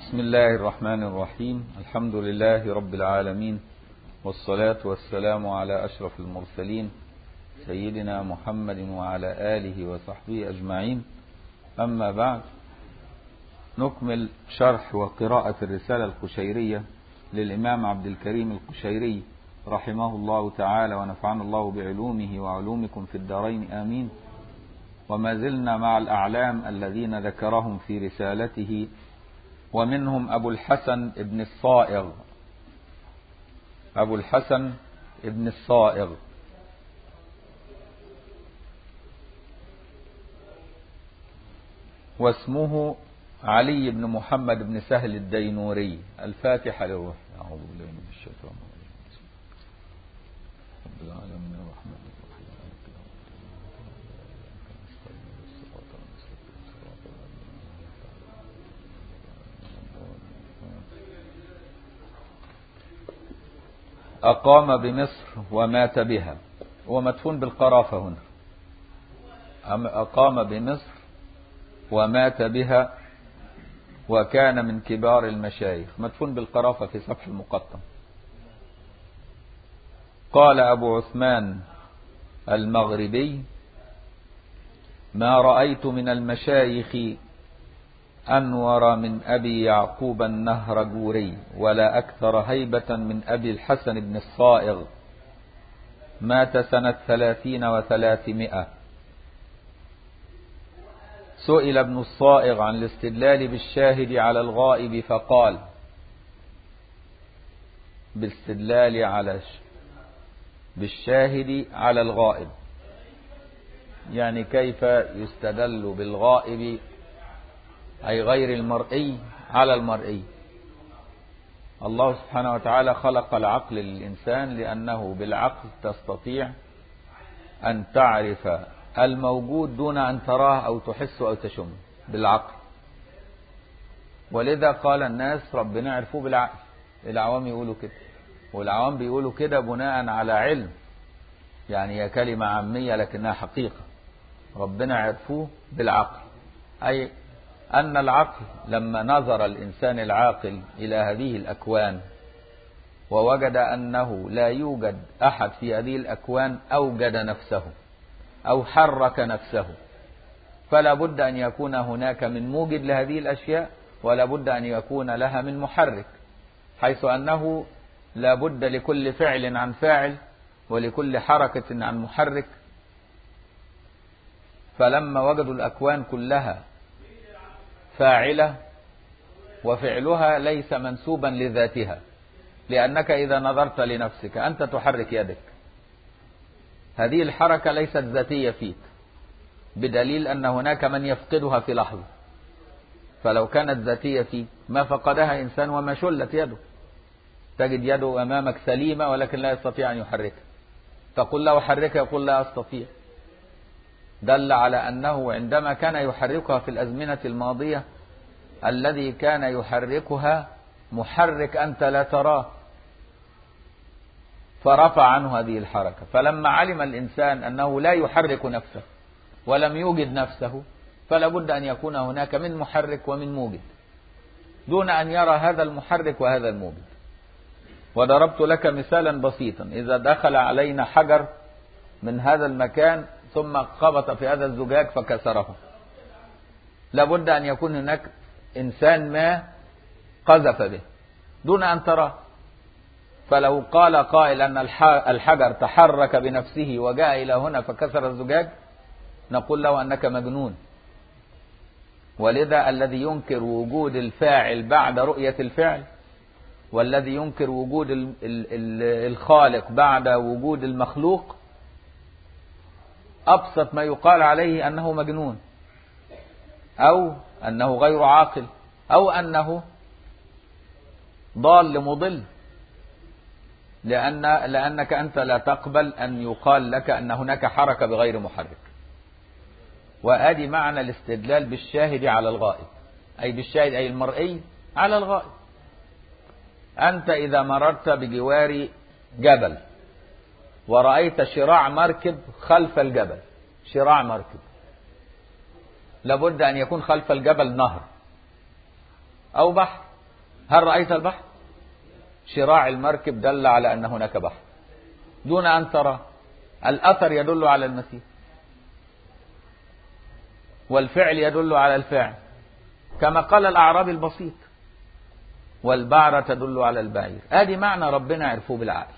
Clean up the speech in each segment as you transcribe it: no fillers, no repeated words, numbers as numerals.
بسم الله الرحمن الرحيم. الحمد لله رب العالمين، والصلاة والسلام على أشرف المرسلين سيدنا محمد وعلى آله وصحبه أجمعين. أما بعد، نكمل شرح وقراءة الرسالة القشيرية للإمام عبد الكريم القشيري رحمه الله تعالى، ونفعنا الله بعلومه وعلومكم في الدارين آمين. وما زلنا مع الأعلام الذين ذكرهم في رسالته، ومنهم أبو الحسن ابن الصائغ. أبو الحسن ابن الصائغ واسمه علي بن محمد بن سهل الدينوري. الفاتحة للروح. أعوذ بالله من الشيطان الرجيم. رب العالمين الرحمن الرحيم. أقام بمصر ومات بها، ومدفون بالقرافة هنا. أقام بمصر ومات بها، وكان من كبار المشايخ، مدفون بالقرافة في صفح المقطم. قال أبو عثمان المغربي: ما رأيت من المشايخ أنور من أبي يعقوب النهرجوري، ولا أكثر هيبة من أبي الحسن بن الصائغ. مات سنة 30 و300. سئل ابن الصائغ عن الاستدلال بالشاهد على الغائب، فقال: بالاستدلال على بالشاهد على الغائب، يعني كيف يستدل بالغائب، أي غير المرئي، على المرئي. الله سبحانه وتعالى خلق العقل للإنسان لأنه بالعقل تستطيع أن تعرف الموجود دون أن تراه أو تحس أو تشم، بالعقل. ولذا قال الناس ربنا عرفوه بالعقل. العوام يقولوا كده، والعوام بيقولوا كده بناء على علم، يعني هي كلمة عامية لكنها حقيقة. ربنا عرفوه بالعقل، أي أن العقل لما نظر الإنسان العاقل إلى هذه الأكوان ووجد أنه لا يوجد أحد في هذه الأكوان أوجد نفسه أو حرك نفسه، فلا بد أن يكون هناك من موجد لهذه الأشياء، ولا بد أن يكون لها من محرك، حيث أنه لا بد لكل فعل عن فاعل، ولكل حركة عن محرك. فلما وجدوا الأكوان كلها فاعلة، وفعلها ليس منسوبا لذاتها، لأنك إذا نظرت لنفسك أنت تحرك يدك، هذه الحركة ليست ذاتية فيك، بدليل أن هناك من يفقدها في لحظة. فلو كانت ذاتية فيك ما فقدها إنسان وما شلت يده. تجد يده أمامك سليمة ولكن لا يستطيع أن يحركها، تقول له حركها، يقول لا أستطيع. دل على أنه عندما كان يحركها في الأزمنة الماضية، الذي كان يحركها محرك أنت لا تراه، فرفع عنه هذه الحركة. فلما علم الإنسان أنه لا يحرك نفسه ولم يوجد نفسه، فلا بد أن يكون هناك من محرك ومن موجد، دون أن يرى هذا المحرك وهذا الموجد. وضربت لك مثالا بسيطا: إذا دخل علينا حجر من هذا المكان ثم خبط في هذا الزجاج فكسره، لابد أن يكون هناك إنسان ما قذف به دون أن تراه. فلو قال قائل أن الحجر تحرك بنفسه وجاء إلى هنا فكسر الزجاج، نقول له أنك مجنون. ولذا الذي ينكر وجود الفاعل بعد رؤية الفعل، والذي ينكر وجود الخالق بعد وجود المخلوق، أبسط ما يقال عليه أنه مجنون، أو أنه غير عاقل، أو أنه ضال مضل، لأنك أنت لا تقبل أن يقال لك أن هناك حركة بغير محرك. وآدي معنى الاستدلال بالشاهد على الغائب، أي بالشاهد أي المرئي على الغائب. أنت إذا مررت بجوار جبل ورأيت شراع مركب خلف الجبل، شراع مركب، لابد أن يكون خلف الجبل نهر أو بحر، هل رأيت البحر؟ شراع المركب دل على أن هناك بحر دون أن ترى. الأثر يدل على المسير، والفعل يدل على الفعل، كما قال الأعرابي البسيط: والبعرة تدل على البعير. ادي معنى ربنا عرفوه بالعقل.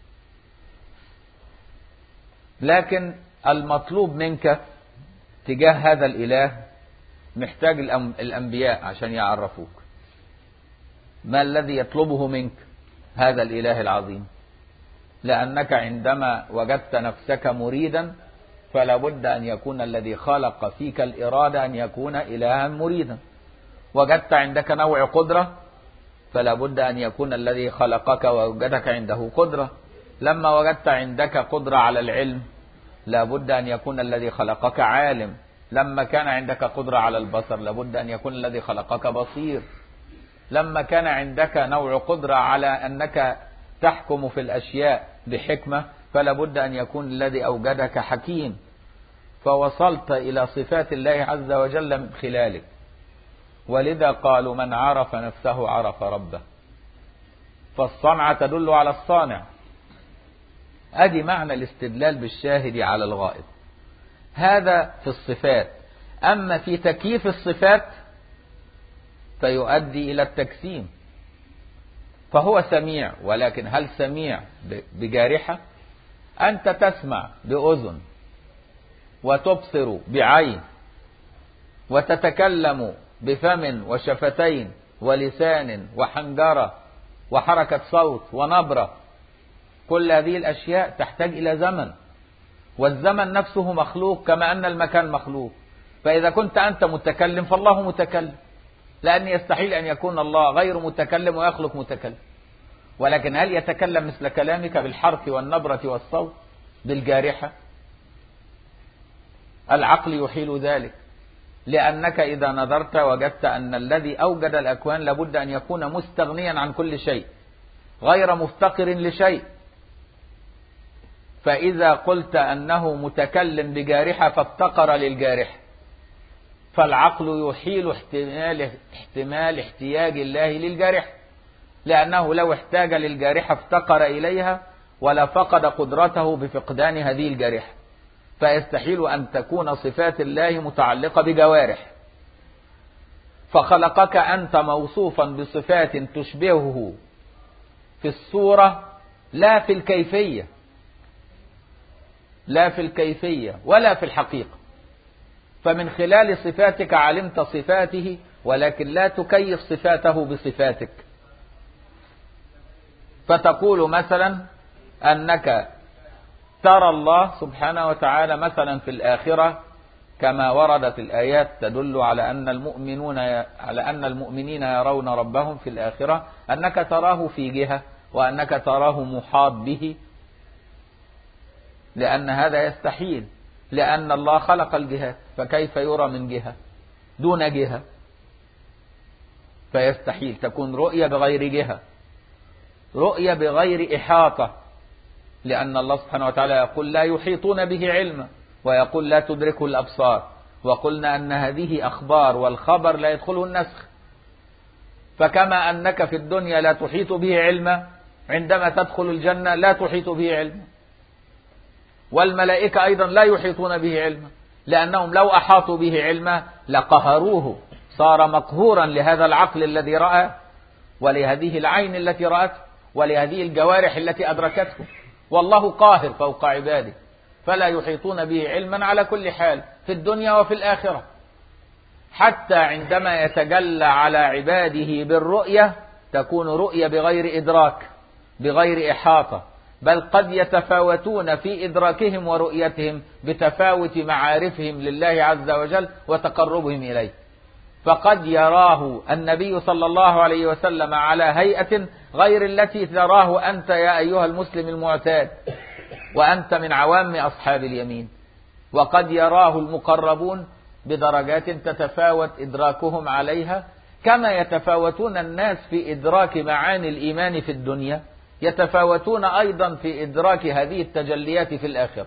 لكن المطلوب منك تجاه هذا الإله محتاج الأنبياء عشان يعرفوك ما الذي يطلبه منك هذا الإله العظيم. لأنك عندما وجدت نفسك مريدا فلا بد أن يكون الذي خلق فيك الإرادة أن يكون إلها مريدا. وجدت عندك نوع قدرة فلا بد أن يكون الذي خلقك ووجدك عنده قدرة. لما وجدت عندك قدرة على العلم لا بد أن يكون الذي خلقك عالم. لما كان عندك قدرة على البصر لا بد أن يكون الذي خلقك بصير. لما كان عندك نوع قدرة على أنك تحكم في الأشياء بحكمة فلا بد أن يكون الذي أوجدك حكيم. فوصلت إلى صفات الله عز وجل من خلالك. ولذا قالوا: من عرف نفسه عرف ربه. فالصنعة تدل على الصانع. أدي معنى الاستدلال بالشاهد على الغائب. هذا في الصفات. أما في تكييف الصفات فيؤدي إلى التجسيم. فهو سميع، ولكن هل سميع بجارحة؟ أنت تسمع بأذن وتبصر بعين وتتكلم بفم وشفتين ولسان وحنجرة وحركة صوت ونبرة. كل هذه الأشياء تحتاج إلى زمن، والزمن نفسه مخلوق كما أن المكان مخلوق. فإذا كنت أنت متكلم فالله متكلم، لأن يستحيل أن يكون الله غير متكلم ويخلق متكلم. ولكن هل يتكلم مثل كلامك بالحرف والنبرة والصوت بالجارحة؟ العقل يحيل ذلك، لأنك إذا نظرت وجدت أن الذي أوجد الأكوان لابد أن يكون مستغنيا عن كل شيء غير مفتقر لشيء. فإذا قلت أنه متكلم بجارحة فافتقر للجارحة، فالعقل يحيل احتمال احتياج الله للجارحة، لأنه لو احتاج للجارحة افتقر إليها ولا فقد قدرته بفقدان هذه الجارحة. فيستحيل أن تكون صفات الله متعلقة بجوارح. فخلقك أنت موصوفا بصفات تشبهه في الصورة لا في الكيفية، لا في الكيفية ولا في الحقيقة. فمن خلال صفاتك علمت صفاته ولكن لا تكيف صفاته بصفاتك. فتقول مثلا أنك ترى الله سبحانه وتعالى مثلا في الآخرة كما وردت الآيات تدل على أن المؤمنين يرون ربهم في الآخرة، أنك تراه في جهة وأنك تراه محاط به، لأن هذا يستحيل، لأن الله خلق الجهات، فكيف يرى من جهة دون جهة؟ فيستحيل تكون رؤية بغير جهة، رؤية بغير إحاطة، لأن الله سبحانه وتعالى يقول لا يحيطون به علما، ويقول لا تدركه الأبصار. وقلنا أن هذه أخبار، والخبر لا يدخله النسخ. فكما أنك في الدنيا لا تحيط به علما، عندما تدخل الجنة لا تحيط به علما. والملائكة أيضا لا يحيطون به علما، لأنهم لو أحاطوا به علما لقهروه، صار مقهورا لهذا العقل الذي رأى، ولهذه العين التي رأته، ولهذه الجوارح التي أدركته. والله قاهر فوق عباده، فلا يحيطون به علما على كل حال في الدنيا وفي الآخرة. حتى عندما يتجلى على عباده بالرؤية تكون رؤية بغير إدراك، بغير إحاطة، بل قد يتفاوتون في إدراكهم ورؤيتهم بتفاوت معارفهم لله عز وجل وتقربهم إليه. فقد يراه النبي صلى الله عليه وسلم على هيئة غير التي تراه أنت يا أيها المسلم المعتاد، وأنت من عوام أصحاب اليمين. وقد يراه المقربون بدرجات تتفاوت إدراكهم عليها، كما يتفاوتون الناس في إدراك معاني الإيمان في الدنيا، يتفاوتون أيضا في إدراك هذه التجليات في الآخرة.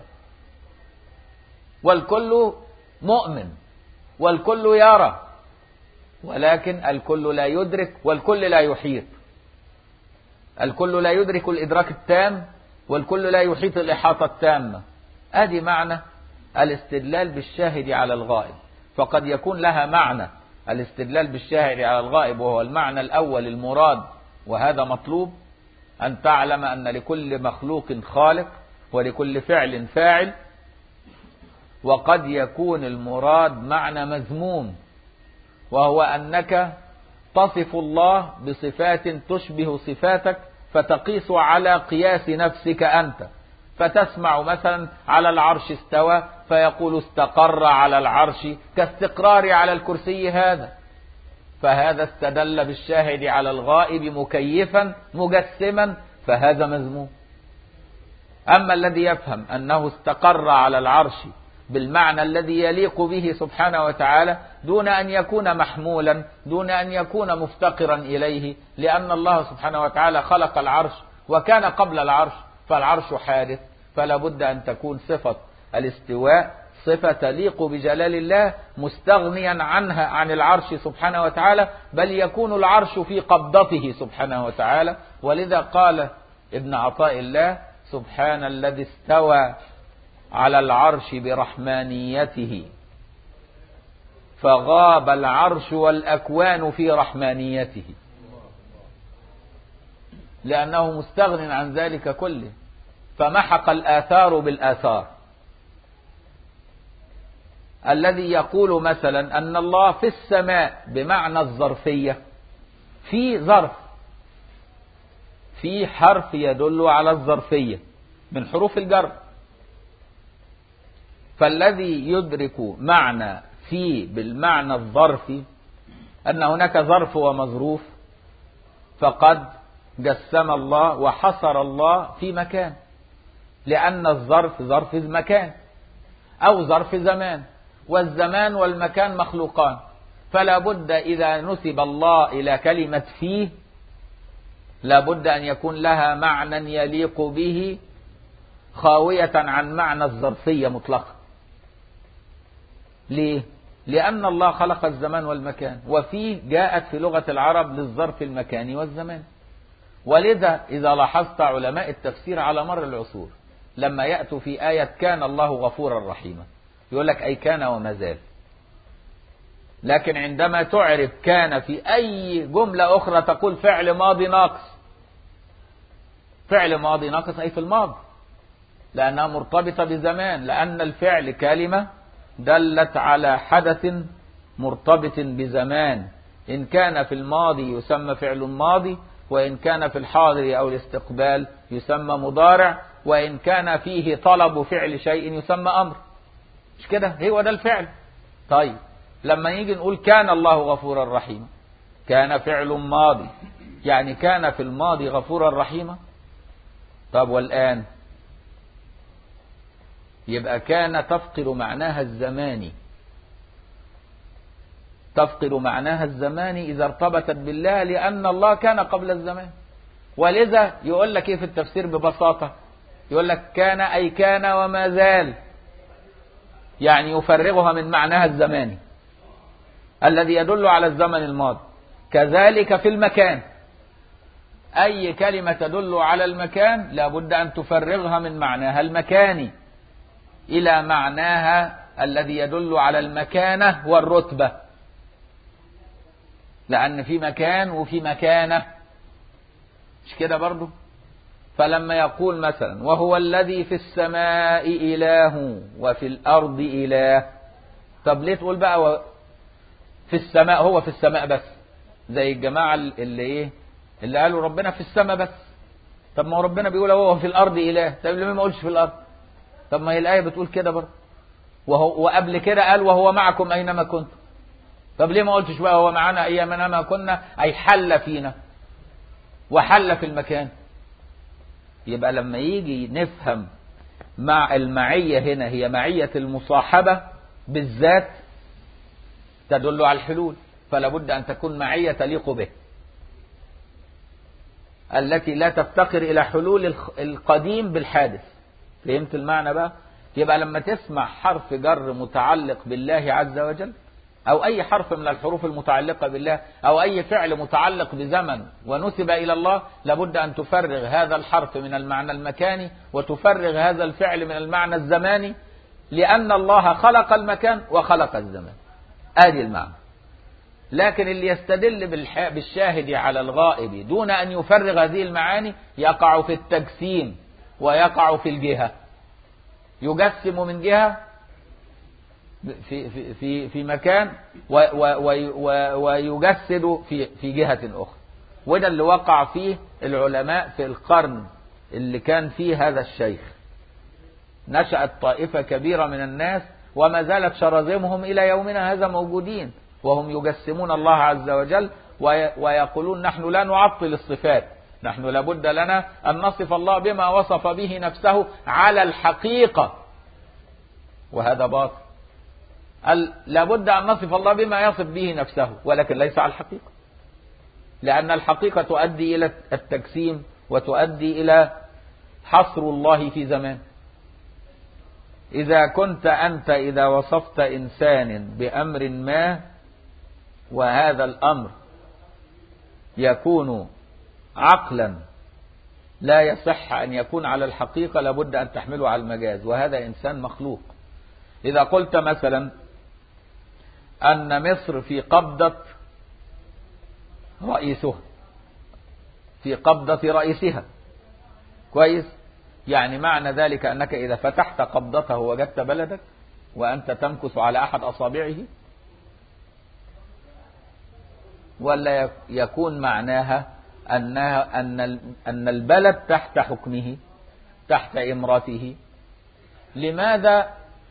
والكل مؤمن والكل يرى، ولكن الكل لا يدرك والكل لا يحيط. الكل لا يدرك الإدراك التام والكل لا يحيط الإحاطة التامة. ادي معنى الاستدلال بالشاهد على الغائب. فقد يكون لها معنى الاستدلال بالشاهد على الغائب، وهو المعنى الأول المراد، وهذا مطلوب، أن تعلم أن لكل مخلوق خالق ولكل فعل فاعل. وقد يكون المراد معنى مذموم، وهو أنك تصف الله بصفات تشبه صفاتك فتقيس على قياس نفسك أنت، فتسمع مثلا على العرش استوى فيقول استقر على العرش كاستقرار على الكرسي هذا، فهذا استدل بالشاهد على الغائب مكيفا مجسما، فهذا مذموم. أما الذي يفهم أنه استقر على العرش بالمعنى الذي يليق به سبحانه وتعالى دون أن يكون محمولا، دون أن يكون مفتقرا إليه، لأن الله سبحانه وتعالى خلق العرش وكان قبل العرش، فالعرش حادث، فلا بد أن تكون صفة الاستواء صفة تليق بجلال الله مستغنيا عنها عن العرش سبحانه وتعالى، بل يكون العرش في قبضته سبحانه وتعالى. ولذا قال ابن عطاء الله: سبحان الذي استوى على العرش برحمانيته فغاب العرش والأكوان في رحمانيته، لأنه مستغن عن ذلك كله، فمحق الآثار بالآثار. الذي يقول مثلا أن الله في السماء بمعنى الظرفية، في ظرف، في حرف يدل على الظرفية من حروف الجر، فالذي يدرك معنى في بالمعنى الظرفي أن هناك ظرف ومظروف فقد جسم الله وحصر الله في مكان، لأن الظرف ظرف مكان أو ظرف زمان، والزمان والمكان مخلوقان، فلا بد إذا نسب الله إلى كلمة فيه لا بد أن يكون لها معنى يليق به خاوية عن معنى الظرفية مطلقا. ليه؟ لأن الله خلق الزمان والمكان، وفيه جاءت في لغة العرب للظرف المكاني والزمان. ولذا إذا لاحظت علماء التفسير على مر العصور لما يأتوا في آية كان الله غفورا رحيما يقول لك أي كان وما زال، لكن عندما تعرف كان في أي جملة أخرى تقول فعل ماضي ناقص، فعل ماضي ناقص أي في الماضي، لأنها مرتبطة بزمان، لأن الفعل كلمة دلت على حدث مرتبط بزمان، إن كان في الماضي يسمى فعل ماضي، وإن كان في الحاضر أو الاستقبال يسمى مضارع، وإن كان فيه طلب فعل شيء يسمى أمر. مش كده؟ هو ده الفعل. طيب لما يجي نقول كان الله غفورا رحيما، كان فعل ماضي، يعني كان في الماضي غفورا رحيما. طب والآن؟ يبقى كان تفقد معناها الزماني، تفقد معناها الزماني إذا ارتبطت بالله، لأن الله كان قبل الزمان. ولذا يقول لك إيه في التفسير ببساطة؟ يقول لك كان أي كان وما زال، يعني يفرغها من معناها الزماني الذي يدل على الزمن الماضي. كذلك في المكان، أي كلمة تدل على المكان لابد أن تفرغها من معناها المكاني إلى معناها الذي يدل على المكانة والرتبة، لأن في مكان وفي مكانة، مش كده برضو؟ فلما يقول مثلا وهو الذي في السماء إله وفي الأرض إله، طب ليه تقول بقى في السماء؟ هو في السماء بس، زي الجماعة اللي قالوا ربنا في السماء بس. طب ما هو ربنا بيقول هو في الأرض إله، طب ليه ما قلش في الأرض؟ طب ما هي الآية بتقول كده برضه، وقبل كده قال وهو معكم أينما كنتم. طب ليه ما قلتش بقى هو معنا أينما كنا، أي حل فينا وحل في المكان؟ يبقى لما يجي نفهم مع المعية هنا هي معية المصاحبة بالذات تدل على الحلول، فلا بد أن تكون معية تليق به، التي لا تفتقر إلى حلول القديم بالحادث. فهمت المعنى بقى؟ يبقى لما تسمع حرف جر متعلق بالله عز وجل أو أي حرف من الحروف المتعلقة بالله أو أي فعل متعلق بزمن ونسب إلى الله، لابد أن تفرغ هذا الحرف من المعنى المكاني وتفرغ هذا الفعل من المعنى الزماني، لأن الله خلق المكان وخلق الزمان. آدي المعنى. لكن اللي يستدل بالشاهد على الغائب دون أن يفرغ هذه المعاني يقع في التجسيم ويقع في الجهة، يجسم من جهة في مكان ويجسد في جهة أخرى. وده اللي وقع فيه العلماء في القرن اللي كان فيه هذا الشيخ. نشأت طائفة كبيرة من الناس وما زالت شرذمهم إلى يومنا هذا موجودين، وهم يجسمون الله عز وجل ويقولون نحن لا نعطل الصفات، نحن لابد لنا أن نصف الله بما وصف به نفسه على الحقيقة، وهذا باطل. لابد أن نصف الله بما يصف به نفسه ولكن ليس على الحقيقة، لأن الحقيقة تؤدي إلى التجسيم وتؤدي إلى حصر الله في زمان. إذا كنت أنت إذا وصفت إنسان بأمر ما وهذا الأمر يكون عقلا لا يصح أن يكون على الحقيقة، لابد أن تحمله على المجاز، وهذا إنسان مخلوق. إذا قلت مثلا أن مصر في قبضة رئيسها، في قبضة رئيسها، كويس، يعني معنى ذلك أنك إذا فتحت قبضته وجدت بلدك وأنت تمكث على أحد أصابعه، ولا يكون معناها أن البلد تحت حكمه تحت إمرته؟ لماذا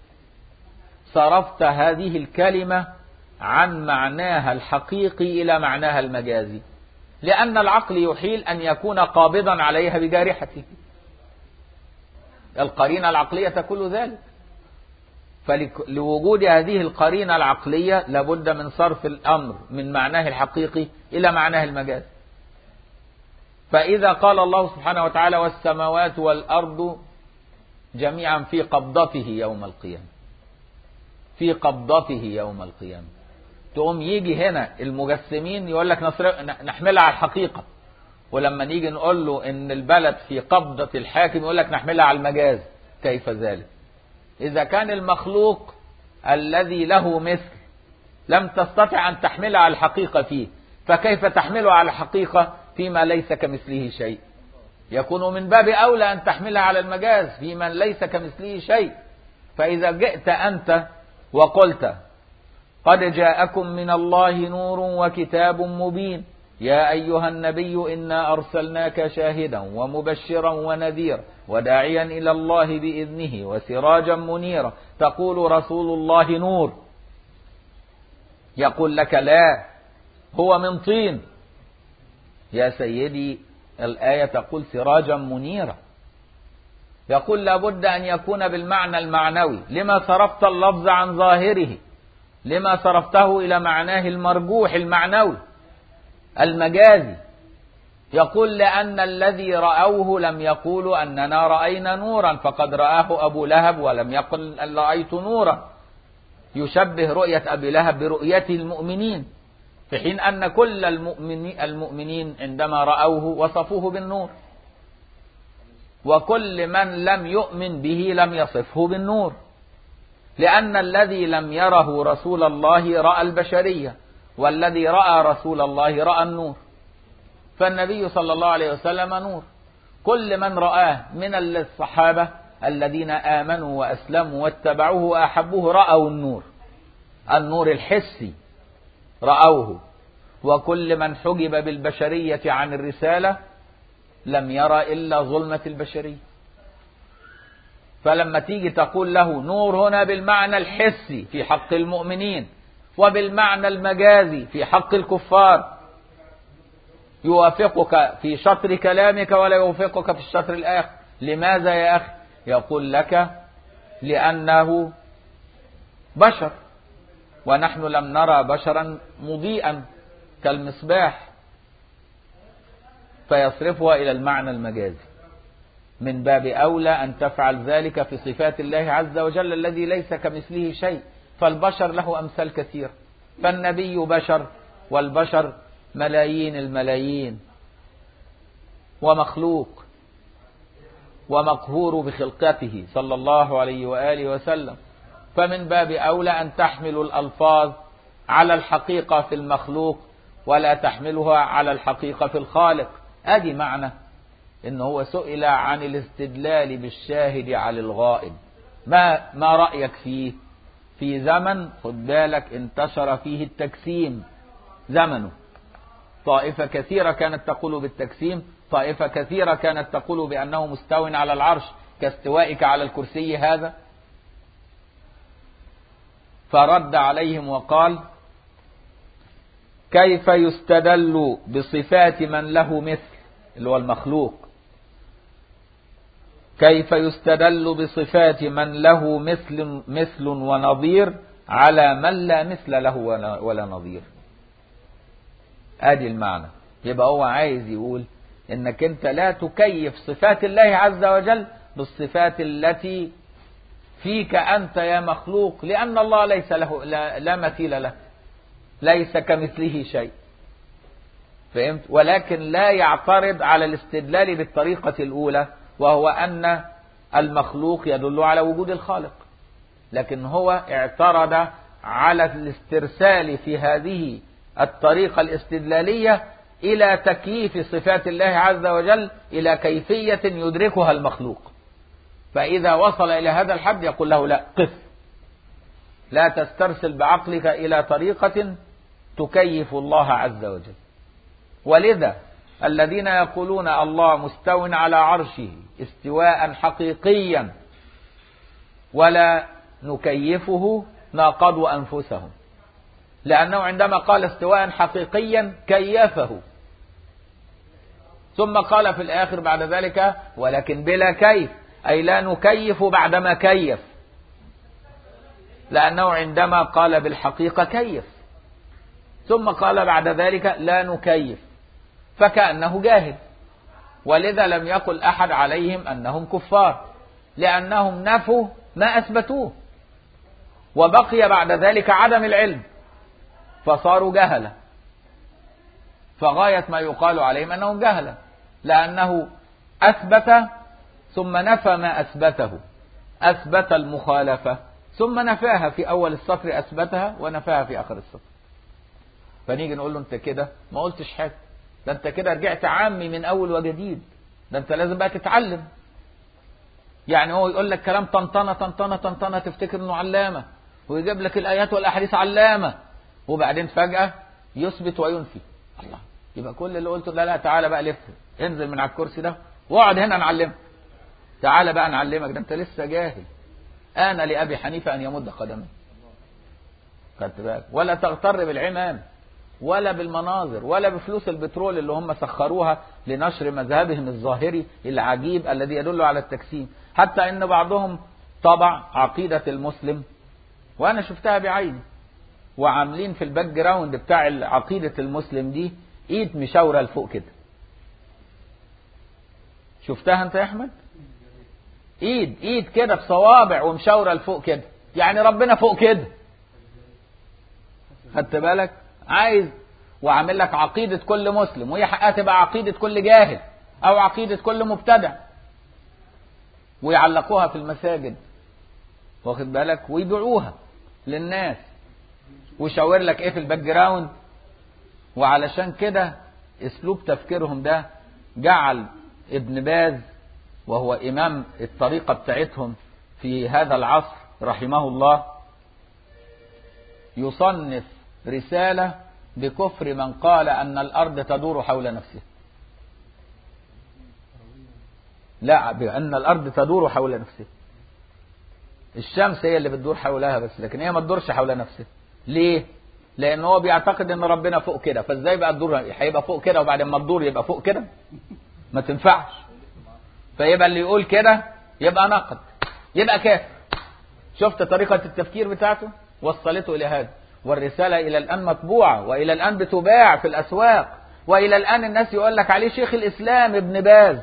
صرفت هذه الكلمة عن معناها الحقيقي إلى معناها المجازي؟ لأن العقل يحيل أن يكون قابضا عليها بجارحته، القرينة العقلية تقول ذلك. فلوجود هذه القرينة العقلية لابد من صرف الأمر من معناه الحقيقي إلى معناه المجازي. فإذا قال الله سبحانه وتعالى والسماوات والأرض جميعا في قبضته يوم القيامة، في قبضته يوم القيامة، تقوم يجي هنا المجسمين يقول لك نحملها على الحقيقة، ولما نيجي نقول له إن البلد في قبضة الحاكم يقول لك نحملها على المجاز. كيف ذلك؟ إذا كان المخلوق الذي له مثل لم تستطع أن تحملها على الحقيقة فيه، فكيف تحمله على الحقيقة فيما ليس كمثله شيء؟ يكون من باب أولى أن تحملها على المجاز في من ليس كمثله شيء. فإذا جئت أنت وقلت قد جاءكم من الله نور وكتاب مبين يا أيها النبي إنا أرسلناك شاهدا ومبشرا ونذيرا وداعيا إلى الله بإذنه وسراجا منيرا، تقول رسول الله نور، يقول لك لا هو من طين. يا سيدي الآية تقول سراجا منيرا، يقول لابد أن يكون بالمعنى المعنوي. لما صرفت اللفظ عن ظاهره؟ لما صرفته إلى معناه المرجوح المعنوي المجازي؟ يقول لأن الذي رأوه لم يقولوا أننا رأينا نورا، فقد رآه أبو لهب ولم يقل أن رأيت نورا، يشبه رؤية أبي لهب برؤية المؤمنين، في حين أن كل المؤمنين عندما رأوه وصفوه بالنور، وكل من لم يؤمن به لم يصفه بالنور، لأن الذي لم يره رسول الله رأى البشرية، والذي رأى رسول الله رأى النور. فالنبي صلى الله عليه وسلم نور، كل من رآه من الصحابة الذين آمنوا وأسلموا واتبعوه وأحبوه رأوا النور، النور الحسي رأوه، وكل من حجب بالبشرية عن الرسالة لم يرى إلا ظلمة البشرية. فلما تيجي تقول له نور هنا بالمعنى الحسي في حق المؤمنين وبالمعنى المجازي في حق الكفار، يوافقك في شطر كلامك ولا يوافقك في الشطر الآخر. لماذا يا أخي؟ يقول لك لأنه بشر، ونحن لم نرى بشرا مضيئا كالمصباح، فيصرفها إلى المعنى المجازي. من باب أولى أن تفعل ذلك في صفات الله عز وجل الذي ليس كمثله شيء، فالبشر له أمثال كثير، فالنبي بشر والبشر ملايين الملايين، ومخلوق ومقهور بخلقته صلى الله عليه وآله وسلم، فمن باب أولى أن تحمل الألفاظ على الحقيقة في المخلوق ولا تحملها على الحقيقة في الخالق. أدي معنى إن هو سئل عن الاستدلال بالشاهد على الغائب، ما رأيك فيه؟ في زمن خد بالك انتشر فيه التجسيم، زمنه طائفة كثيرة كانت تقول بالتجسيم، طائفة كثيرة كانت تقول بأنه مستو على العرش كاستوائك على الكرسي هذا. فرد عليهم وقال: كيف يستدل بصفات من له مثل، اللي هو المخلوق، كيف يستدل بصفات من له مثل ونظير على من لا مثل له ولا نظير؟ ادي المعنى. يبقى هو عايز يقول انك انت لا تكيف صفات الله عز وجل بالصفات التي فيك انت يا مخلوق، لان الله ليس له لا مثيل له، ليس كمثله شيء. فهمت؟ ولكن لا يعترض على الاستدلال بالطريقة الأولى، وهو أن المخلوق يدل على وجود الخالق، لكن هو اعترض على الاسترسال في هذه الطريقة الاستدلالية إلى تكييف صفات الله عز وجل إلى كيفية يدركها المخلوق. فإذا وصل إلى هذا الحد يقول له: لا، قف، لا تسترسل بعقلك إلى طريقة تكيف الله عز وجل. ولذا الذين يقولون الله مستو على عرشه استواء حقيقيا ولا نكيفه ناقضوا أنفسهم، لأنه عندما قال استواء حقيقيا كيفه، ثم قال في الآخر بعد ذلك: ولكن بلا كيف، أي لا نكيف بعدما كيف، لأنه عندما قال بالحقيقة كيف، ثم قال بعد ذلك لا نكيف، فكأنه جاهل. ولذا لم يقل أحد عليهم أنهم كفار، لأنهم نفوا ما أثبتوه، وبقي بعد ذلك عدم العلم، فصاروا جهلة. فغاية ما يقال عليهم أنهم جهلة، لأنه أثبت ثم نفى ما أثبته، أثبت المخالفة ثم نفاها في أول السطر، أثبتها ونفاها في آخر السطر. فنيجي نقول له: أنت كده ما قلتش حاجة، ده أنت كده رجعت عامي من أول وجديد، ده أنت لازم بقى تتعلم. يعني هو يقول لك كلام طنطنة طنطنة طنطنة تفتكر إنه علامة، ويجيب لك الآيات والأحاديث علامة، وبعدين فجأة يثبت وينفي. الله، يبقى كل اللي قلته: لا تعالى بقى لف، انزل من على الكرسي ده واقعد هنا نعلمك، تعالى بقى نعلمك، ده أنت لسه جاهل. آن لأبي حنيفة أن يمد قدمه. خدت بالك؟ ولا تغتر بالعمام ولا بالمناظر ولا بفلوس البترول اللي هم سخروها لنشر مذهبهم الظاهري العجيب الذي يدل على التجسيم. حتى ان بعضهم طبع عقيدة المسلم، وانا شفتها بعيني، وعاملين في الباك جراوند بتاع عقيدة المسلم دي ايد مشاورة لفوق كده. شفتها انت يا احمد؟ ايد كده بصوابع ومشاورة لفوق كده، يعني ربنا فوق كده. خدت بالك؟ عايز وعامل لك عقيدة كل مسلم، وهي حقها تبقى عقيدة كل جاهل او عقيدة كل مبتدع، ويعلقوها في المساجد، واخد بالك، ويبيعوها للناس، ويشاور لك ايه في الباك جراوند. وعلشان كده اسلوب تفكيرهم ده جعل ابن باز، وهو امام الطريقة بتاعتهم في هذا العصر رحمه الله، يصنف رسالة بكفر من قال أن الأرض تدور حول نفسها. لا، بأن الأرض تدور حول نفسها، الشمس هي اللي بتدور حولها بس، لكن هي ما تدورش حول نفسها. ليه؟ لأن هو بيعتقد أن ربنا فوق كده، فإزاي بقى تدور؟ هيبقى فوق كده وبعدين ما تدور يبقى فوق كده؟ ما تنفعش. فيبقى اللي يقول كده يبقى ناقد، يبقى كافر. شفت طريقة التفكير بتاعته وصلته إلى هذا. والرسالة إلى الآن مطبوعة، وإلى الآن بتباع في الأسواق، وإلى الآن الناس يقول لك عليه شيخ الإسلام ابن باز.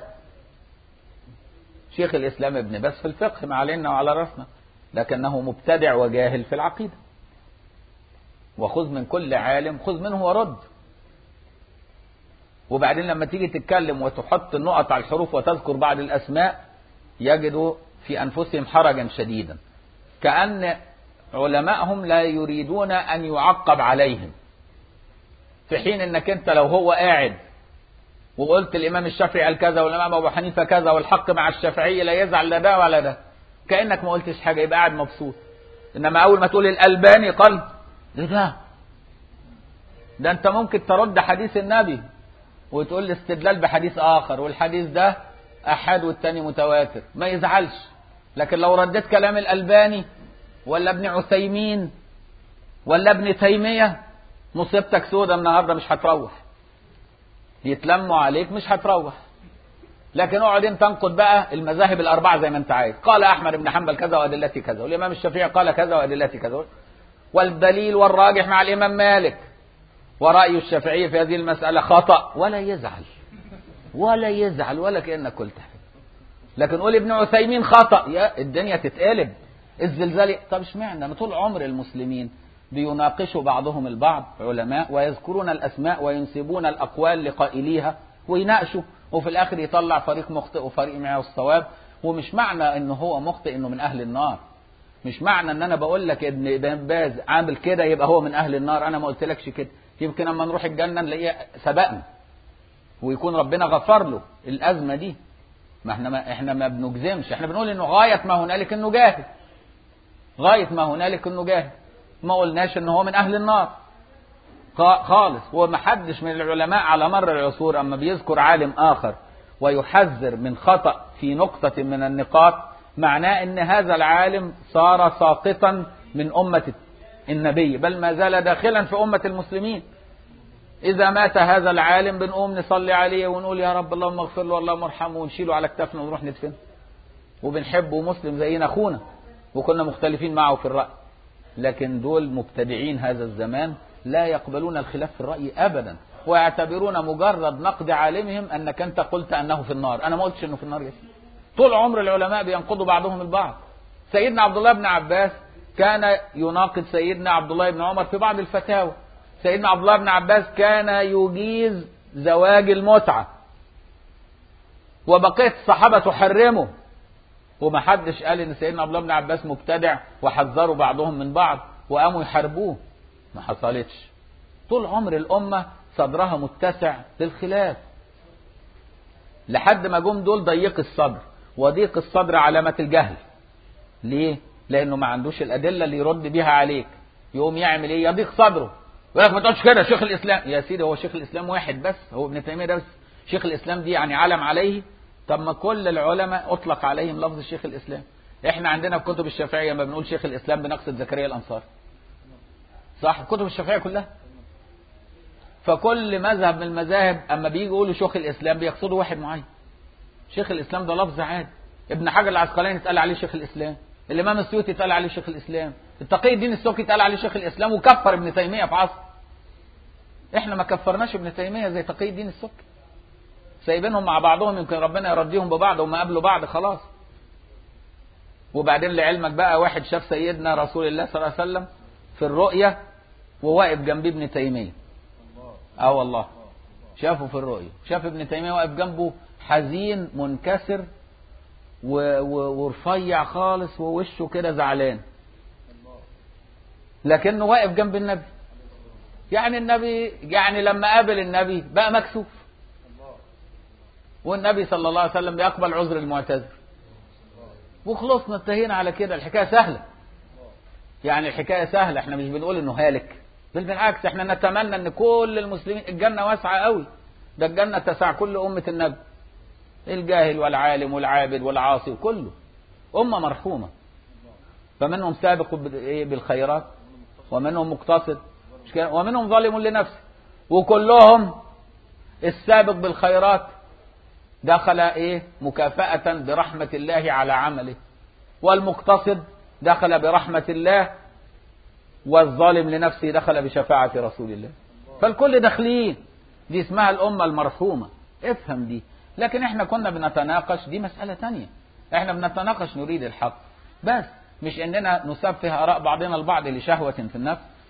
شيخ الإسلام ابن باز في الفقه ما علينا وعلى رأسنا، لكنه مبتدع وجاهل في العقيدة. وخذ من كل عالم خذ منه ورد. وبعدين لما تيجي تتكلم وتحط النقط على الحروف وتذكر بعض الأسماء يجدوا في أنفسهم حرجا شديدا، كأن علماءهم لا يريدون أن يعقب عليهم، في حين أنك أنت لو هو قاعد وقلت الإمام الشافعي قال كذا والإمام أبو حنيفة كذا والحق مع الشافعي لا يزعل لا ده ولا ده، كأنك ما قلتش حاجة، يبقى قاعد مبسوط. إنما أول ما تقول الألباني قال إيه ده أنت ممكن ترد حديث النبي وتقول لي استدلال بحديث آخر والحديث ده أحد والتاني متواتر، ما يزعلش. لكن لو رديت كلام الألباني ولا ابن عثيمين ولا ابن تيمية مصيبتك سودة النهاردة، مش هتروح، يتلموا عليك مش هتروح. لكن اقعد انت تنقد بقى المذاهب الأربعة زي ما انت عايز، قال أحمد بن حنبل كذا وأدلتي كذا، والإمام الشافعي قال كذا وأدلتي كذا، والدليل والراجح مع الإمام مالك، ورأي الشافعي في هذه المسألة خطأ، ولا يزعل ولا يزعل ولا كأنك قلت حاجة. لكن قول ابن عثيمين خطأ، يا الدنيا تتقلب، الزلزال. طب اشمعنى؟ طول عمر المسلمين بيناقشوا بعضهم البعض علماء ويذكرون الأسماء وينسبون الأقوال لقائليها ويناقشوا، وفي الآخر يطلع فريق مخطئ وفريق معه الصواب. ومش معنى انه هو مخطئ انه من أهل النار، مش معنى ان انا بقول لك ابن باز عامل كده يبقى هو من أهل النار، انا ما قلتلكش كده. يمكن اما نروح الجنة نلاقيه سبقنا ويكون ربنا غفر له الأزمة دي. ما احنا ما بنجزمش، احنا بنقول انه غاية ما هنالك انه جاهل، غاية ما هنالك انه جاهل، ما قلناش انه هو من اهل النار خالص. ومحدش من العلماء على مر العصور اما بيذكر عالم اخر ويحذر من خطأ في نقطة من النقاط، معناه ان هذا العالم صار ساقطا من أمة النبي، بل ما زال داخلا في أمة المسلمين. إذا مات هذا العالم بنقوم نصلي عليه ونقول يا رب اللهم اغفر له اللهم ارحمه، ونشيله على كتافنا ونروح ندفنه، وبنحبه مسلم زينا أخونا وكنا مختلفين معه في الرأي. لكن دول مبتدعين هذا الزمان لا يقبلون الخلاف في الرأي أبدا، ويعتبرون مجرد نقد عالمهم أنك أنت قلت أنه في النار. أنا ما قلتش أنه في النار يا سيدي. طول عمر العلماء بينقضوا بعضهم البعض. سيدنا عبد الله بن عباس كان يناقض سيدنا عبد الله بن عمر في بعض الفتاوى. سيدنا عبد الله بن عباس كان يجيز زواج المتعة وبقية الصحابة تحرمه، ومحدش قال ان سيدنا عبد الله بن عباس مبتدع وحذروا بعضهم من بعض وقاموا يحاربوه. ما حصلتش. طول عمر الأمة صدرها متسع للخلاف، لحد ما جم دول ضيق الصدر، وضيق الصدر علامة الجهل. ليه؟ لأنه ما عندوش الأدلة اللي يرد بيها عليك، يقوم يعمل ايه؟ يضيق صدره، يقول لك ما تقولش كده شيخ الإسلام. يا سيدي هو شيخ الإسلام واحد بس، هو ابن تيمية ده بس شيخ الإسلام دي يعني علم عليه؟ طب ما كل العلماء أطلق عليهم لفظ شيخ الإسلام. احنا عندنا في كتب الشافعية لما بنقول شيخ الإسلام بنقصد زكريا الأنصاري، صح؟ كتب الشافعية كلها. فكل مذهب من المذاهب اما بيجي يقولوا شيخ الإسلام بيقصدوا واحد معين. شيخ الإسلام ده لفظ عادي. ابن حجر العسقلاني اتقال عليه شيخ الإسلام، الإمام السيوطي اتقال عليه شيخ الإسلام، التقي الدين السبكي اتقال عليه شيخ الإسلام وكفر ابن تيمية في عصر. احنا ما كفرناش ابن تيمية زي تقي الدين السبكي، سايبينهم مع بعضهم يمكن ربنا يرضيهم ببعض وما قابلوا بعض خلاص. وبعدين لعلمك بقى واحد شاف سيدنا رسول الله صلى الله عليه وسلم في الرؤية وواقف جنبه ابن تيمية. والله شافه في الرؤية، شاف ابن تيمية واقف جنبه حزين منكسر ورفيع خالص ووشه كده زعلان، لكنه واقف جنب النبي. يعني النبي يعني لما قابل النبي بقى مكسوف، والنبي صلى الله عليه وسلم بيقبل عذر المعتذر، وخلصنا انتهينا على كده. الحكاية سهلة، يعني الحكاية سهلة. احنا مش بنقول انه هالك، بل بالعكس احنا نتمنى ان كل المسلمين، الجنة واسعة قوي، ده الجنة تسع كل أمة النبي، الجاهل والعالم والعابد والعاصي كله أمة مرحومة. فمنهم سابق بالخيرات ومنهم مقتصد ومنهم ظالم لنفسه، وكلهم السابق بالخيرات دخل مكافأة برحمة الله على عمله، والمقتصد دخل برحمة الله، والظالم لنفسه دخل بشفاعة رسول الله. فالكل داخلين، دي اسمها الأمة المرحومة، افهم دي. لكن احنا كنا بنتناقش، دي مسألة تانية، احنا بنتناقش نريد الحق بس، مش اننا نسفه آراء بعضنا البعض لشهوة في النفس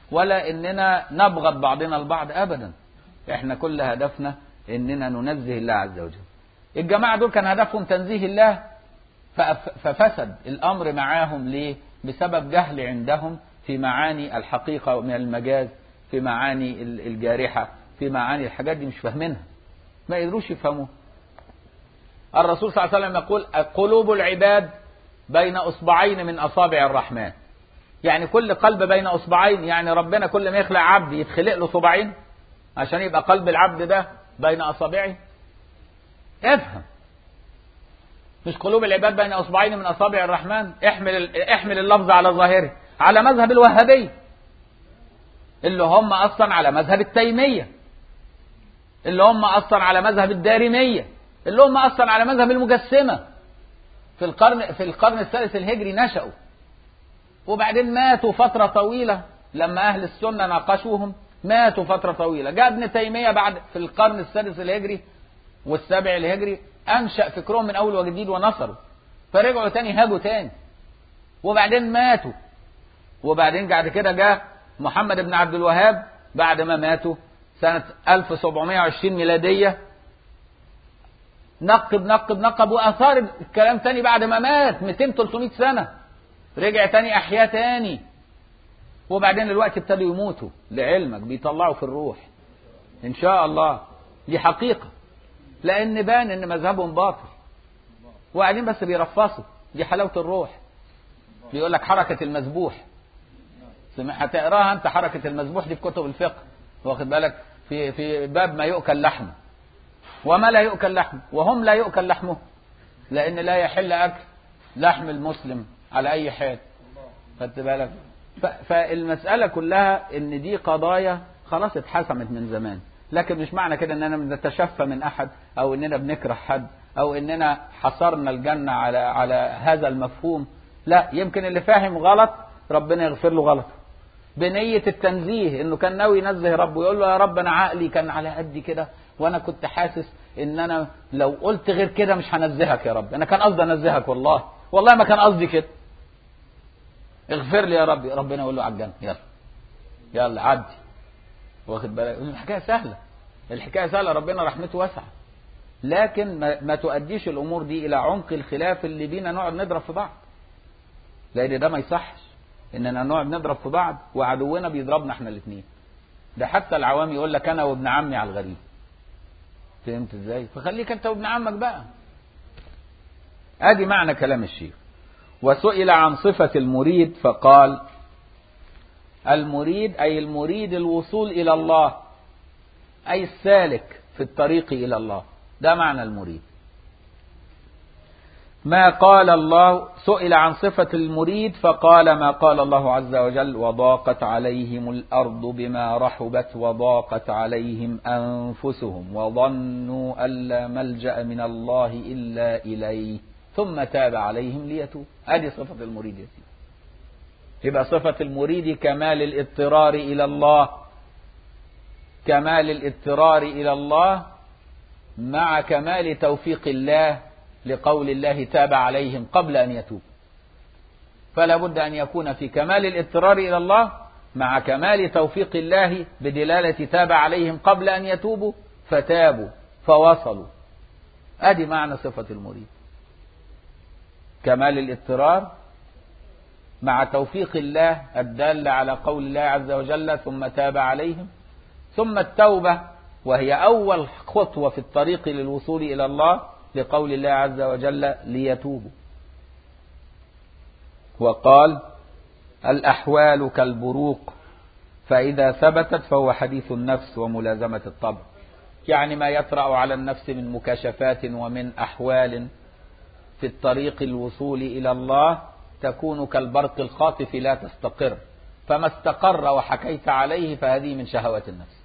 ولا اننا نبغض بعضنا البعض ابدا. احنا كل هدفنا اننا ننزه الله عز وجل. الجماعة دول كان هدفهم تنزيه الله، ففسد الامر معاهم. ليه؟ بسبب جهل عندهم في معاني الحقيقة من المجاز، في معاني الجارحة، في معاني الحاجات دي مش فاهمينها، ما يقدروش يفهموها. الرسول صلى الله عليه وسلم يقول قلوب العباد بين أصبعين من أصابع الرحمن. يعني كل قلب بين أصبعين، يعني ربنا كل ما يخلق عبد يتخلق له صباعين عشان يبقى قلب العبد ده بين أصابعه. افهم، مش قلوب العباد بين أصبعين من أصابع الرحمن. احمل اللفظ على ظاهره، على مذهب الوهابية اللي هم أصلا على مذهب التيمية، اللي هم أصلا على مذهب الدارمية، اللي هم أصلا على مذهب المجسمة. في القرن الثالث الهجري نشأوا، وبعدين ماتوا فترة طويلة. لما أهل السنة ناقشوهم ماتوا فترة طويلة. جاء ابن تيمية بعد في القرن السادس الهجري والسابع الهجري، أنشأ فكرهم من أول وجديد ونصروا، فرجعوا تاني هاجوا تاني، وبعدين ماتوا. وبعدين بعد كده جاء محمد بن عبد الوهاب بعد ما ماتوا سنة 1720 ميلادية، نقب وأثار الكلام تاني بعد ما مات 200-300 سنة، رجع تاني أحياء تاني. وبعدين الوقت ابتدوا يموتوا، لعلمك بيطلعوا في الروح إن شاء الله. دي حقيقة، لأن بان إن مذهبهم باطل، وقاعدين بس بيرفصوا. دي حلاوة الروح. بيقول لك حركة المذبوح، هتقراها أنت حركة المذبوح دي في كتب الفقه، واخد بالك، في باب ما يؤكل لحمه وما لا يؤكل لحمه، وهم لا يؤكل لحمه، لأن لا يحل أكل لحم المسلم على أي حال. خدت بالك؟ فالمسألة كلها إن دي قضايا خلاص اتحسمت من زمان، لكن مش معنى كده إننا بنتشفى من أحد أو إننا بنكره حد أو إننا حصرنا الجنة على هذا المفهوم. لا، يمكن اللي فاهم غلط ربنا يغفر له غلط، بنية التنزيه، إنه كان ناوي ينزه ربه، يقول له يا رب أنا عقلي كان على قد كده، وأنا كنت حاسس إن أنا لو قلت غير كده مش هنزهك يا رب، أنا كان قصدي أنزهك، والله ما كان قصدي كده، اغفر لي يا رب. ربنا يقول له على الجنة، يلا عدي. واخد بالك؟ الحكاية سهلة، ربنا رحمته واسعة، لكن ما تؤديش الأمور دي إلى عمق الخلاف اللي بينا نقعد نضرب في بعض، لأن ده ما يصحش إننا نقعد نضرب في بعض وعدونا بيضربنا احنا الاثنين. ده حتى العوام يقول لك أنا وابن عمي على الغريب. فهمت ازاي؟ فخليك انت وابن عمك بقى. ادي معنى كلام الشيخ. وسئل عن صفة المريد فقال المريد أي المريد الوصول إلى الله، أي السالك في الطريق إلى الله، ده معنى المريد. ما قال الله، سئل عن صفة المريد فقال ما قال الله عز وجل وضاقت عليهم الأرض بما رحبت وضاقت عليهم أنفسهم وظنوا أن لا ملجأ من الله إلا إليه ثم تاب عليهم ليتوب. هذه صفة المريد يا سيدي. يبقى صفة المريد كمال الاضطرار إلى الله، كمال الاضطرار إلى الله مع كمال توفيق الله، لقول الله تاب عليهم قبل أن يتوب. فلا بد أن يكون في كمال الاضطرار إلى الله مع كمال توفيق الله بدلالة تاب عليهم قبل أن يتوبوا فتابوا فوصلوا. أدي معنى صفة المريد، كمال الاضطرار مع توفيق الله الدال على قول الله عز وجل ثم تاب عليهم، ثم التوبة وهي أول خطوة في الطريق للوصول إلى الله، لقول الله عز وجل ليتوبوا. وقال الأحوال كالبروق فإذا ثبتت فهو حديث النفس وملازمة الطبع، يعني ما يطرأ على النفس من مكاشفات ومن أحوال في الطريق الوصول إلى الله تكون كالبرق الخاطف لا تستقر، فما استقر وحكيت عليه فهذه من شهوات النفس،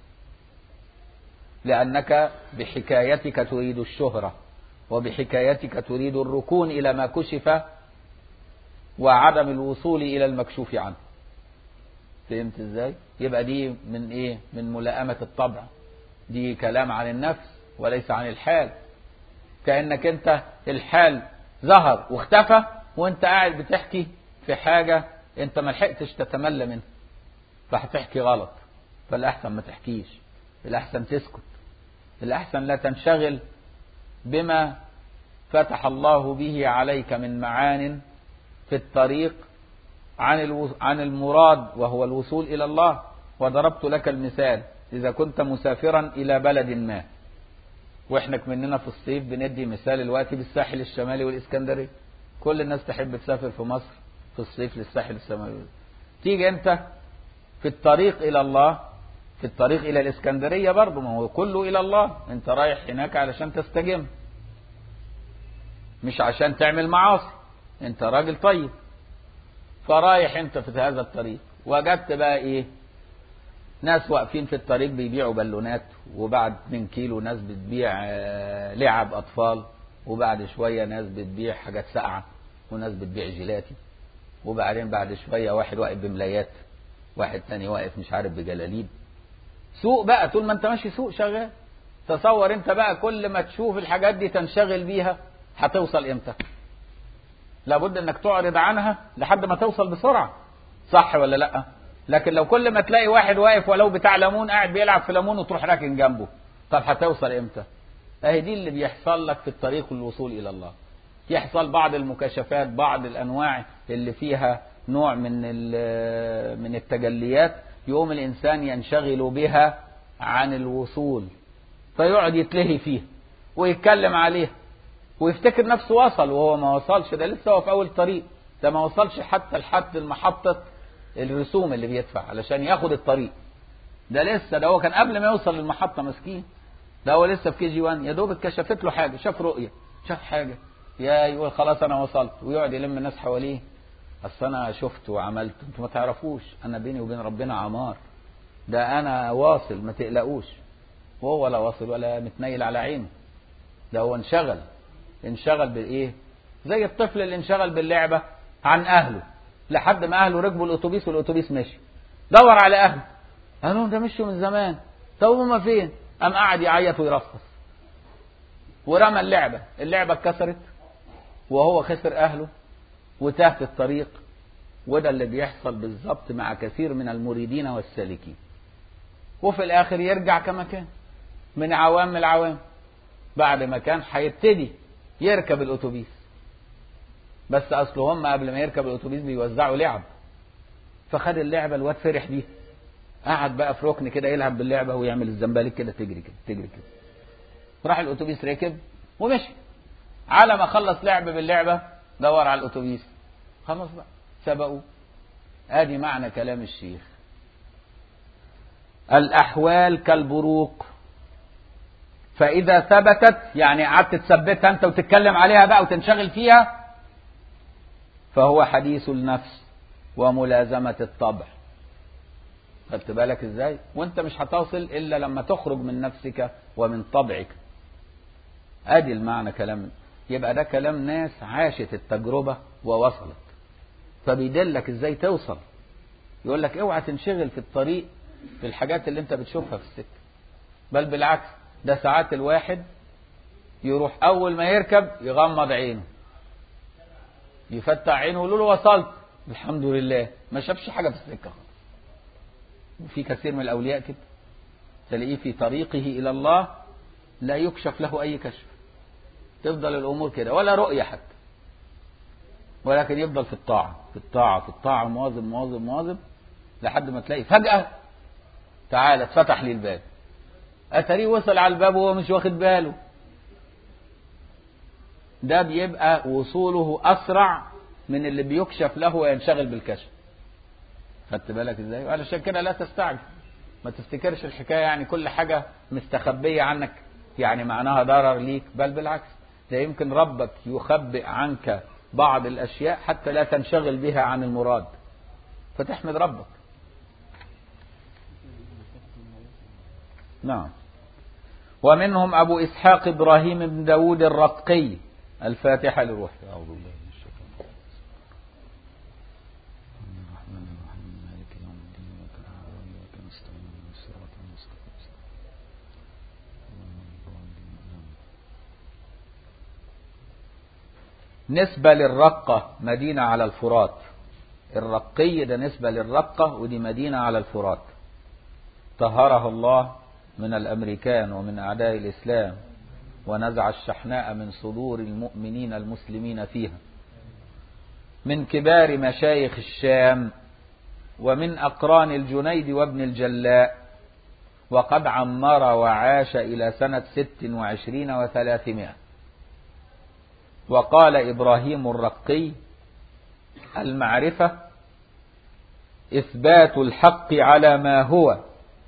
لأنك بحكايتك تريد الشهرة وبحكايتك تريد الركون إلى ما كشف وعدم الوصول إلى المكشوف عنه. فهمت ازاي؟ يبقى دي من ايه؟ من ملائمة الطبع، دي كلام عن النفس وليس عن الحال. كأنك انت الحال ظهر واختفى وانت قاعد بتحكي في حاجة انت ما لحقتش تتملى منها، فهتحكي غلط. فالأحسن ما تحكيش، الأحسن تسكت، الأحسن لا تنشغل بما فتح الله به عليك من معان في الطريق عن المراد وهو الوصول إلى الله. وضربت لك المثال، إذا كنت مسافرا إلى بلد ما، وإحنا مننا في الصيف بندي مثال الوقت بالساحل الشمالي والإسكندرية. كل الناس تحب تسافر في مصر في الصيف للساحل الشمالي. تيجي أنت في الطريق إلى الله، في الطريق إلى الإسكندرية برضه، ما هو كله إلى الله. أنت رايح هناك علشان تستجم، مش عشان تعمل معاصي. أنت راجل طيب، فرايح أنت في هذا الطريق، وجدت بقى إيه؟ ناس واقفين في الطريق بيبيعوا بالونات، وبعد 2 كيلو ناس بتبيع لعب أطفال، وبعد شوية ناس بتبيع حاجات ساقعة، وناس بتبيع جيلاتي، وبعدين بعد شوية واحد واقف بملايات، واحد تاني واقف مش عارف بجلاليب. سوق بقى، طول ما انت ماشي سوق شغال. تصور انت بقى كل ما تشوف الحاجات دي تنشغل بيها، هتوصل امتى؟ لابد انك تعرض عنها لحد ما توصل بسرعة، صح ولا لا؟ لكن لو كل ما تلاقي واحد واقف ولو بتاع ليمون قاعد بيلعب في ليمون وتروح راكن جنبه، طب هتوصل امتى؟ اهي دي اللي بيحصل لك في الطريق الوصول الى الله. يحصل بعض المكاشفات، بعض الانواع اللي فيها نوع من التجليات، يقوم الانسان ينشغل بها عن الوصول، فيقعد يتلهي فيها ويتكلم عليها ويفتكر نفسه وصل، وهو ما وصلش. ده لسه هو في اول طريق، ده ما وصلش حتى لحد المحطة الرسوم اللي بيدفع علشان ياخد الطريق. ده لسه، ده هو كان قبل ما يوصل للمحطة مسكين، ده هو لسه في KG 1. يا دوب اتكشفت له حاجة، شاف رؤية، شاف حاجة، يقول خلاص انا وصلت، ويقعد يلم الناس حواليه. اصل انا شفت وعملت، انتوا ما تعرفوش، انا بيني وبين ربنا عمار، ده انا واصل ما تقلقوش. وهو ولا واصل ولا متنيل على عينه، ده هو انشغل بالايه؟ زي الطفل اللي انشغل باللعبة عن اهله لحد ما اهله ركبوا الاتوبيس والاتوبيس مشي، دور على اهله، قالوا ده مشوا من زمان، طب هما فين؟ قام قاعد يعيط ويرفص ورمى اللعبة اتكسرت، وهو خسر اهله وتاه في الطريق. وده اللي بيحصل بالظبط مع كثير من المريدين والسالكين، وفي الاخر يرجع كما كان من عوام العوام، بعد ما كان هيبتدي يركب الاتوبيس. بس اصل هم قبل ما يركب الاتوبيس بيوزعوا لعب، فخد اللعبة، الواد فرح بيها، قعد بقى في ركن كده يلعب باللعبة ويعمل الزنبالك كده، تجري كده. راح الاتوبيس ركب ومشي، على ما خلص لعب باللعبة دور على الاتوبيس، خلاص بقى سبقوا. ادي معنى كلام الشيخ. الاحوال كالبروق، فاذا ثبتت، يعني قعدت تثبتها انت وتتكلم عليها بقى وتنشغل فيها، فهو حديث النفس وملازمة الطبع. خدت بالك ازاي؟ وانت مش هتوصل الا لما تخرج من نفسك ومن طبعك. ادي المعنى كلام. يبقى ده كلام ناس عاشت التجربة ووصلت، فبيدلك ازاي توصل. يقول لك اوعى تنشغل في الطريق في الحاجات اللي انت بتشوفها في السكة، بل بالعكس، ده ساعات الواحد يروح اول ما يركب يغمض عينه، يفتح عينه ويقول له وصلت الحمد لله، ما شافش حاجة في السكة. وفي كثير من الاولياء كده تلاقيه في طريقه الى الله لا يكشف له اي كشف، تفضل الامور كده ولا رؤية حتى، ولكن يفضل في الطاعة مواظب لحد ما تلاقي فجأة تعالى اتفتح لي الباب، اتاريه وصل على الباب وهو مش واخد باله. ده بيبقى وصوله اسرع من اللي بيكشف له وينشغل بالكشف. خدت بالك ازاي؟ وعلشان كده لا تستعجل، ما تفتكرش الحكاية يعني كل حاجة مستخبية عنك يعني معناها ضرر ليك، بل بالعكس، ده يمكن ربك يخبئ عنك بعض الأشياء حتى لا تنشغل بها عن المراد، فتحمد ربك. نعم. ومنهم أبو إسحاق إبراهيم بن داود الرقي. الفاتحة للروح. أعوذ بالله من الشيطان الرحمن الرحيم مالك يوم الدين وإياك نستعين اهدنا الصراط المستقيم. نسبة للرقة، مدينة على الفرات، الرقي ده نسبة للرقة، ودي مدينة على الفرات طهرها الله من الأمريكان ومن أعداء الإسلام، ونزع الشحناء من صدور المؤمنين المسلمين فيها، من كبار مشايخ الشام ومن أقران الجنيد وابن الجلاء، وقد عمر وعاش إلى سنة 26 و300. وقال إبراهيم الرقي: المعرفة إثبات الحق على ما هو.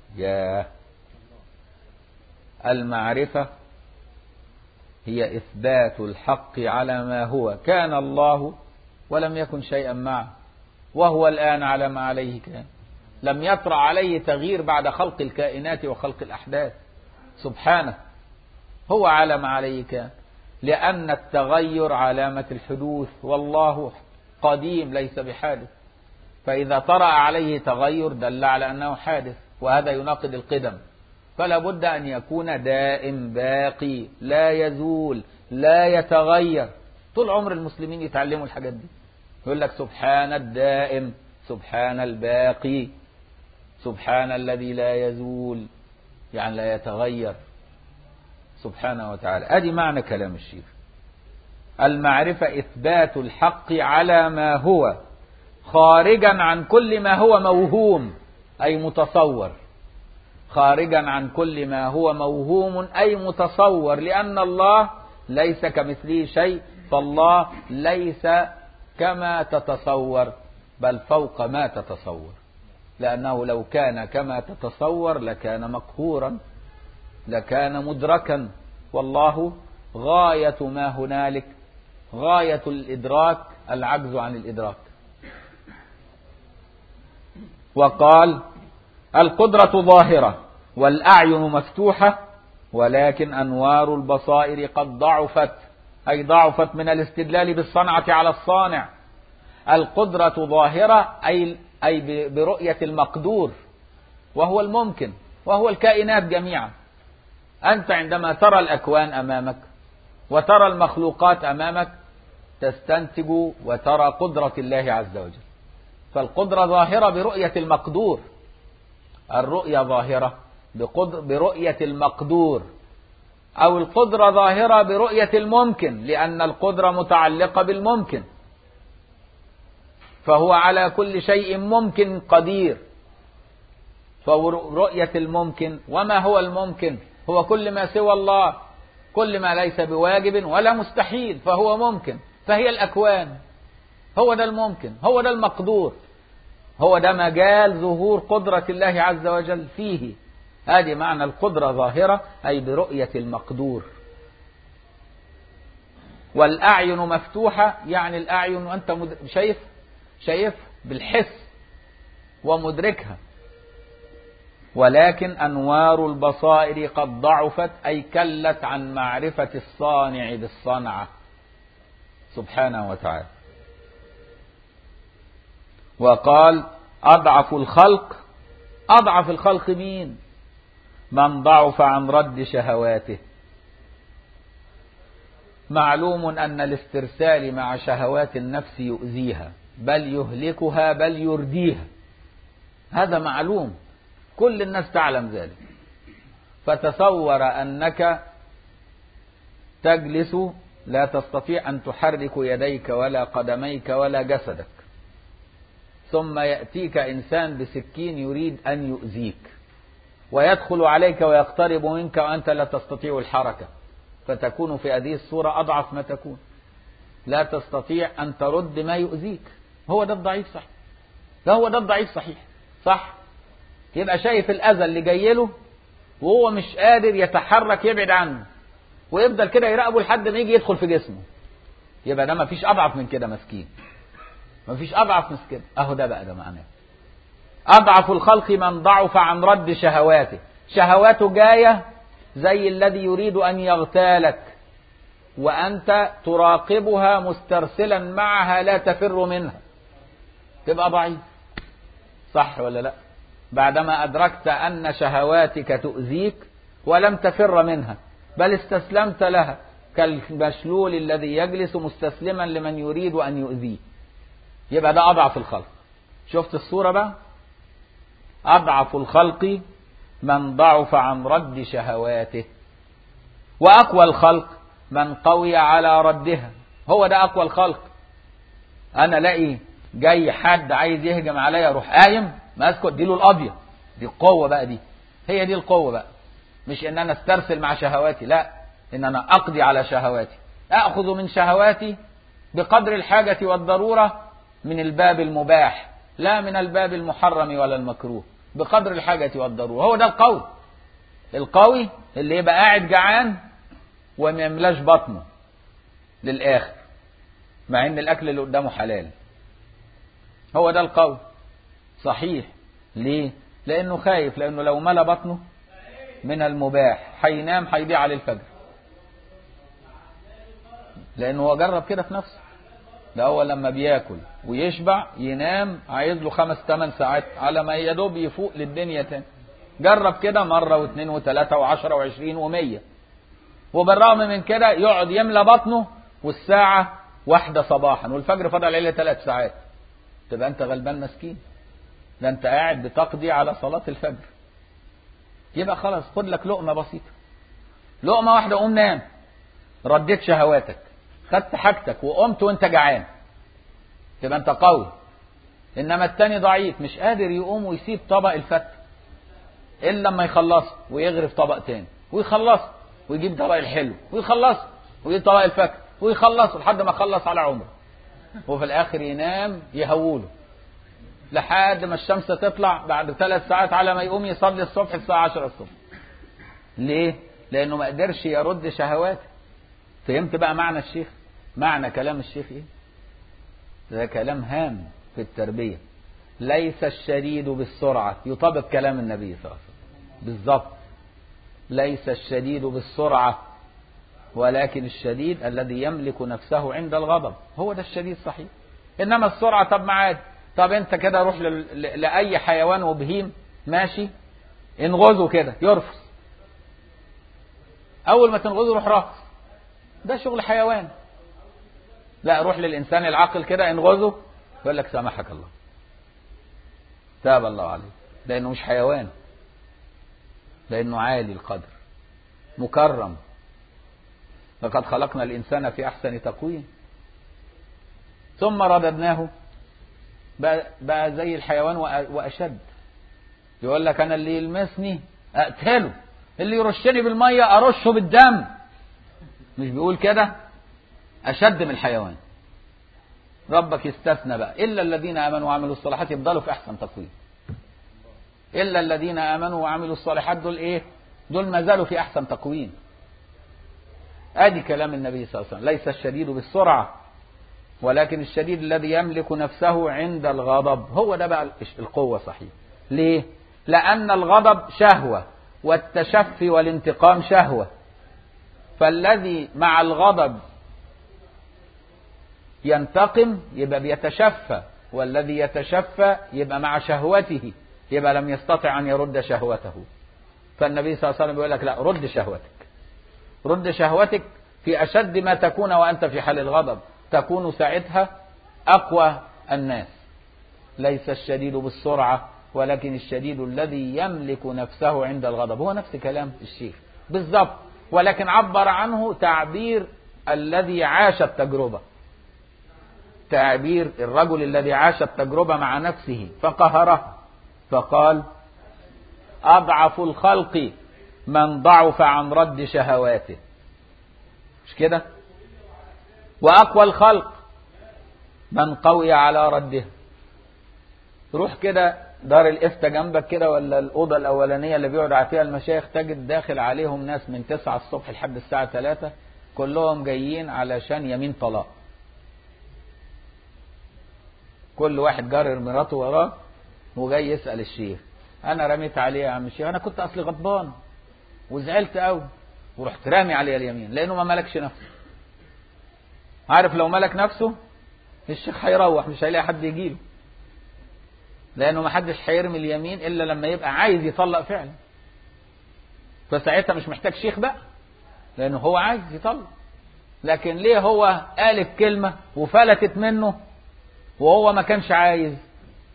المعرفة هي إثبات الحق على ما هو، كان الله ولم يكن شيئا معه، وهو الآن على ما عليه كان، لم يطرأ عليه تغيير بعد خلق الكائنات وخلق الأحداث، سبحانه، هو على ما عليه كان، لأن التغير علامة الحدوث، والله قديم ليس بحادث، فإذا طرأ عليه تغير دل على أنه حادث، وهذا يناقض القدم، فلا بد أن يكون دائم باقي لا يزول لا يتغير. طول عمر المسلمين يتعلموا الحاجات دي، يقول لك سبحان الدائم، سبحان الباقي، سبحان الذي لا يزول، يعني لا يتغير سبحانه وتعالى. ادي معنى كلام الشيخ. المعرفة إثبات الحق على ما هو، خارجا عن كل ما هو موهوم أي متصور، خارجا عن كل ما هو موهوم أي متصور، لأن الله ليس كمثله شيء، فالله ليس كما تتصور بل فوق ما تتصور، لأنه لو كان كما تتصور لكان مقهورا، لكان مدركا، والله غاية ما هنالك، غاية الإدراك العجز عن الإدراك. وقال: القدرة ظاهرة والأعين مفتوحة، ولكن أنوار البصائر قد ضعفت، أي ضعفت من الاستدلال بالصنعة على الصانع. القدرة ظاهرة أي برؤية المقدور، وهو الممكن، وهو الكائنات جميعا. أنت عندما ترى الأكوان أمامك وترى المخلوقات أمامك تستنتج وترى قدرة الله عز وجل، فالقدرة ظاهرة برؤية المقدور، الرؤية ظاهرة برؤية المقدور، أو القدرة ظاهرة برؤية الممكن، لأن القدرة متعلقة بالممكن، فهو على كل شيء ممكن قدير. فرؤية الممكن، وما هو الممكن؟ هو كل ما سوى الله، كل ما ليس بواجب ولا مستحيل فهو ممكن، فهي الأكوان، هو ده الممكن، هو ده المقدور، هو ده مجال ظهور قدرة الله عز وجل فيه. هذه معنى القدرة ظاهرة، أي برؤية المقدور. والأعين مفتوحة، يعني الأعين وأنت شايف بالحس ومدركها، ولكن أنوار البصائر قد ضعفت، أي كلت عن معرفة الصانع بالصنعة سبحانه وتعالى. وقال: أضعف الخلق مين؟ من ضعف عن رد شهواته. معلوم أن الاسترسال مع شهوات النفس يؤذيها، بل يهلكها، بل يرديها، هذا معلوم، كل الناس تعلم ذلك. فتصور أنك تجلس لا تستطيع أن تحرك يديك ولا قدميك ولا جسدك، ثم يأتيك إنسان بسكين يريد أن يؤذيك، ويدخل عليك ويقترب منك وأنت لا تستطيع الحركة، فتكون في هذه الصورة أضعف ما تكون، لا تستطيع أن ترد ما يؤذيك. هو ده الضعيف صحيح، ده هو ده الضعيف صحيح، صح؟ يبقى شايف الأذى اللي جاي له وهو مش قادر يتحرك يبعد عنه، ويفضل كده يراقبه لحد ما يجي يدخل في جسمه، يبقى ده ما فيش أضعف من كده، مسكين، ما فيش أضعف من كده. أهو ده بقى ده معناه أضعف الخلق من ضعف عن رد شهواته. شهواته جاية زي الذي يريد أن يغتالك وأنت تراقبها مسترسلا معها لا تفر منها، تبقى ضعيف، صح ولا لا؟ بعدما أدركت أن شهواتك تؤذيك ولم تفر منها بل استسلمت لها، كالمشلول الذي يجلس مستسلما لمن يريد أن يؤذيه، يبقى ده أضعف الخلق. شفت الصورة بقى؟ أضعف الخلق من ضعف عن رد شهواته، وأقوى الخلق من قوي على ردها. هو ده أقوى الخلق. أنا لاقي جاي حد عايز يهجم عليا، أروح قايم ما أسكت اديله الأبيض. دي القوة بقى، دي هي دي القوة بقى. مش إن أنا استرسل مع شهواتي، لا، إن أنا أقضي على شهواتي، أخذ من شهواتي بقدر الحاجة والضرورة من الباب المباح، لا من الباب المحرم ولا المكروه، بقدر الحاجة والضرورة. هو ده القوي. القوي اللي يبقى قاعد جعان وما يملاش بطنه للآخر مع إن الأكل اللي قدامه حلال. هو ده القوي صحيح. ليه؟ لأنه خايف، لأنه لو ملا بطنه من المباح هينام هيضيع عليه الفجر، لأنه هو جرب كده في نفسه. ده هو لما بياكل ويشبع ينام عايز له 5-8 ساعات على ما يدوب يفوق للدنيا تاني. جرب كده مرة واثنين وثلاثة وعشرة وعشرين ومية، وبالرغم من كده يقعد يملى بطنه والساعة 1 صباحا والفجر فضل عليه 3 ساعات. تبقى انت غلبان مسكين، ده انت قاعد بتقضي على صلاة الفجر. يبقى خلاص خد لك لقمة بسيطة، لقمة واحدة، قوم نام. رديت شهواتك، خدت حاجتك وقمت وانت جعان، تبقى انت قوي. انما التاني ضعيف مش قادر يقوم ويسيب طبق الفتة الا لما يخلصه ويغرف طبق تاني ويخلصه ويجيب طبق الحلو ويخلصه ويجيب طبق الفاكهة ويخلصه لحد ما خلص على عمره، وفي الاخر ينام يهوله لحد ما الشمس تطلع بعد 3 ساعات على ما يقوم يصلي الصبح الساعة 10 الصبح. ليه؟ لانه ما قدرش يرد شهواته. فهمت بقى معنى الشيخ؟ معنى كلام الشيخ ايه؟ ده كلام هام في التربية. ليس الشديد بالسرعة، يطابق كلام النبي صلى الله عليه وسلم بالضبط. ليس الشديد بالسرعة، ولكن الشديد الذي يملك نفسه عند الغضب، هو ده الشديد صحيح. انما السرعة طب معاد، طب انت كده روح لأي حيوان وبهيم ماشي انغزه كده يرفض، اول ما تنغزه روح رقص، ده شغل حيوان. لا، روح للإنسان العاقل كده انغزه يقول لك سامحك الله، تاب الله عليه، لأنه مش حيوان، لأنه عالي القدر مكرم. لقد خلقنا الإنسان في أحسن تقويم ثم رددناه بقى زي الحيوان وأشد. يقول لك أنا اللي يلمسني أقتله، اللي يرشني بالمية أرشه بالدم، مش بيقول كده؟ أشد من الحيوان. ربك يستثنى بقى، إلا الذين آمنوا وعملوا الصالحات يفضلوا في أحسن تقويم. إلا الذين آمنوا وعملوا الصالحات دول إيه؟ دول ما زالوا في أحسن تقويم. آدي كلام النبي صلى الله عليه وسلم. ليس الشديد بالسرعة، ولكن الشديد الذي يملك نفسه عند الغضب. هو ده بقى القوة صحيح. ليه؟ لأن الغضب شهوة، والتشفي والانتقام شهوة. فالذي مع الغضب ينتقم يبقى بيتشفى، والذي يتشفى يبقى مع شهوته، يبقى لم يستطع أن يرد شهوته. فالنبي صلى الله عليه وسلم بيقول لك لا، رد شهوتك، رد شهوتك في أشد ما تكون وأنت في حال الغضب، تكون ساعتها أقوى الناس. ليس الشديد بالسرعة، ولكن الشديد الذي يملك نفسه عند الغضب. هو نفس كلام الشيخ بالضبط، ولكن عبر عنه تعبير الذي عاش التجربة، تعبير الرجل الذي عاش التجربة مع نفسه فقهره، فقال أضعف الخلق من ضعف عن رد شهواته، مش كده؟ وأقوى الخلق من قوي على رده. روح كده دار الإفتاء جنبك كده، ولا الأوضة الأولانية اللي بيقعد فيها المشايخ، تجد داخل عليهم ناس من 9 الصبح لحد الساعة 3 كلهم جايين علشان يمين طلاق. كل واحد جارر مراته وراه وجاي يسأل الشيخ، أنا رميت عليه يا عم الشيخ، أنا كنت أصلي غضبان وزعلت قوي ورحت رامي عليه اليمين، لأنه ما ملكش نفسه. عارف لو ملك نفسه الشيخ هيروح مش هيلاقي حد يجيله، لأنه ما حدش هيرمي اليمين إلا لما يبقى عايز يطلق فعلا. فساعتها مش محتاج شيخ بقى، لأنه هو عايز يطلق. لكن ليه هو قال الكلمة وفلتت منه وهو ما كانش عايز،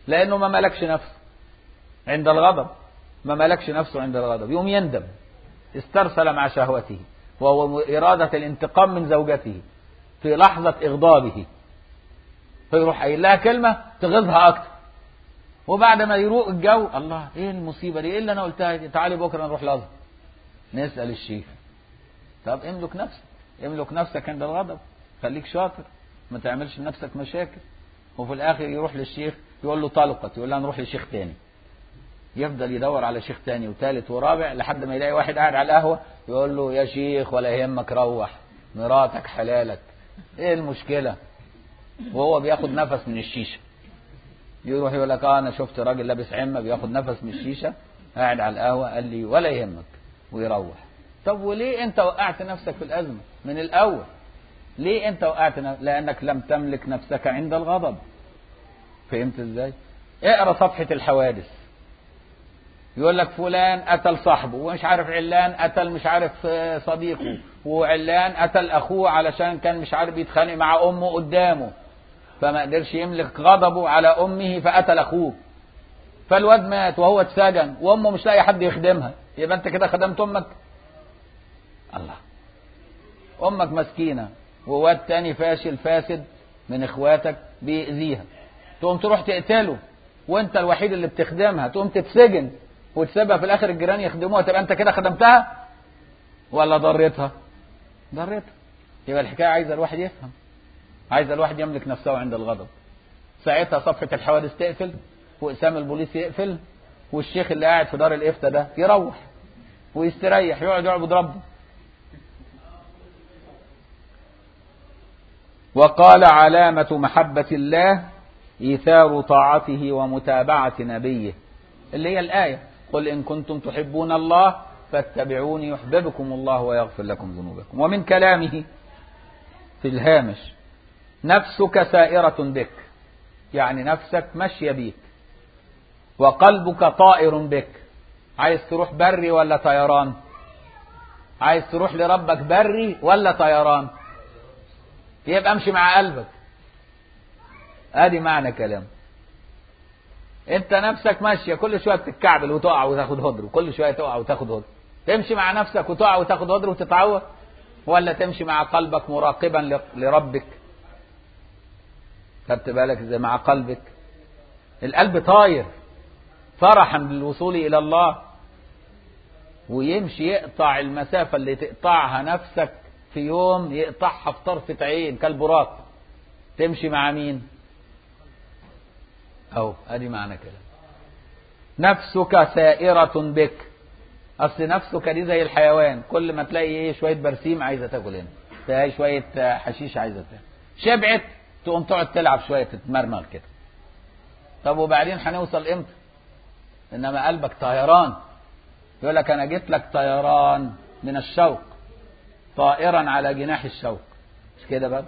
لأنه ما ملكش نفسه عند الغضب، ما ملكش نفسه عند الغضب، يوم يندم، استرسل مع شهوته وهو إرادة الانتقام من زوجته في لحظة إغضابه، فيروح قايل لها كلمة تغيظها أكتر، وبعد ما يروق الجو، الله إيه المصيبة دي، إيه اللي أنا قلتها دي، تعالي بكرة نروح لازم نسأل الشيخ. طب املك نفسك، املك نفسك عند الغضب، خليك شاطر، ما تعملش لنفسك مشاكل. وفي الآخر يروح للشيخ يقول له طلقت، يقول له نروح لشيخ تاني، يفضل يدور على شيخ تاني وثالث ورابع لحد ما يلاقي واحد قاعد على القهوة يقول له يا شيخ ولا يهمك روح، مراتك حلالك، ايه المشكلة؟ وهو بياخد نفس من الشيشة، يروح يقول لك انا شفت راجل لابس عمة بياخد نفس من الشيشة قاعد على القهوة، قال لي ولا يهمك، ويروح. طب وليه انت وقعت نفسك في الأزمة من الأول؟ ليه انت وقعت لأنك لم تملك نفسك عند الغضب. فهمت ازاي؟ اقرأ صفحة الحوادث، يقول لك فلان قتل صاحبه، ومش عارف علان قتل مش عارف صديقه، وعلان قتل اخوه علشان كان مش عارف يتخانق مع امه قدامه، فما قدرش يملك غضبه على امه فقتل اخوه، فالواد مات وهو اتسجن وامه مش لاقي حد يخدمها، يبقى انت كده خدمت امك؟ الله، امك مسكينه وواد تاني فاشل فاسد من اخواتك بيأذيها، تقوم تروح تقتله وانت الوحيد اللي بتخدمها، تقوم تتسجن وتسيبها في الاخر الجيران يخدموها، تبقى انت كده خدمتها ولا ضرتها؟ ضرتها. يبقى الحكايه عايزه الواحد يفهم، عايزه الواحد يملك نفسه عند الغضب. ساعتها صفحه الحوادث تقفل، واقسام البوليس يقفل، والشيخ اللي قاعد في دار الافتاء ده يروح ويستريح، يقعد يعبد ربه. وقال علامة محبة الله إيثار طاعته ومتابعة نبيه، اللي هي الآية قل إن كنتم تحبون الله فاتبعوني يحببكم الله ويغفر لكم ذنوبكم. ومن كلامه في الهامش نفسك سائرة بك، يعني نفسك ماشية بيك، وقلبك طائر بك، عايز تروح بري ولا طيران؟ عايز تروح لربك بري ولا طيران؟ يبقى امشي مع قلبك. ادي معنى كلام. انت نفسك ماشيه كل شويه بتتكعبل وتقع وتاخد هدر، وكل شويه تقع وتاخد هدر، تمشي مع نفسك وتقع وتاخد هدر وتتعور، ولا تمشي مع قلبك مراقبا لربك؟ خدت بالك ازاي؟ مع قلبك. القلب طاير فرحا بالوصول الى الله، ويمشي يقطع المسافه اللي تقطعها نفسك في يوم يقطعها في طرفة عين كالبراق. تمشي مع مين؟ أو أدي معنى كده. نفسك سائرة بك، أصل نفسك دي زي الحيوان، كل ما تلاقي إيه شوية برسيم عايزة تاكل هنا، تلاقي شوية حشيش عايزة تاكل، شبعت تقوم تقعد تلعب شوية تتمرمر كده. طب وبعدين هنوصل إمتى؟ إنما قلبك طيران، يقول لك أنا جيت لك طيران من الشوق، طائرا على جناح الشوق، مش كده بقى؟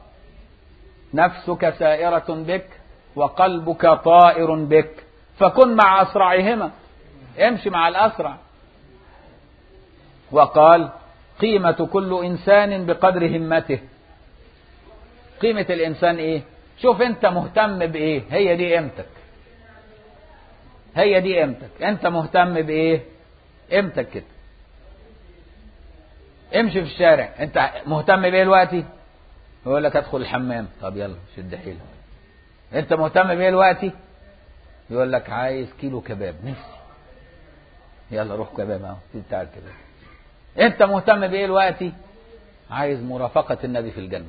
نفسك سائرة بك وقلبك طائر بك، فكن مع أسرعهما، امشي مع الأسرع. وقال قيمة كل إنسان بقدر همته. قيمة الإنسان إيه؟ شوف أنت مهتم بإيه، هي دي قيمتك، هي دي قيمتك. أنت مهتم بإيه؟ قيمتك كده. امشي في الشارع، أنت مهتم بإيه دلوقتي؟ يقول لك ادخل الحمام، طب يلا شد حيلك. أنت مهتم بإيه دلوقتي؟ يقول لك عايز كيلو كباب نفسي، يلا روح كباب اهو بتاع الكباب. انت مهتم بايه دلوقتي؟ عايز مرافقة النبي في الجنة.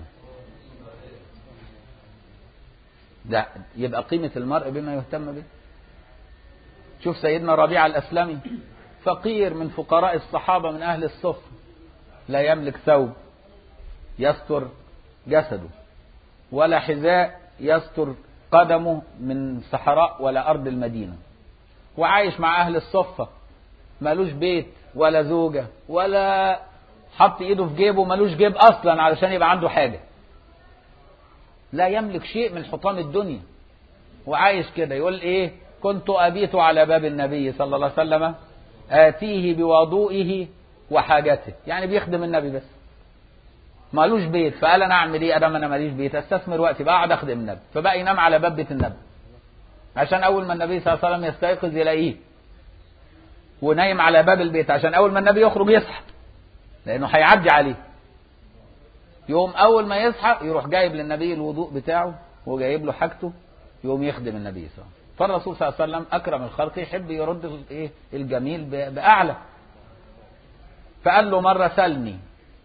ده يبقى قيمة المرء بما يهتم به. شوف سيدنا ربيعة الأسلمي، فقير من فقراء الصحابة من أهل الصف، لا يملك ثوب يستر جسده، ولا حذاء يستر قدمه من صحراء ولا أرض المدينة، وعايش مع أهل الصفة، مالوش بيت ولا زوجة ولا حط إيده في جيبه، مالوش جيب أصلا علشان يبقى عنده حاجة، لا يملك شيء من حطام الدنيا، وعايش كده. يقول إيه؟ كنت أبيت على باب النبي صلى الله عليه وسلم آتيه بوضوئه وحاجته، يعني بيخدم النبي بس مالوش بيت. فقال أنا أعمل إيه أدام أنا ماليش بيت؟ أستثمر وقتي بقى أقعد أخدم النبي، فبقى ينام على باب بيت النبي عشان أول ما النبي صلى الله عليه وسلم يستيقظ يلاقيه ونايم على باب البيت، عشان أول ما النبي يخرج يصحى، لأنه هيعدي عليه. يوم أول ما يصحى يروح جايب للنبي الوضوء بتاعه وجايب له حاجته، يوم يخدم النبي صلى الله عليه وسلم. فالرسول صلى الله عليه وسلم أكرم الخلق، يحب يرد الجميل بأعلى. فقال له مرة سلني.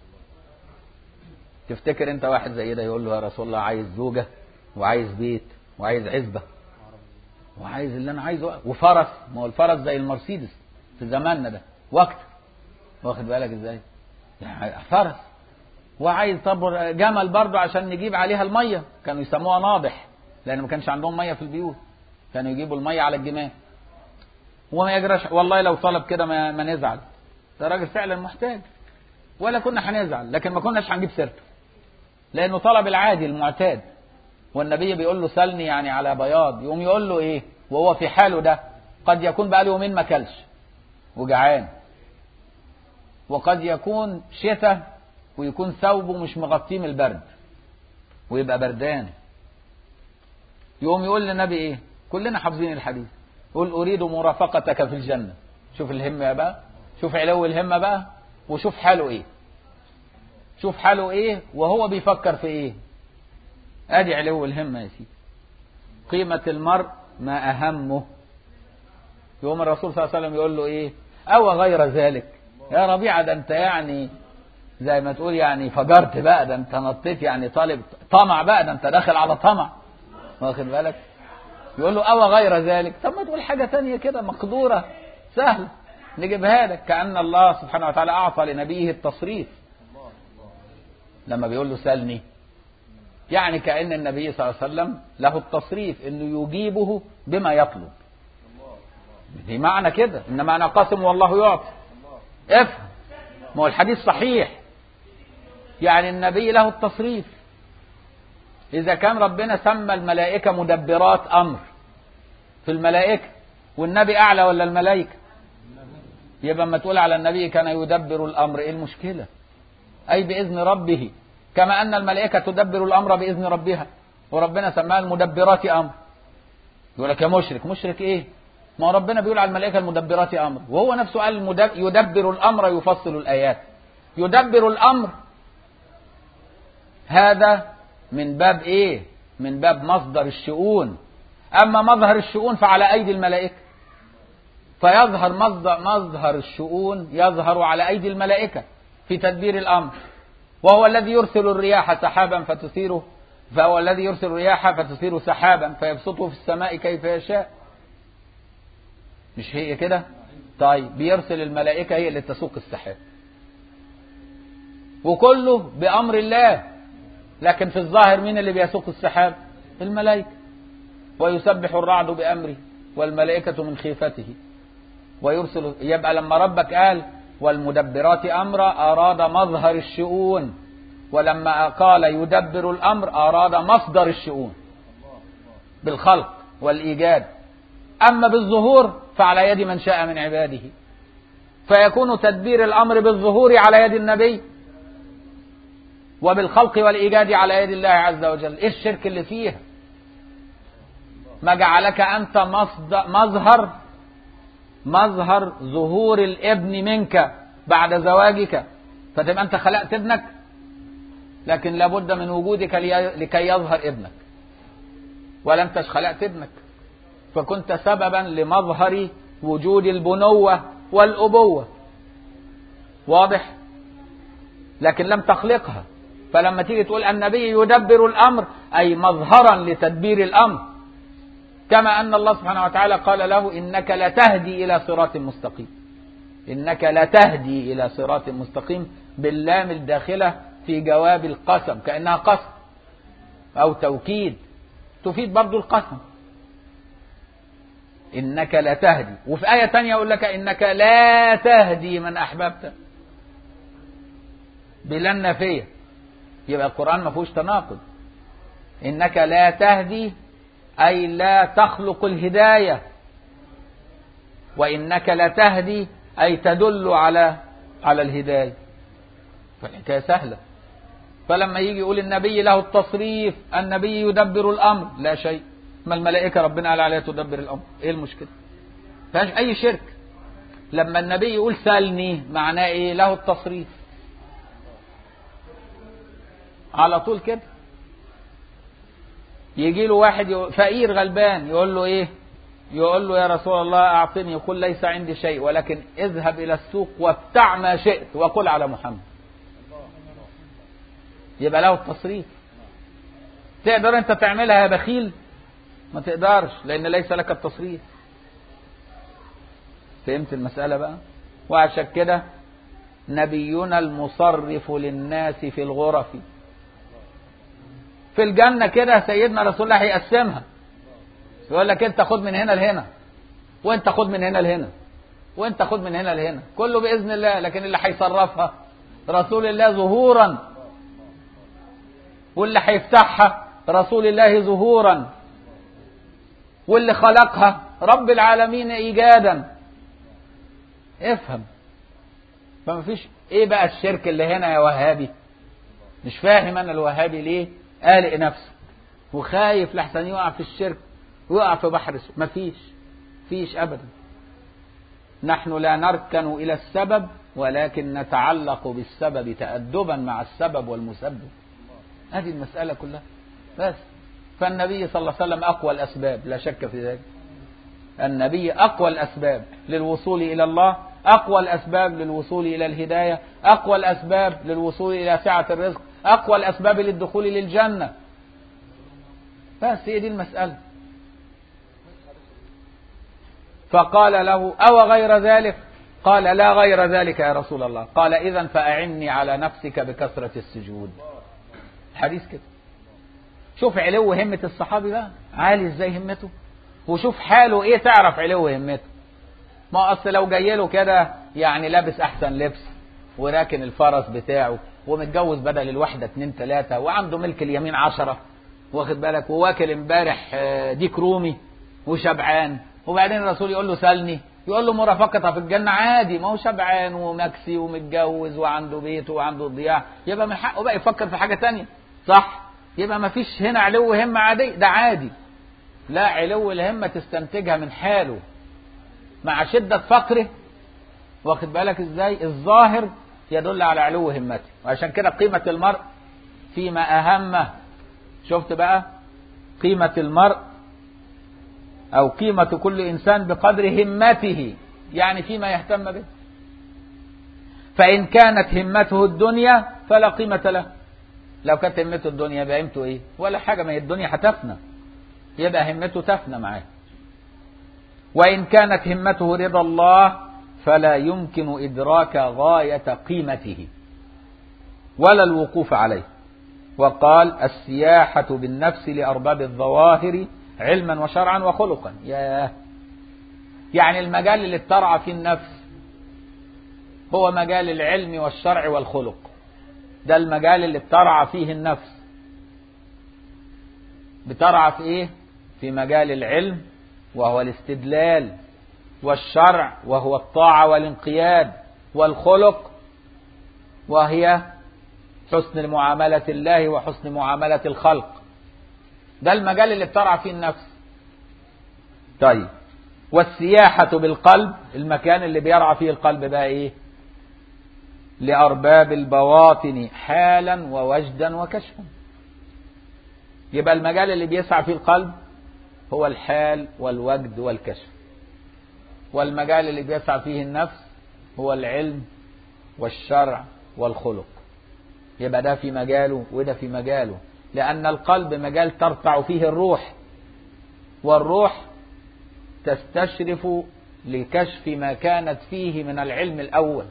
تفتكر انت واحد زي ده يقول له يا رسول الله عايز زوجة وعايز بيت وعايز عزبة وعايز اللي انا عايزه وفرس؟ ما هو الفرس زي المرسيدس في زماننا ده وقت، واخد بالك ازاي؟ يعني فرس. وعايز طب جمل برضه عشان نجيب عليها المية، كانوا يسموها ناضح لان ما كانش عندهم مية في البيوت، كانوا يجيبوا المية على الجمال. وما يجراش والله لو طلب كده ما نزعل، ده راجل فعلا محتاج، ولا كنا هنزعل، لكن ما كناش هنجيب سيرته لانه طلب العادي المعتاد. والنبي بيقول له سلني يعني على بياض، يقوم يقول له ايه وهو في حاله ده؟ قد يكون بقى له يومين ما كلش وجعان، وقد يكون شتاء ويكون ثوبه مش مغطيه من البرد ويبقى بردان. يقوم يقول للنبي ايه؟ كلنا حافظين الحديث، يقول اريد مرافقتك في الجنة. شوف الهمة بقى، شوف علو الهمة بقى، وشوف حاله ايه، شوف حاله ايه وهو بيفكر في ايه. ادي علو الهمة يا سيدي. قيمة المرء ما اهمه. يوم الرسول صلى الله عليه وسلم يقول له ايه؟ او غير ذلك يا ربيعة، ده انت يعني زي ما تقول يعني فجرت بقى، ده انت نطيت يعني طالب طمع بقى، ده انت داخل على طمع، واخد بالك؟ يقول له او غير ذلك، طب ما تقول حاجة تانية كده مقدورة سهلة نجيبها لك. كأن الله سبحانه وتعالى اعطى لنبيه التصريف لما بيقول له سلني، يعني كأن النبي صلى الله عليه وسلم له التصريف انه يجيبه بما يطلب. دي معنى كده، ان معنى قاسم والله يعطي. افهم، ما هو الحديث صحيح، يعني النبي له التصريف. اذا كان ربنا سمى الملائكة مدبرات امر في الملائكة، والنبي اعلى ولا الملائكة؟ يبقى اما تقول على النبي كان يدبر الامر، ايه المشكلة؟ اي باذن ربه، كما ان الملائكة تدبر الامر باذن ربها، وربنا سماها المدبرات امر. يقول لك يا مشرك، مشرك ايه؟ ما هو ربنا بيقول على الملائكة المدبرات امر، وهو نفسه قال يدبر الامر يفصل الايات. يدبر الامر هذا من باب ايه؟ من باب مصدر الشؤون. اما مظهر الشؤون فعلى ايدي الملائكة، فيظهر مظهر الشؤون يظهر على ايدي الملائكة في تدبير الامر. وهو الذي يرسل الرياح سحابا فتثيره، فهو الذي يرسل الرياح فتثير سحابا فيبسطه في السماء كيف يشاء. مش هي كده؟ طيب بيرسل الملائكة هي اللي تسوق السحاب، وكله بأمر الله. لكن في الظاهر مين اللي بيسوق السحاب؟ الملائكة. ويسبح الرعد بأمره والملائكة من خيفته ويرسل. يبقى لما ربك قال والمدبرات أمرا أراد مظهر الشؤون، ولما قال يدبر الأمر أراد مصدر الشؤون بالخلق والإيجاد. أما بالظهور فعلى يد من شاء من عباده، فيكون تدبير الأمر بالظهور على يد النبي، وبالخلق والإيجاد على يد الله عز وجل. إيه الشرك اللي فيها؟ ما جعلك أنت مظهر ظهور الابن منك بعد زواجك، فتبقى أنت خلقت ابنك، لكن لابد من وجودك لكي يظهر ابنك، ولا أنت خلقت ابنك، فكنت سببا لمظهر وجود البنوة والأبوة. واضح؟ لكن لم تخلقها. فلما تيجي تقول النبي يدبر الأمر أي مظهرا لتدبير الأمر، كما أن الله سبحانه وتعالى قال له إنك لتهدي إلى صراط مستقيم. إنك لتهدي إلى صراط مستقيم باللام الداخلة في جواب القسم، كأنها قسم أو توكيد تفيد برضو القسم. إنك لتهدي. وفي آية تانية يقول لك إنك لا تهدي من أحببت، بلا النافية. يبقى القرآن ما فيهوش تناقض. إنك لا تهدي أي لا تخلق الهداية، وإنك لتهدي أي تدل على الهداية. فالحكاية سهلة. فلما يجي يقول النبي له التصريف، النبي يدبر الأمر، لا شيء. ما الملائكة ربنا قال عليها تدبر الأمر، إيه المشكلة؟ فيهاش أي شرك. لما النبي يقول سلني معناه إيه؟ له التصريف على طول كده. يجي له واحد فقير غلبان يقول له إيه؟ يقول له يا رسول الله أعطني، يقول ليس عندي شيء ولكن اذهب إلى السوق وابتع ما شئت وقل على محمد. يبقى له التصريف. تقدر أنت تعملها يا بخيل؟ ما تقدرش، لأن ليس لك التصريف. فهمت المسألة بقى؟ وعشان كده نبينا المصرف للناس في الغرف. في الجنة كده سيدنا رسول الله هيقسمها، يقول لك انت خد من هنا لهنا، وانت خد من هنا لهنا، وانت خد من هنا لهنا، كله بإذن الله. لكن اللي هيصرفها رسول الله ظهورا، واللي هيفتحها رسول الله ظهورا، واللي خلقها رب العالمين إيجادا. افهم. فما فيش ايه بقى الشرك اللي هنا يا وهابي؟ مش فاهم انا الوهابي ليه قالق نفسه وخايف لحسن يقع في الشرك ويقع في بحر السوء. ما فيش ابدا. نحن لا نركن الى السبب ولكن نتعلق بالسبب تأدبا مع السبب والمسبب. هذه المسألة كلها بس. فالنبي صلى الله عليه وسلم اقوى الاسباب، لا شك في ذلك. النبي اقوى الاسباب للوصول الى الله، اقوى الاسباب للوصول الى الهداية، اقوى الاسباب للوصول الى سعة الرزق، اقوى الاسباب للدخول للجنة. بس هي دي المسألة. فقال له أو غير ذلك؟ قال لا غير ذلك يا رسول الله. قال إذن فأعني على نفسك بكثرة السجود. حديث كده. شوف علو همة الصحابي بقى عالي ازاي همته، وشوف حاله ايه تعرف علو همته. ما اصل لو جاي له كده يعني لابس احسن لبس وراكن الفرس بتاعه ومتجوز بدل الواحدة 2 3 وعنده ملك اليمين 10، واخد بالك، وواكل امبارح ديك رومي وشبعان، وبعدين الرسول يقول له سلني، يقول له مرافقتها في الجنة عادي، ما هو شبعان ومكسي ومتجوز وعنده بيت وعنده ضياع، يبقى من حقه بقى يفكر في حاجة تانية، صح؟ يبقى ما فيش هنا علو همة عادي، ده عادي. لا، علو الهمة تستنتجها من حاله مع شدة فقره، واخد بالك ازاي؟ الظاهر يدل على علو همته. وعشان كده قيمة المرء فيما أهمه. شفت بقى؟ قيمة المرء أو قيمة كل إنسان بقدر همته، يعني فيما يهتم به. فإن كانت همته الدنيا فلا قيمة له. لو كانت همته الدنيا يبقى قيمته إيه؟ ولا حاجة، ما هي الدنيا هتفنى، يبقى همته تفنى معاه. وإن كانت همته رضا الله فلا يمكن إدراك غاية قيمته ولا الوقوف عليه. وقال السياحة بالنفس لأرباب الظواهر علما وشرعا وخلقا. يعني المجال اللي بترعى فيه النفس هو مجال العلم والشرع والخلق. ده المجال اللي بترعى فيه النفس. بترعى في ايه؟ في مجال العلم وهو الاستدلال، والشرع وهو الطاعة والانقياد، والخلق وهي حسن معاملة الله وحسن معاملة الخلق. ده المجال اللي بترعى فيه النفس. طيب، والسياحة بالقلب، المكان اللي بيرعى فيه القلب بقى ايه؟ لأرباب البواطن حالا ووجدا وكشفا. يبقى المجال اللي بيسعى فيه القلب هو الحال والوجد والكشف، والمجال اللي بيسعى فيه النفس هو العلم والشرع والخلق. يبقى ده في مجاله وده في مجاله، لأن القلب مجال ترتع فيه الروح، والروح تستشرف لكشف ما كانت فيه من العلم الأول،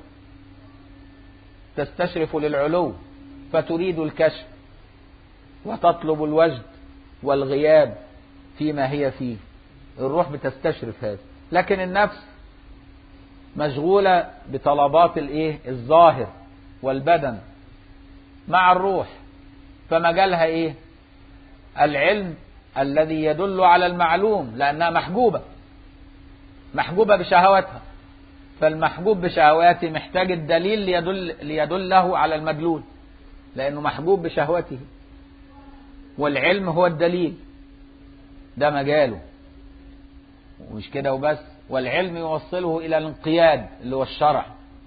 تستشرف للعلو فتريد الكشف وتطلب الوجد والغياب فيما هي فيه. الروح بتستشرف هذا، لكن النفس مشغولة بطلبات الايه؟ الظاهر والبدن مع الروح. فمجالها ايه؟ العلم الذي يدل على المعلوم، لأنها محجوبة بشهواتها. فالمحجوب بشهواته محتاج الدليل ليدله على المدلول، لأنه محجوب بشهوته، والعلم هو الدليل. ده مجاله. ومش كده وبس، والعلم يوصله إلى الانقياد اللي هو الشرع،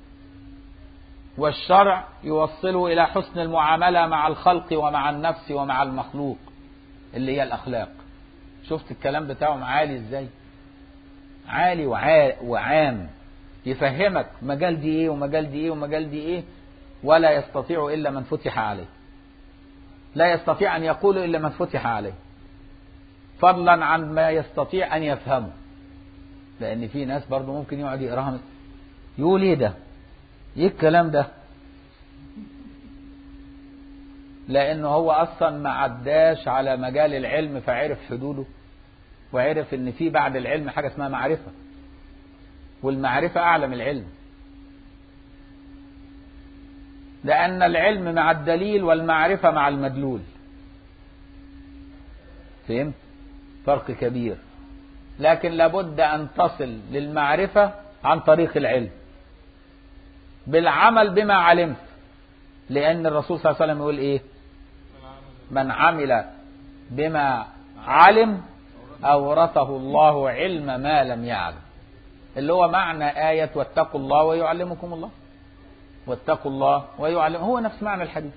والشرع يوصله إلى حسن المعاملة مع الخلق ومع النفس ومع المخلوق اللي هي الأخلاق. شفت الكلام بتاعهم عالي ازاي؟ عالي وعام، يفهمك مجال دي ايه ومجال دي ايه ومجال دي ايه، ولا يستطيع إلا من فتح عليه. لا يستطيع أن يقول إلا من فتح عليه، فضلا عن ما يستطيع أن يفهمه. لأن في ناس برضو ممكن يقعد يقراها يقول ايه ده، ايه الكلام ده، لأنه هو أصلا ما عداش على مجال العلم فعرف حدوده، وعرف ان في بعد العلم حاجة اسمها معرفة، والمعرفة أعلى من العلم، لأن العلم مع الدليل والمعرفة مع المدلول. فهمت؟ فرق كبير. لكن لابد أن تصل للمعرفة عن طريق العلم بالعمل بما علمت، لأن الرسول صلى الله عليه وسلم يقول إيه؟ من عمل بما علم أورثه الله علم ما لم يعلم، اللي هو معنى آية واتقوا الله ويعلمكم الله. واتقوا الله ويعلم، هو نفس معنى الحديث.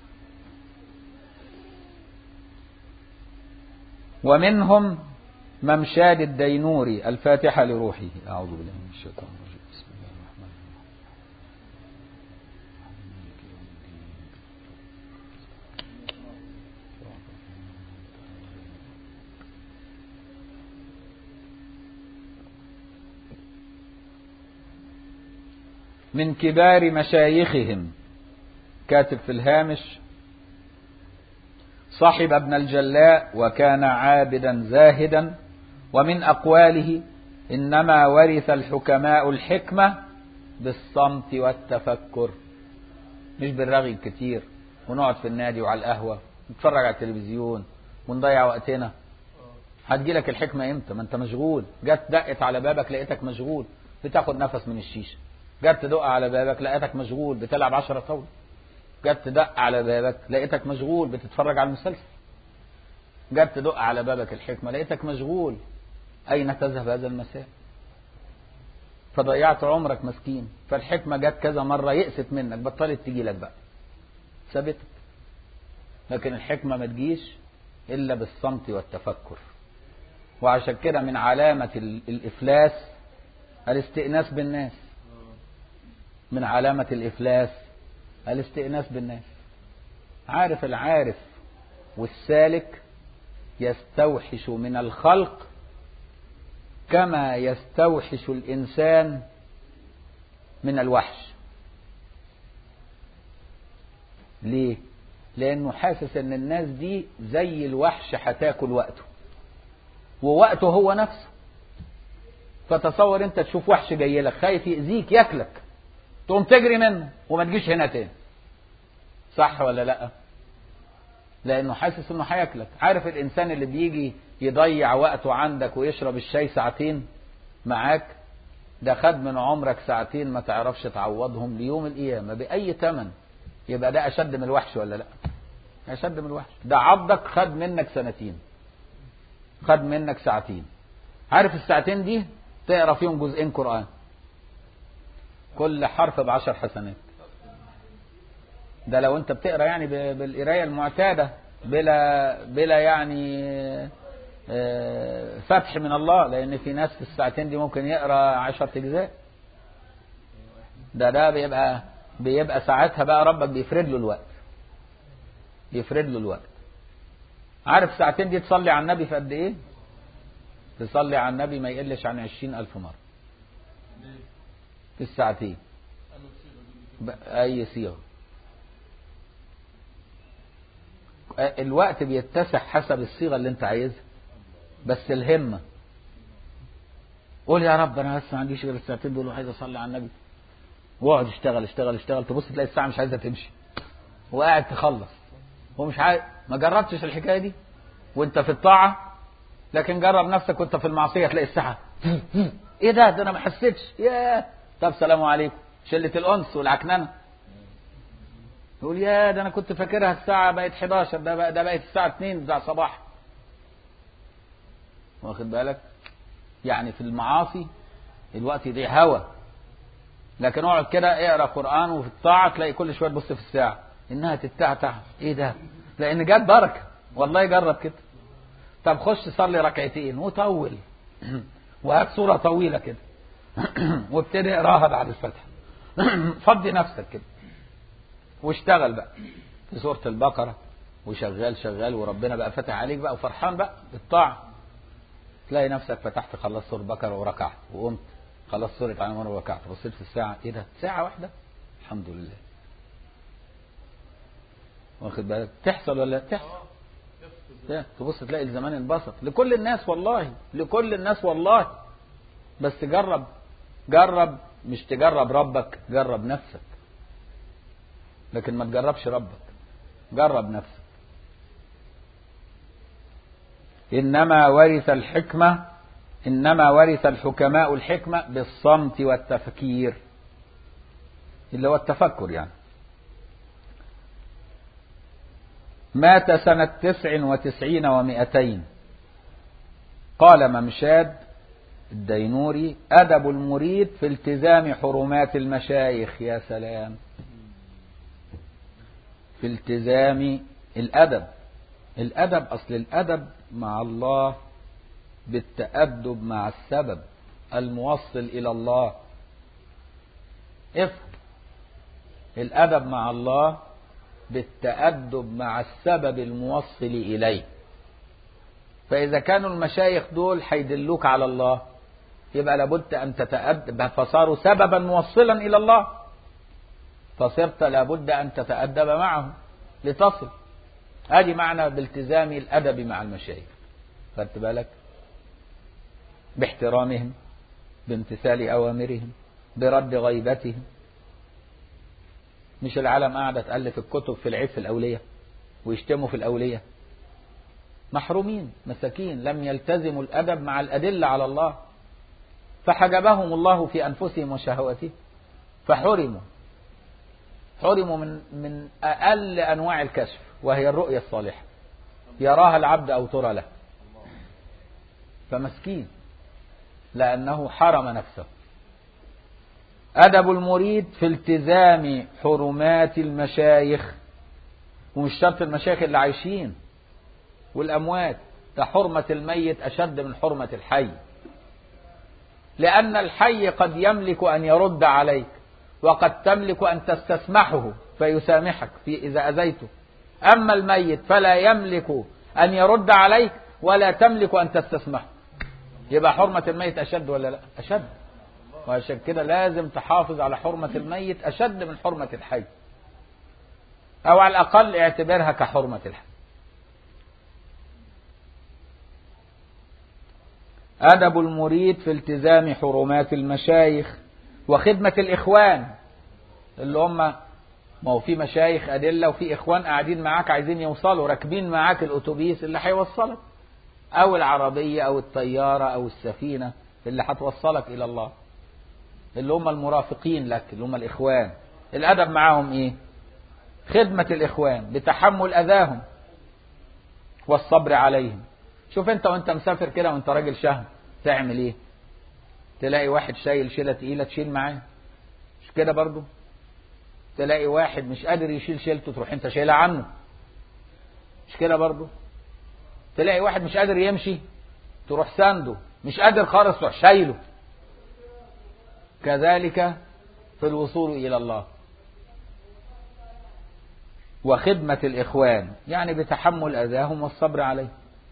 ومنهم ممشاد الدينوري. الفاتحة لروحه. أعوذ بالله من الشيطان الرجيم. بسم الله الرحمن الرحيم. من كبار مشايخهم، كاتب في الهامش: صاحب ابن الجلاء وكان عابدا زاهدا، ومن أقواله: إنما ورث الحكماء الحكمة بالصمت والتفكر. مش بالرغي كتير ونقعد في النادي وعلى القهوة نتفرج على التلفزيون ونضيع وقتنا. هتجيلك الحكمة امتى؟ ما انت مشغول. جت دقت على بابك لقيتك مشغول بتاخد نفس من الشيشة. جت تدق على بابك لقيتك مشغول بتلعب 10 طاولة. جت تدق على بابك لقيتك مشغول بتتفرج على المسلسل. جت تدق على بابك الحكمة لقيتك مشغول. أين تذهب هذا المساء؟ فضيعت عمرك مسكين. فالحكمة جت كذا مرة يئست منك، بطلت تجي لك بقى، ثبتت. لكن الحكمة ما تجيش إلا بالصمت والتفكر. وعشان كده من علامة الإفلاس الاستئناس بالناس. من علامة الإفلاس الاستئناس بالناس. عارف العارف والسالك يستوحش من الخلق كما يستوحش الإنسان من الوحش. ليه؟ لأنه حاسس أن الناس دي زي الوحش هتاكل وقته، ووقته هو نفسه. فتصور أنت تشوف وحش جاي لك خايف يأذيك ياكلك، تقوم تجري منه وما تجيش هنا تاني. صح ولا لأ؟ لأنه حاسس أنه هياكلك. عارف الإنسان اللي بيجي يضيع وقته عندك ويشرب الشاي ساعتين معاك، ده خد من عمرك ساعتين ما تعرفش تعوضهم ليوم القيامة بأي ثمن. يبقى ده أشد من الوحش ولا لأ؟ أشد من الوحش. ده عضك خد منك سنتين، خد منك ساعتين. عارف الساعتين دي تقرأ فيهم جزئين قرآن، كل حرف ب10 حسنات. ده لو انت بتقرأ يعني بالقراية المعتادة بلا يعني فتح من الله، لأن في ناس في الساعتين دي ممكن يقرأ 10 أجزاء. ده بيبقى ساعتها بقى ربك بيفرد له الوقت، يفرد له الوقت. عارف الساعتين دي تصلي على النبي في قد ايه؟ تصلي على النبي ما يقلش عن 20,000 مرة في الساعتين، أي صيغة. الوقت بيتسع حسب الصيغة اللي انت عايزها، بس الهمة. قول يا رب انا بس ما عنديش غير الساعتين دول وعايز اصلي على النبي، واقعد اشتغل اشتغل اشتغل، تبص تلاقي الساعة مش عايزة تمشي وقاعد تخلص ومش عايز. ما جربتش الحكاية دي وانت في الطاعة؟ لكن جرب نفسك وانت في المعصية تلاقي الساعة ايه ده انا ما حسيتش. ياه، طب سلام عليكم، شلة الأنس والعكننة. يقول يا ده انا كنت فاكرها الساعة بقت 11، ده بقت الساعة 2 بتاع صباح. واخد بالك؟ يعني في المعاصي الوقت يضيع هوا، لكن اقعد كده اقرا قرآن وفي الطاعة تلاقي كل شوية تبص في الساعة انها تتعتع، ايه ده؟ لان جت بركة. والله جرب كده. طب خش صلي ركعتين وطول وهات صورة طويلة كده وابتدي اقراها بعد الفتح. فضي نفسك كده واشتغل بقى في سورة البقرة وشغال شغال، وربنا بقى فتح عليك بقى وفرحان بقى بالطاعة. تلاقي نفسك فتحت خلصت سورة البقرة وركعت، وقمت خلصت سورة آل عمران وركعت، بصيت في الساعة، ايه ده؟ ساعة واحدة؟ الحمد لله. واخد بالك؟ تحصل ولا تحصل؟ تبص تلاقي الزمان انبسط لكل الناس، والله لكل الناس والله. بس جرب، جرب، مش تجرب ربك، جرب نفسك، لكن ما تجربش ربك، جرب نفسك. إنما ورث الحكماء الحكمة بالصمت والتفكير، اللي هو التفكر يعني. مات سنة 99 و200. قال ممشاد الدينوري: أدب المريد في التزام حرمات المشايخ. يا سلام، في التزام الأدب. الأدب، أصل الأدب مع الله بالتأدب مع السبب الموصل إلى الله. افهم، الأدب مع الله بالتأدب مع السبب الموصل إليه. فإذا كانوا المشايخ دول هيدلوك على الله، يبقى لابد أن تتأدب، فصاروا سببا موصلا إلى الله، فصرت لابد أن تتأدب معهم لتصل. هذه معنى بالتزام الأدب مع المشايخ. خدت بالك؟ باحترامهم، بامتثال أوامرهم، برد غيبتهم. مش العالم قاعدة تألف الكتب في العيب في الأولية ويشتموا في الأولية، محرومين مساكين لم يلتزموا الأدب مع الأدلة على الله، فحجبهم الله في أنفسهم وشهواتهم، فحرموا من أقل أنواع الكشف، وهي الرؤية الصالحة يراها العبد أو ترى له، فمسكين لأنه حرم نفسه. أدب المريد في التزام حرمات المشايخ، ومش شرط المشايخ اللي عايشين والأموات، ده حرمة الميت أشد من حرمة الحي، لأن الحي قد يملك أن يرد عليك، وقد تملك أن تستسمحه فيسامحك إذا أذيته. أما الميت فلا يملك أن يرد عليك ولا تملك أن تستسمحه، يبقى حرمة الميت أشد ولا لا؟ أشد. وعشان كده لازم تحافظ على حرمة الميت أشد من حرمة الحي، أو على الأقل اعتبرها كحرمة الحي. أدب المريد في التزام حرمات المشايخ وخدمة الإخوان، اللي هم، ما هو في مشايخ أدلة وفي إخوان قاعدين معاك عايزين يوصلوا، راكبين معاك الأتوبيس اللي هيوصلك، أو العربية أو الطيارة أو السفينة اللي هتوصلك إلى الله، اللي هم المرافقين لك، اللي هم الإخوان. الأدب معاهم إيه؟ خدمة الإخوان بتحمل أذاهم والصبر عليهم. شوف أنت وأنت مسافر كده وأنت راجل شهم تعمل إيه؟ تلاقي واحد شايل شيلة تقيلة تشيل معاه، مش كده برضو؟ تلاقي واحد مش قادر يشيل شيلته تروح أنت شايلها عنه، مش كده برضو؟ تلاقي واحد مش قادر يمشي تروح سانده، مش قادر خالص تروح شايله. كذلك في الوصول إلى الله. وخدمة الإخوان يعني بتحمل أذاهم والصبر عليه.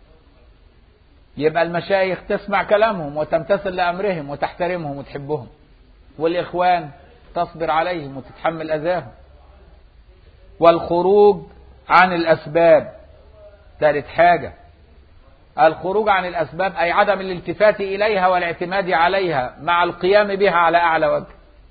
يبقى المشايخ تسمع كلامهم وتمتثل لأمرهم وتحترمهم وتحبهم، والإخوان تصبر عليهم وتتحمل أذاهم. والخروج عن الأسباب، ثالث حاجة، الخروج عن الأسباب أي عدم الالتفات إليها والاعتماد عليها مع القيام بها على أعلى وجه،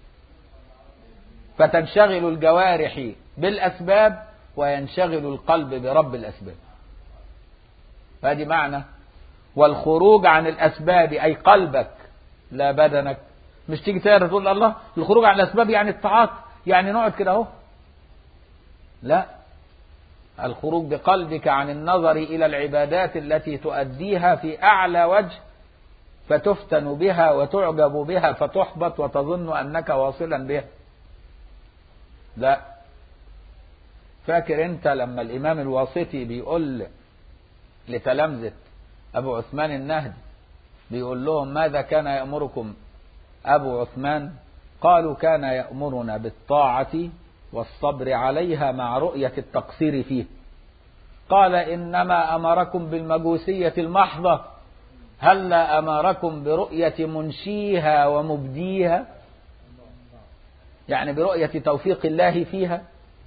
فتنشغل الجوارح بالأسباب وينشغل القلب برب الأسباب. هذه معنى والخروج عن الأسباب، أي قلبك لا بدنك. مش تيجي تقول الله الخروج عن الأسباب يعني الطاعات، يعني نقعد كده اهو، لا، الخروج بقلبك عن النظر إلى العبادات التي تؤديها في أعلى وجه، فتفتن بها وتعجب بها فتحبط وتظن أنك واصلا بها. لا. فاكر أنت لما الإمام الواسطي بيقول لتلامذة أبو عثمان النهدي، بيقول لهم ماذا كان يأمركم أبو عثمان؟ قالوا كان يأمرنا بالطاعة والصبر عليها مع رؤية التقصير فيه. قال إنما أمركم بالمجوسية المحضة، هلا أمركم برؤية منشيها ومبديها، يعني برؤية توفيق الله فيها.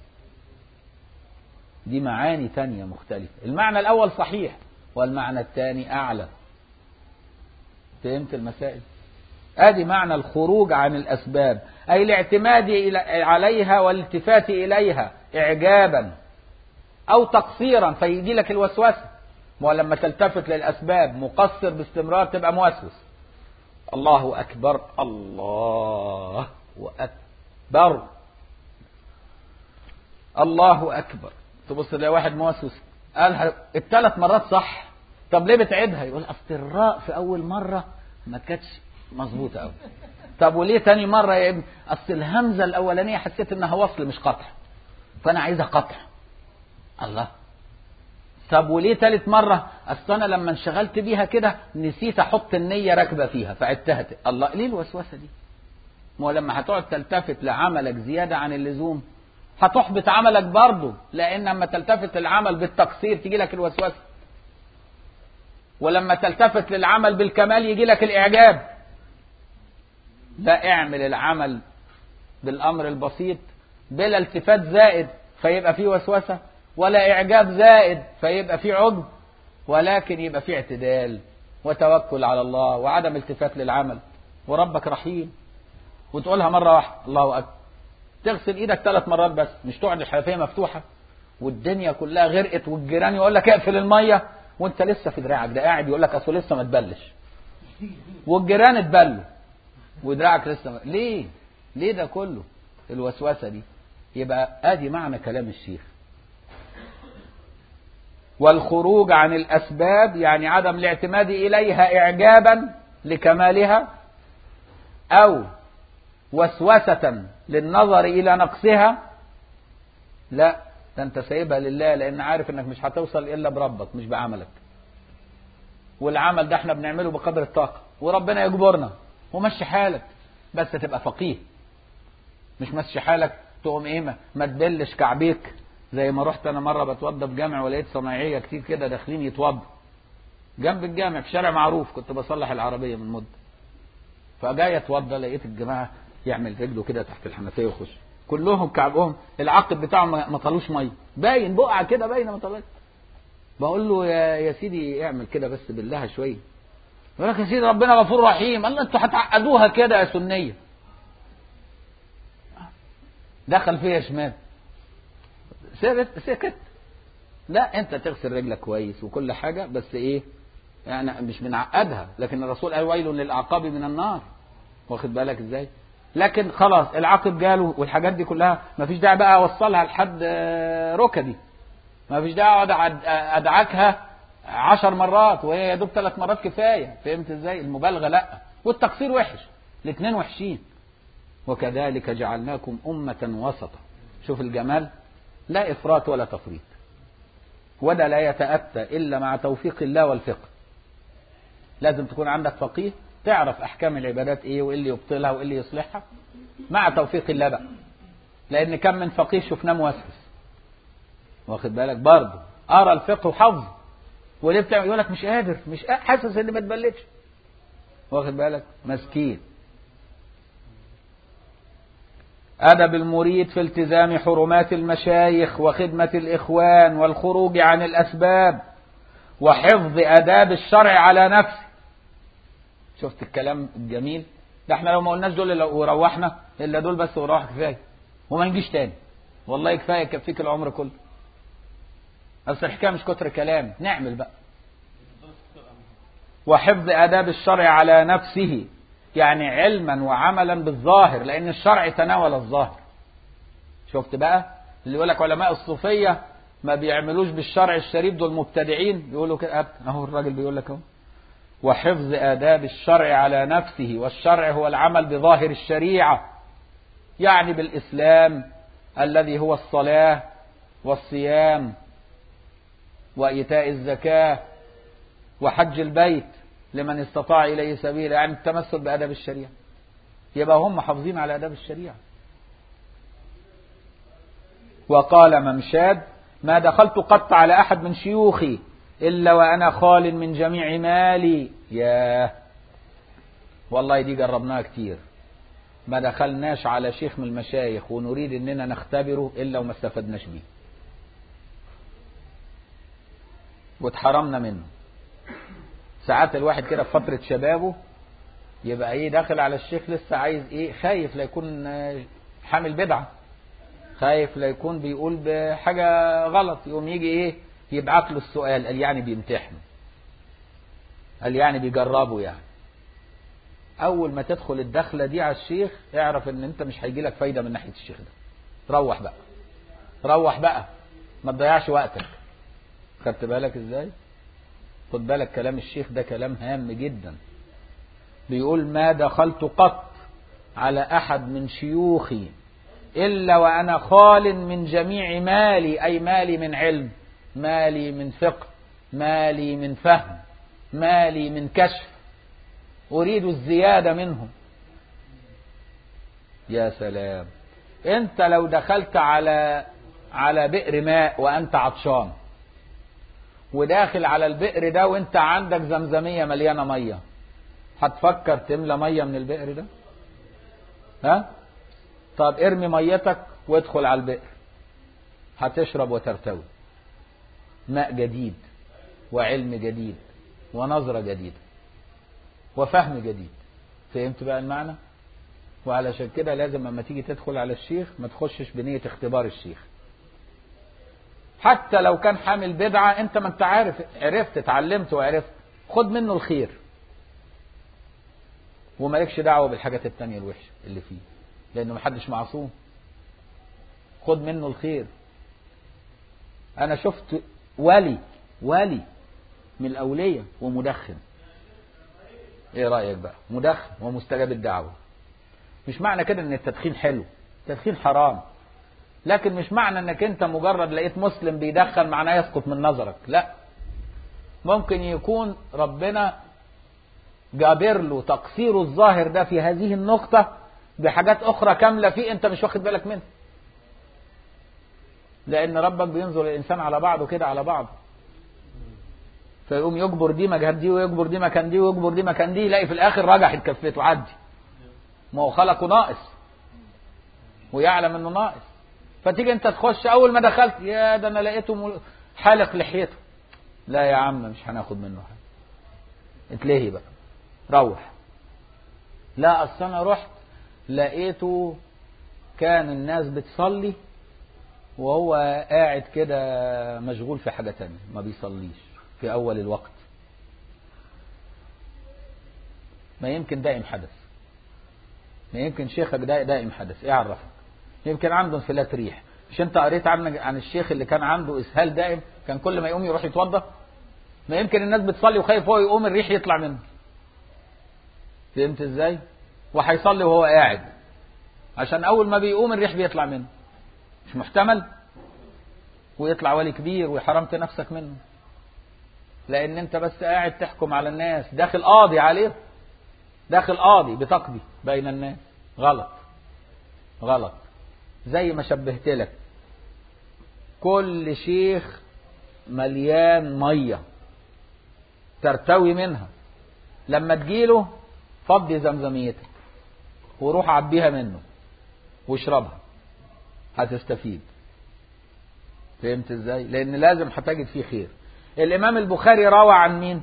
دي معاني تانية مختلفة. المعنى الأول صحيح والمعنى الثاني أعلى. فهمت المسائل؟ ادي معنى الخروج عن الأسباب، أي الاعتماد عليها والالتفات إليها إعجابا أو تقصيرا فيجي لك الوسوسة. ولما تلتفت للأسباب مقصر باستمرار تبقى موسوس. الله أكبر، الله أكبر، الله أكبر. تبص تلاقي واحد موسوس قالها الثلاث مرات صح، طب ليه بتعيدها؟ يقول أصل الراء في أول مرة ما كانتش مظبوطة أوي. طب وليه تاني مرة يا ابني؟ أصل الهمزة الأولانية حسيت إنها وصل مش قطع، فأنا عايزها قطع. الله. طب وليه تالت مرة؟ أصل أنا لما انشغلت بيها كده نسيت أحط النية راكبة فيها فعدتها. الله، ليه الوسوسة دي؟ ما لما هتقعد تلتفت لعملك زيادة عن اللزوم هتحبط عملك برضه، لأن لما تلتفت للعمل بالتقصير تيجي لك الوسوسة، ولما تلتفت للعمل بالكمال يجي لك الإعجاب. لا، اعمل العمل بالأمر البسيط بلا التفات زائد فيبقى فيه وسوسة، ولا إعجاب زائد فيبقى فيه عجب، ولكن يبقى فيه اعتدال وتوكل على الله وعدم التفات للعمل. وربك رحيم. وتقولها مرة واحدة الله أكبر. تغسل إيدك 3 مرات بس، مش تقعد الحنفية مفتوحة والدنيا كلها غرقت والجيران يقول لك اقفل المية وانت لسه في دراعك ده قاعد يقول لك اصل لسه ما تبلش، والجيران اتبلوا ودراعك لسه ليه؟ ليه ده كله؟ الوسوسة دي. يبقى ادي معنى كلام الشيخ. والخروج عن الأسباب يعني عدم الاعتماد إليها إعجابا لكمالها أو وسوسة للنظر إلى نقصها. لا، ده أنت سايبها لله، لأن عارف أنك مش هتوصل إلا بربك مش بعملك. والعمل ده احنا بنعمله بقدر الطاقة وربنا يجبرنا ومشي حالك، بس تبقى فقيه. مش مشي حالك تقوم ايه ما تبلش كعبيك. زي ما رحت انا مرة بتوضى في جامع ولقيت صنايعية كتير كده داخلين يتوضوا جنب الجامع في شارع معروف، كنت بصلح العربية من مدة، فجاي اتوضى لقيت الجماعة يعمل رجله كده تحت الحنفية ويخش كلهم كعبهم العقد بتاعهم ما طالوش مية، باين بقعة كده باينة ما طالش. بقول له يا سيدي اعمل كده بس بالله شوية. يقول لك يا سيدي ربنا غفور رحيم. الله، انتوا هتعقدوها كده يا سنية. دخل فيها شمال سكت. لا، انت تغسل رجلك كويس وكل حاجة، بس ايه يعني مش بنعقدها، لكن الرسول قال ويل للأعقاب من النار. واخد بالك ازاي؟ لكن خلاص العقب جاله والحاجات دي كلها ما فيش داعي بقى اوصلها لحد ركبي، ما فيش داعي اقعد ادعكها 10 مرات وهي يا دوب 3 مرات كفاية. فهمت ازاي؟ المبالغة لا، والتقصير وحش، الاثنين وحشين. وكذلك جعلناكم أمة وسطا. شوف الجمال، لا إفراط ولا تفريط، وده لا يتأتى إلا مع توفيق الله والفقه. لازم تكون عندك فقيه تعرف أحكام العبادات إيه وإيه اللي يبطلها وإيه اللي يصلحها مع توفيق الله بقى، لأن كم من فقيه شفناه موسوس. واخد بالك؟ برضه أرى الفقه وحفظ، وليه بتعمل؟ يقول لك مش قادر، مش حاسس إني ما تبلتش. واخد بالك؟ مسكين. أدب المريد في التزام حرمات المشايخ وخدمة الإخوان والخروج عن الأسباب وحفظ آداب الشرع على نفسه. شفت الكلام الجميل ده؟ احنا لو ما قلناش دول وروحنا إلا دول بس وروح كفاية وما نجيش تاني، والله كفاية يكفيك العمر كله. أصل الحكاية مش كتر كلام، نعمل بقى. وحفظ آداب الشرع على نفسه يعني علما وعملا بالظاهر، لأن الشرع تناول الظاهر. شفت بقى اللي يقول لك علماء الصوفية ما بيعملوش بالشرع الشريف، دول مبتدعين بيقولوا كده. اهو الراجل بيقول لك اهو: وحفظ آداب الشرع على نفسه، والشرع هو العمل بظاهر الشريعة، يعني بالإسلام الذي هو الصلاة والصيام وإيتاء الزكاة وحج البيت لمن استطاع إليه سبيلا، يعني التمسك بآداب الشريعة. يبقى هم محافظين على آداب الشريعة. وقال ممشاد: ما دخلت قط على أحد من شيوخي إلا وأنا خال من جميع مالي. ياه، والله دي جربناها كتير. ما دخلناش على شيخ من المشايخ ونريد اننا نختبره الا وما استفدناش بيه، واتحرمنا منه. ساعات الواحد كده في فترة شبابه يبقى ايه داخل على الشيخ لسه عايز ايه، خايف لا يكون حامل بدعة، خايف لا يكون بيقول بحاجة غلط، يقوم يجي ايه يبعت له السؤال، قال يعني بيمتحنه، قال يعني بيجربه. يعني اول ما تدخل الدخلة دي على الشيخ اعرف ان انت مش هيجي لك فايدة من ناحية الشيخ ده. روح بقى، روح بقى، ما تضيعش وقتك. خدت بالك ازاي؟ خد بالك كلام الشيخ ده كلام هام جدا. بيقول: ما دخلت قط على احد من شيوخي الا وانا خال من جميع مالي، اي مالي من علم، مالي من فقه، مالي من فهم، مالي من كشف، اريد الزيادة منهم. يا سلام، انت لو دخلت على بئر ماء وانت عطشان، وداخل على البئر ده وانت عندك زمزمية مليانة مية، هتفكر تملى مية من البئر ده؟ ها؟ طب ارمي ميتك وادخل على البئر، هتشرب وترتوي ماء جديد وعلم جديد ونظرة جديدة وفهم جديد. فهمت بقى المعنى؟ وعلشان كده لازم لما تيجي تدخل على الشيخ ما تخشش بنية اختبار الشيخ، حتى لو كان حامل بدعة. انت ما انت عرفت اتعلمت وعرفت، خد منه الخير ومالكش دعوة بالحاجات التانية الوحشة اللي فيه، لانه محدش معصوم. خد منه الخير. انا شفت ولي من الاولياء ومدخن. ايه رأيك بقى؟ مدخن ومستجاب الدعوة. مش معنى كده ان التدخين حلو، التدخين حرام، لكن مش معنى انك انت مجرد لقيت مسلم بيدخن معناه يسقط من نظرك. لا، ممكن يكون ربنا جابر له تقصيره الظاهر ده في هذه النقطة بحاجات اخرى كاملة فيه انت مش واخد بالك منها، لان ربك بينظر الانسان على بعضه كده، على بعضه، فيقوم يجبر دي مكان دي ويجبر دي مكان دي ويجبر دي مكان دي، يلاقي في الاخر رجحت كفته وعدي. ما هو خلقه ناقص ويعلم انه ناقص. فتيجي انت تخش اول ما دخلت، يا ده انا لقيته حالق لحيته، لا يا عم مش هناخد منه حاجه، اتلهي بقى، روح. لا اصل انا رحت لقيته كان الناس بتصلي وهو قاعد كده مشغول في حاجه تانية، ما بيصليش في اول الوقت. ما يمكن دائم حدث، ما يمكن شيخك دائم حدث، ايه عرفك؟ يمكن عنده انفلات ريح. مش انت قريت عن الشيخ اللي كان عنده اسهال دائم، كان كل ما يقوم يروح يتوضا؟ ما يمكن الناس بتصلي وخايف هو يقوم الريح يطلع منه. فهمت ازاي؟ وهيصلي وهو قاعد عشان اول ما بيقوم الريح بيطلع منه. مش محتمل ويطلع ولي كبير وحرمت نفسك منه، لان انت بس قاعد تحكم على الناس، داخل قاضي عليه، داخل قاضي بتقضي بين الناس. غلط غلط. زي ما شبهت لك، كل شيخ مليان مية ترتوي منها، لما تجيله فضي زمزميتك وروح عبيها منه واشربها، هتستفيد. فهمت ازاي؟ لان لازم هتجد فيه خير. الامام البخاري روى عن مين؟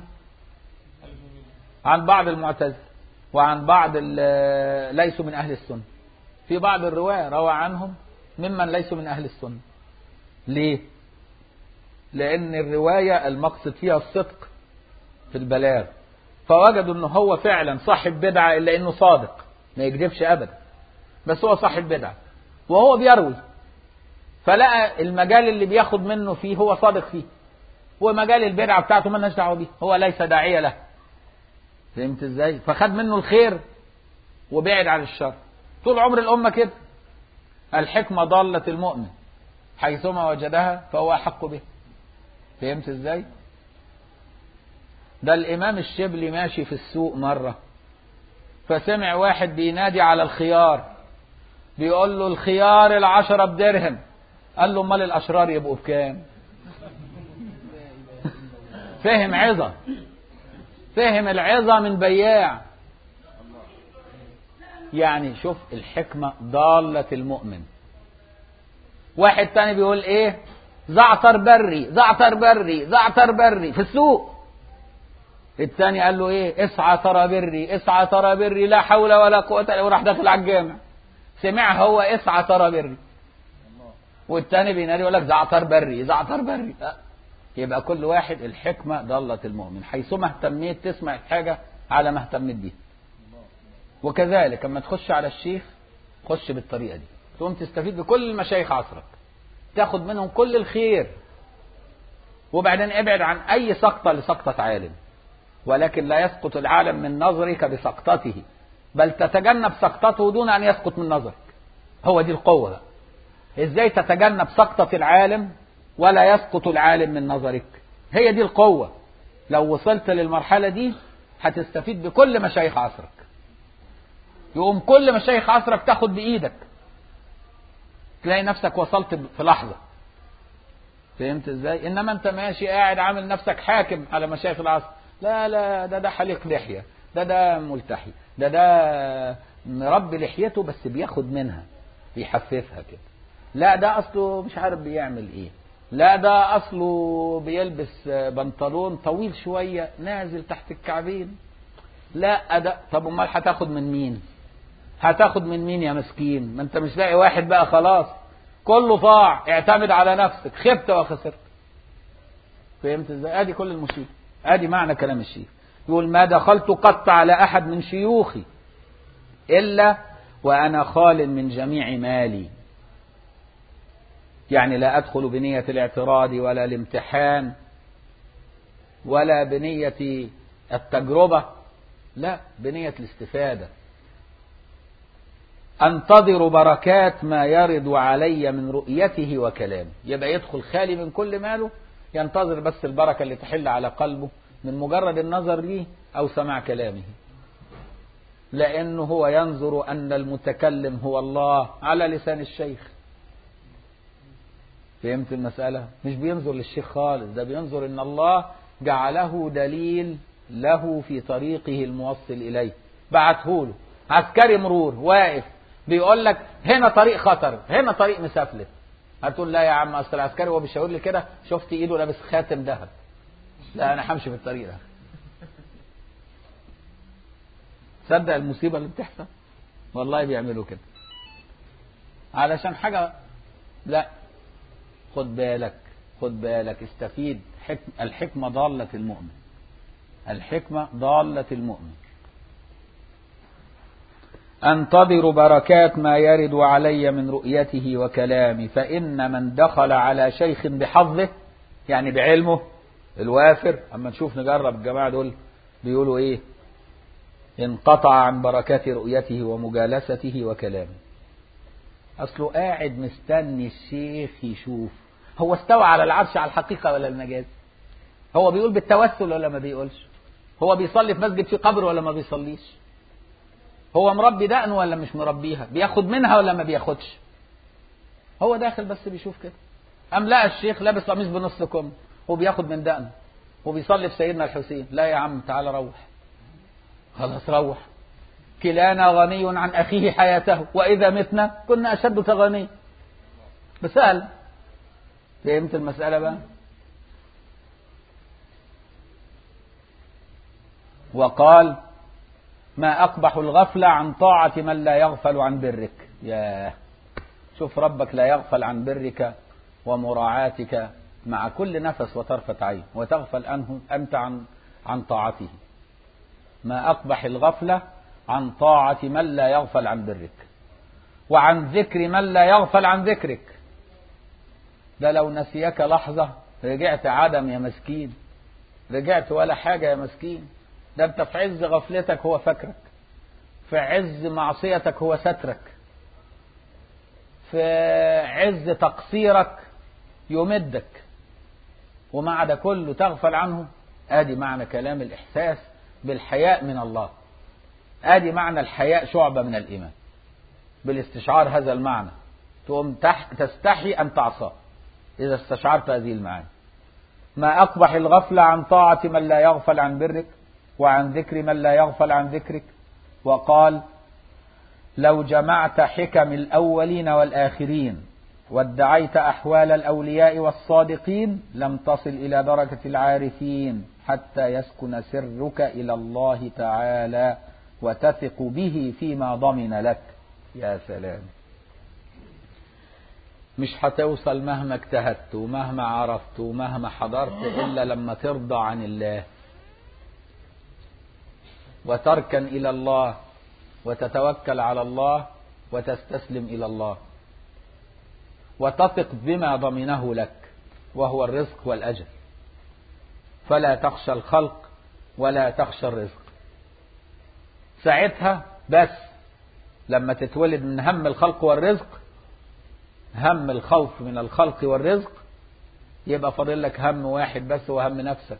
عن بعض المعتزلة وعن بعض ليسوا من اهل السنة. في بعض الرواية روى عنهم ممن ليسوا من اهل السنة. ليه؟ لان الرواية المقصد فيها الصدق في البلاغ، فوجدوا انه هو فعلا صاحب بدعة، الا انه صادق ما يكذبش ابدا، بس هو صاحب بدعة وهو بيروي. فلقى المجال اللي بياخد منه فيه هو صادق فيه، ومجال البدعة بتاعته ما لناش دعوه بيه، هو ليس داعية له. فهمت ازاي؟ فخد منه الخير وبعد عن الشر. طول عمر الأمة كده، الحكمة ضالة المؤمن حيثما وجدها فهو أحق به. فهمت ازاي؟ ده الإمام الشبلي ماشي في السوق مرة، فسمع واحد بينادي على الخيار، بيقول له الخيار 10 بدرهم. قال له امال الأشرار يبقوا بكام؟ فهم عظة، فهم العظة من بياع. يعني شوف الحكمة ضالة المؤمن. واحد تاني بيقول ايه؟ زعتر بري زعتر بري زعتر بري في السوق. التاني قال له ايه؟ اسعى ترى بري اسعى ترى بري لا حول ولا قوة الا بالله، وراح داخل على الجامع. سمع هو اسعى ترى بري، والتاني بينادي يقول لك زعتر بري زعتر بري. يبقى كل واحد الحكمة ضالة المؤمن، حيثما اهتميت تسمع الحاجة على ما اهتميت بيها. وكذلك اما تخش على الشيخ خش بالطريقة دي، تقوم تستفيد بكل مشايخ عصرك، تاخد منهم كل الخير، وبعدين ابعد عن اي سقطة لسقطة عالم. ولكن لا يسقط العالم من نظرك بسقطته، بل تتجنب سقطته دون ان يسقط من نظرك. هو دي القوة بقى. ازاي تتجنب سقطة العالم ولا يسقط العالم من نظرك؟ هي دي القوة. لو وصلت للمرحلة دي هتستفيد بكل مشايخ عصرك، يقوم كل مشايخ عصرك تاخد بإيدك، تلاقي نفسك وصلت في لحظة. فهمت ازاي؟ انما انت ماشي قاعد عامل نفسك حاكم على مشايخ العصر. لا لا، ده حليق لحية، ده ملتحي، ده مربي لحيته بس بياخد منها بيحففها كده. لا ده اصله مش عارف بيعمل ايه. لا ده اصله بيلبس بنطلون طويل شوية نازل تحت الكعبين. لا ده طب امال هتاخد من مين؟ هتاخد من مين يا مسكين؟ ما انت مش لاقي واحد بقى، خلاص كله ضاع. اعتمد على نفسك، خبت وخسرت. فهمت ازاي؟ ادي كل المصيبة، ادي معنى كلام الشيخ. يقول ما دخلت قط على احد من شيوخي الا وانا خال من جميع مالي. يعني لا ادخل بنية الاعتراض ولا الامتحان ولا بنية التجربة، لا، بنية الاستفادة. انتظر بركات ما يرد علي من رؤيته وكلامه. يبقى يدخل خالي من كل ماله، ينتظر بس البركة اللي تحل على قلبه من مجرد النظر ليه أو سماع كلامه، لأنه هو ينظر أن المتكلم هو الله على لسان الشيخ. فهمت المسألة؟ مش بينظر للشيخ خالص، ده بينظر أن الله جعله دليل له في طريقه الموصل إليه. بعته له عسكري مرور واقف بيقول لك هنا طريق خطر، هنا طريق مسافلت. هتقول لا يا عم اصل العسكري وهو بيشاور لي كده شفت ايده لابس خاتم ذهب، لا انا همشي في الطريق ده. تصدق المصيبه اللي بتحصل؟ والله بيعملوا كده علشان حاجه. لا، خد بالك خد بالك، استفيد. الحكمه ضاله المؤمن، الحكمه ضاله المؤمن. أنتظر بركات ما يرد علي من رؤيته وكلامي، فإن من دخل على شيخ بحظه، يعني بعلمه الوافر. أما نشوف نجرب الجماعة دول بيقولوا إيه، انقطع عن بركات رؤيته ومجالسته وكلامه. أصله قاعد مستني الشيخ يشوف هو استوى على العرش على الحقيقة ولا المجاز، هو بيقول بالتوسل ولا ما بيقولش، هو بيصلي في مسجد في قبر ولا ما بيصليش، هو مربي دقنه ولا مش مربيها، بياخد منها ولا ما بياخدش. هو داخل بس بيشوف كده. أم لا الشيخ لابس قميص بنص كم وبياخد من دقنه وبيصلي في سيدنا الحسين. لا يا عم تعال روح، خلاص روح. كلانا غني عن أخيه حياته وإذا متنا كنا أشد تغني. بسأل. فهمت المسألة بقى؟ وقال ما أقبح الغفلة عن طاعة من لا يغفل عن برك. ياه، شوف ربك لا يغفل عن برك ومراعاتك مع كل نفس وطرفة عين، وتغفل عنه أنت عن طاعته. ما أقبح الغفلة عن طاعة من لا يغفل عن برك وعن ذكر من لا يغفل عن ذكرك. ده لو نسيك لحظة رجعت عدم يا مسكين، رجعت ولا حاجة يا مسكين. ده انت في عز غفلتك هو فاكرك، في عز معصيتك هو سترك، في عز تقصيرك يمدك، ومع ده كله تغفل عنه. ادي معنى كلام الإحساس بالحياء من الله. ادي معنى الحياء شعبة من الإيمان، بالاستشعار هذا المعنى تقوم تستحي أن تعصى إذا استشعرت هذه المعاني. ما أقبح الغفلة عن طاعة من لا يغفل عن برك، وعن ذكر من لا يغفل عن ذكرك. وقال: لو جمعت حكم الأولين والآخرين وادعيت أحوال الأولياء والصادقين لم تصل إلى درجة العارفين حتى يسكن سرك إلى الله تعالى وتثق به فيما ضمن لك. يا سلام، مش هتوصل مهما اجتهدت ومهما عرفت ومهما حضرت إلا لما ترضى عن الله وتركن إلى الله وتتوكل على الله وتستسلم إلى الله وتثق بما ضمنه لك وهو الرزق والأجل. فلا تخشى الخلق ولا تخشى الرزق. ساعتها بس لما تتولد من هم الخلق والرزق، هم الخوف من الخلق والرزق، يبقى فاضل لك هم واحد بس وهم نفسك.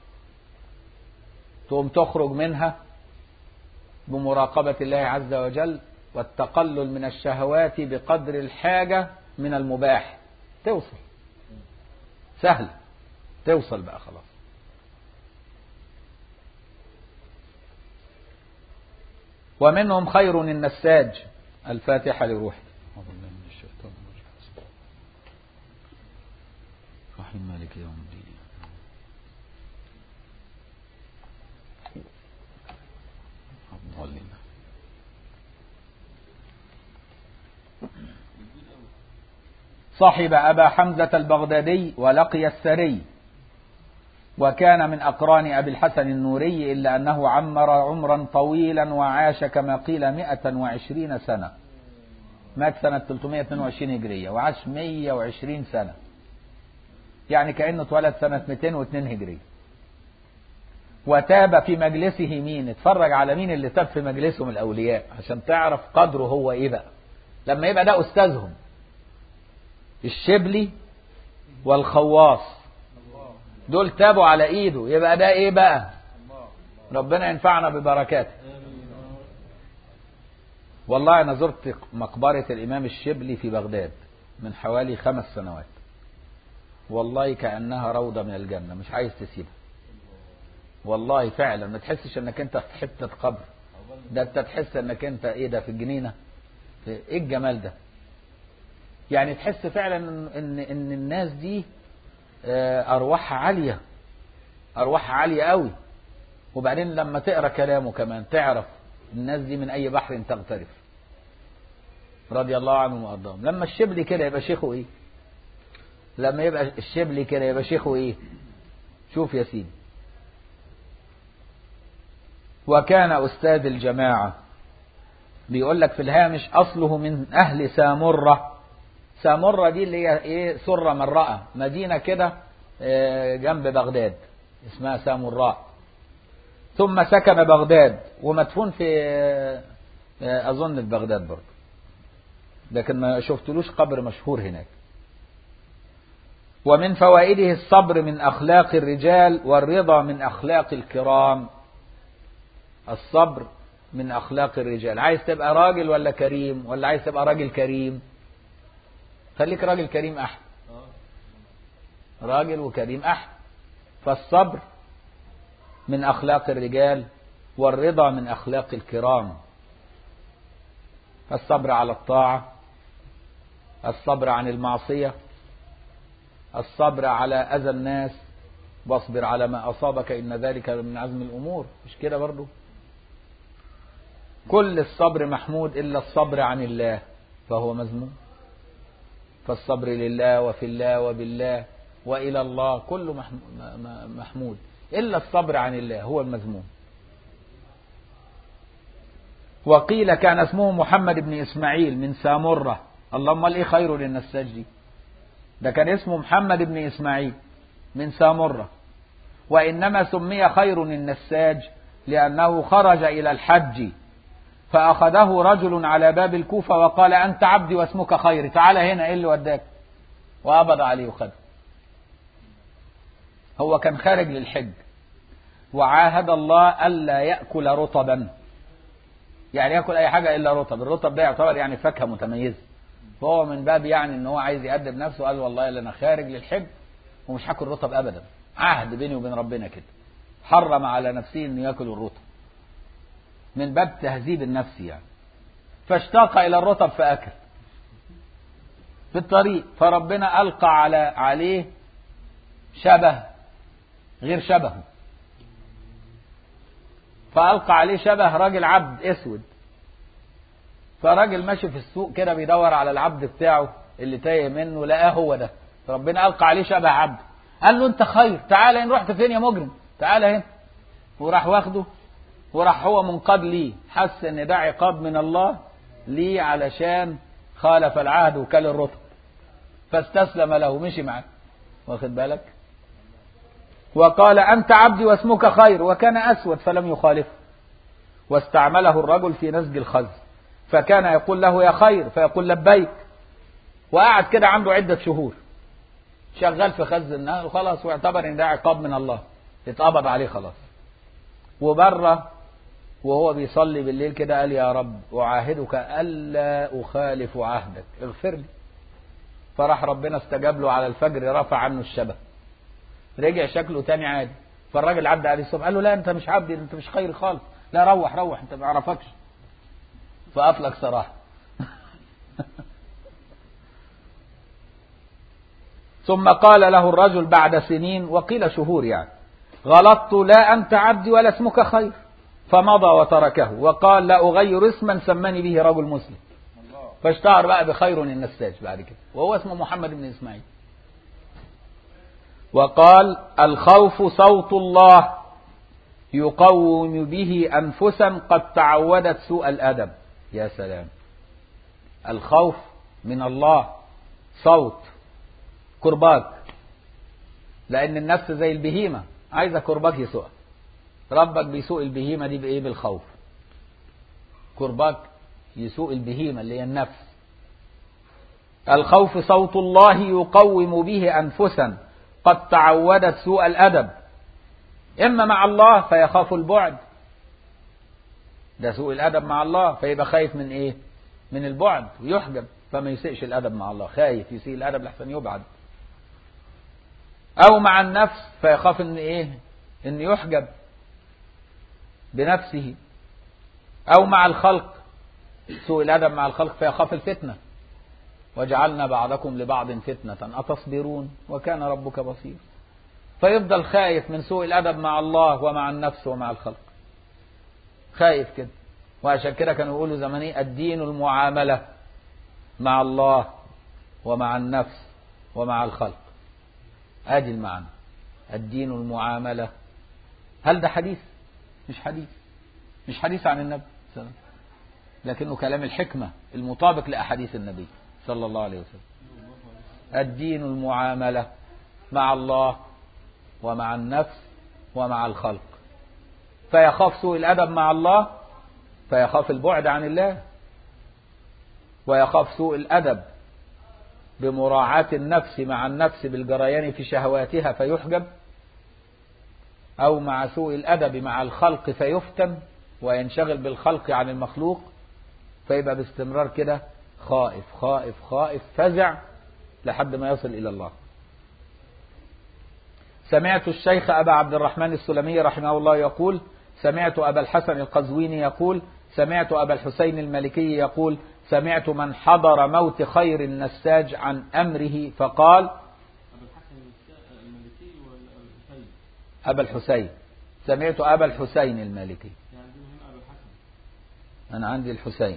تقوم تخرج منها بمراقبة الله عز وجل والتقلل من الشهوات بقدر الحاجة من المباح. توصل سهل، توصل بقى خلاص. ومنهم خير النساج. الفاتحة لروحي. رحيم مالك يوم الدين. صاحب أبا حمزة البغدادي ولقي السري، وكان من أقران أبي الحسن النوري، إلا أنه عمر عمرا طويلا وعاش كما قيل 120 سنة. مات سنة 322 هجرية وعاش 120 سنة، يعني كأنه اتولد سنة 202 هجرية. وتاب في مجلسه مين؟ اتفرج على مين اللي تاب في مجلسهم الأولياء عشان تعرف قدره هو إيه بقى. لما يبقى ده أستاذهم الشبلي والخواص، دول تابوا على إيده، يبقى ده إيه بقى؟ ربنا ينفعنا ببركاته. والله أنا زرت مقبرة الإمام الشبلي في بغداد من حوالي 5 سنوات، والله كأنها روضة من الجنة، مش عايز تسيبها. والله فعلا ما تحسش انك انت في حتة قبر، ده انت تحس انك انت ايه ده، في الجنينة. ايه الجمال ده؟ يعني تحس فعلا ان الناس دي ارواحها عالية، ارواحها عالية قوي. وبعدين لما تقرأ كلامه كمان تعرف الناس دي من اي بحر تغترف، رضي الله عنهم وارضاهم. لما الشبلي كده يبقى شيخه ايه؟ لما يبقى الشبلي كده يبقى شيخه ايه؟ شوف يا سيدي. وكان أستاذ الجماعة. بيقول لك في الهامش: أصله من أهل سامرة. سامرة دي اللي هي إيه؟ سرة مرأة، مدينة كده جنب بغداد اسمها سامراء. ثم سكن بغداد ومدفون في أظن في بغداد برضه، لكن ما شفتلوش قبر مشهور هناك. ومن فوائده الصبر من أخلاق الرجال والرضا من أخلاق الكرام. الصبر من أخلاق الرجال. عايز تبقى راجل ولا كريم، ولا عايز تبقى راجل كريم؟ خليك راجل كريم أحسن، راجل وكريم أحسن. فالصبر من أخلاق الرجال والرضا من أخلاق الكرام. الصبر على الطاعة، الصبر عن المعصية، الصبر على أذى الناس، واصبر على ما أصابك إن ذلك من عزم الأمور. مش كده برضو؟ كل الصبر محمود إلا الصبر عن الله فهو مذموم. فالصبر لله وفي الله وبالله وإلى الله كله محمود، إلا الصبر عن الله هو المذموم. وقيل كان اسمه محمد بن إسماعيل من سامرة. اللهم ليه خير للنساج دي، ده كان اسمه محمد بن إسماعيل من سامرة، وإنما سمي خير النساج لأنه خرج إلى الحج فأخذه رجل على باب الكوفة وقال أنت عبدي واسمك خير، تعال هنا، إيه اللي وداك؟ وقبض عليه وخده. هو كان خارج للحج وعاهد الله ألا يأكل رطبا، يعني يأكل أي حاجة إلا رطب. الرطب ده يعتبر يعني فاكهة متميزة، فهو من باب يعني إن هو عايز يأدب نفسه قال والله اللي أنا خارج للحج ومش هاكل رطب أبدا، عهد بيني وبين ربنا كده، حرم على نفسه إنه يأكل الرطب من باب تهذيب النفس يعني. فاشتاق إلى الرطب فأكل في الطريق، فربنا ألقى عليه شبه غير شبهه، فألقى عليه شبه راجل عبد اسود. فراجل ماشي في السوق كده بيدور على العبد بتاعه اللي تايه منه، لقاه هو ده، فربنا ألقى عليه شبه عبد، قال له انت خير، تعالى هنا. رحت فين يا مجرم؟ تعالى هنا. وراح واخده، وراح هو منقاد ليه، حس ان ده عقاب من الله ليه علشان خالف العهد وكل الرطب، فاستسلم له، مشي معاه، واخد بالك؟ وقال أنت عبدي واسمك خير، وكان أسود فلم يخالفه. واستعمله الرجل في نسج الخز، فكان يقول له يا خير فيقول لبيك، وقعد كده عنده عدة شهور شغال في خز النهر وخلاص، واعتبر ان ده عقاب من الله، اتقبض عليه خلاص. وبره وهو بيصلي بالليل كده قال يا رب أعاهدك ألا أخالف عهدك اغفر لي. فراح ربنا استجاب له على الفجر، رفع عنه الشبه، رجع شكله تاني عادي. فالراجل عدى عليه الصبح قال له لا انت مش عبدي، انت مش خير خالص، لا روح انت ما اعرفكش. فأطلق صراحة. ثم قال له الرجل بعد سنين وقيل شهور يعني غلطت، لا أنت عبدي ولا اسمك خير. فمضى وتركه وقال لا أغير اسما سماني به رجل مسلم، فاشتهر بقى بخير النساج بعد كده، وهو اسمه محمد بن إسماعيل. وقال الخوف صوت الله يقوم به أنفسا قد تعودت سوء الأدب. يا سلام، الخوف من الله صوت كرباج، لأن النفس زي البهيمة عايزة كرباج يسوق، ربك بيسوق البهيمة دي بإيه؟ بالخوف. كرباج يسوق البهيمة اللي هي النفس. الخوف صوت الله يقوم به أنفسا قد تعودت سوء الأدب، إما مع الله فيخاف البعد، ده سوء الأدب مع الله، فيبقى خايف من إيه؟ من البعد ويحجب، فما يسيئش الأدب مع الله، خايف يسيء الأدب لحسن يبعد. أو مع النفس فيخاف إن إيه؟ إن يحجب بنفسه. أو مع الخلق، سوء الأدب مع الخلق فيخاف الفتنة، وجعلنا بعضكم لبعض فتنة أتصبرون وكان ربك بصير. فيفضل خايف من سوء الأدب مع الله ومع النفس ومع الخلق، خايف كده. وعشان كده كانوا يقولوا زمان الدين المعاملة مع الله ومع النفس ومع الخلق، ادي المعنى، الدين المعاملة. هل ده حديث؟ مش حديث، مش حديث عن النبي صلى الله عليه وسلم، لكنه كلام الحكمة المطابق لأحاديث النبي صلى الله عليه وسلم. الدين المعاملة مع الله ومع النفس ومع الخلق، فيخاف سوء الأدب مع الله فيخاف البعد عن الله، ويخاف سوء الأدب بمراعاة النفس مع النفس بالجريان في شهواتها فيحجب، أو مع سوء الأدب مع الخلق فيفتن وينشغل بالخلق عن المخلوق، فيبقى باستمرار كده خائف خائف خائف فزع لحد ما يصل إلى الله. سمعت الشيخ أبا عبد الرحمن السلمي رحمه الله يقول سمعت أبا الحسن القزويني يقول سمعت أبا الحسين المالكي يقول سمعت من حضر موت خير النساج عن أمره فقال. أبا الحسين، سمعت أبا الحسين المالكي، أنا عندي الحسين،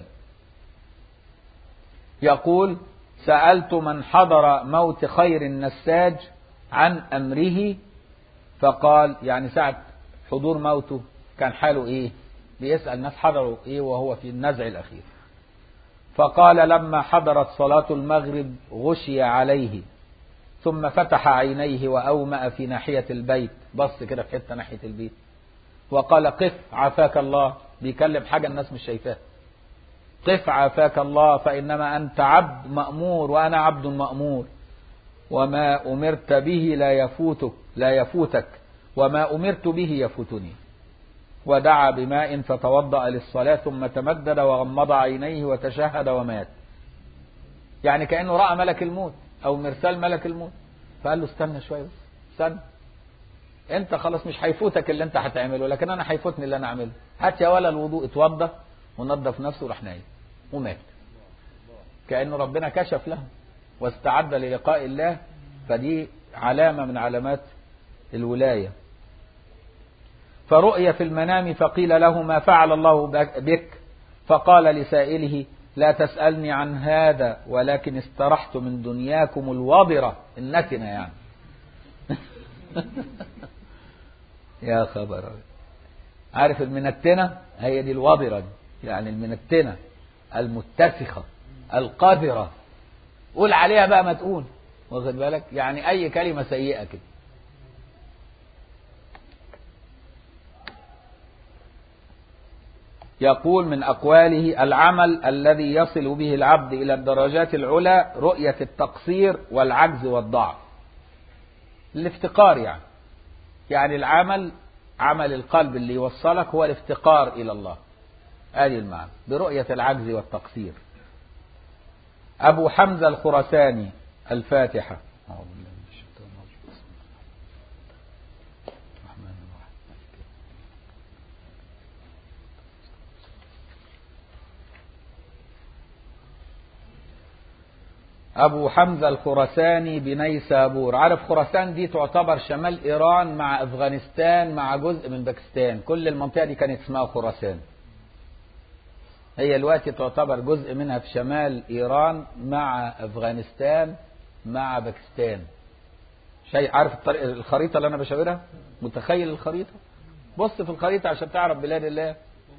يقول سألت من حضر موت خير النساج عن أمره فقال، يعني ساعة حضور موته كان حاله إيه؟ بيسأل الناس حضروا إيه وهو في النزع الأخير. فقال لما حضرت صلاة المغرب غشي عليه ثم فتح عينيه وأومأ في ناحية البيت، بص كده في حتة ناحية البيت، وقال قف عافاك الله، بيكلم حاجة الناس مش شايفاها، قف عافاك الله فإنما أنت عبد مأمور وأنا عبد مأمور، وما أمرت به لا يفوتك وما أمرت به يفوتني. ودعا بماء فتوضأ للصلاة ثم تمدد وغمض عينيه وتشهد ومات. يعني كأنه رأى ملك الموت أو مرسال ملك الموت، فقال له استنى شوية بس، استنى انت خلاص مش هيفوتك اللي انت هتعمله، لكن انا هيفوتني اللي انا اعمله. هات يا ولا الوضوء، اتوضى ونظف نفسه وراح نايم ومات. كأنه ربنا كشف له واستعد للقاء الله. فدي علامة من علامات الولاية. فرؤي في المنام فقيل له ما فعل الله بك، فقال لسائله لا تسألني عن هذا ولكن استرحت من دنياكم الوضرة النتنة يعني. يا خبر، عارف المنتنة هي دي الوضرة دي، يعني المنتنة المتسخة القذرة، قول عليها بقى ما تقول، واخد بالك؟ يعني أي كلمة سيئة كده. يقول من أقواله العمل الذي يصل به العبد إلى الدرجات العلى رؤية التقصير والعجز والضعف، الافتقار يعني العمل، عمل القلب اللي يوصلك هو الافتقار إلى الله، هذه المعنى برؤية العجز والتقصير. أبو حمزة الخراساني، الفاتحة. أبو حمزة الخراساني بنيسابور. عارف خراسان دي تعتبر شمال إيران مع أفغانستان مع جزء من باكستان، كل المنطقة دي كانت اسمها خراسان. هي الوقت تعتبر جزء منها في شمال إيران مع أفغانستان مع باكستان. شيء عارف الخريطة اللي أنا بشاورها؟ متخيل الخريطة؟ بص في الخريطة عشان تعرف بلاد الله.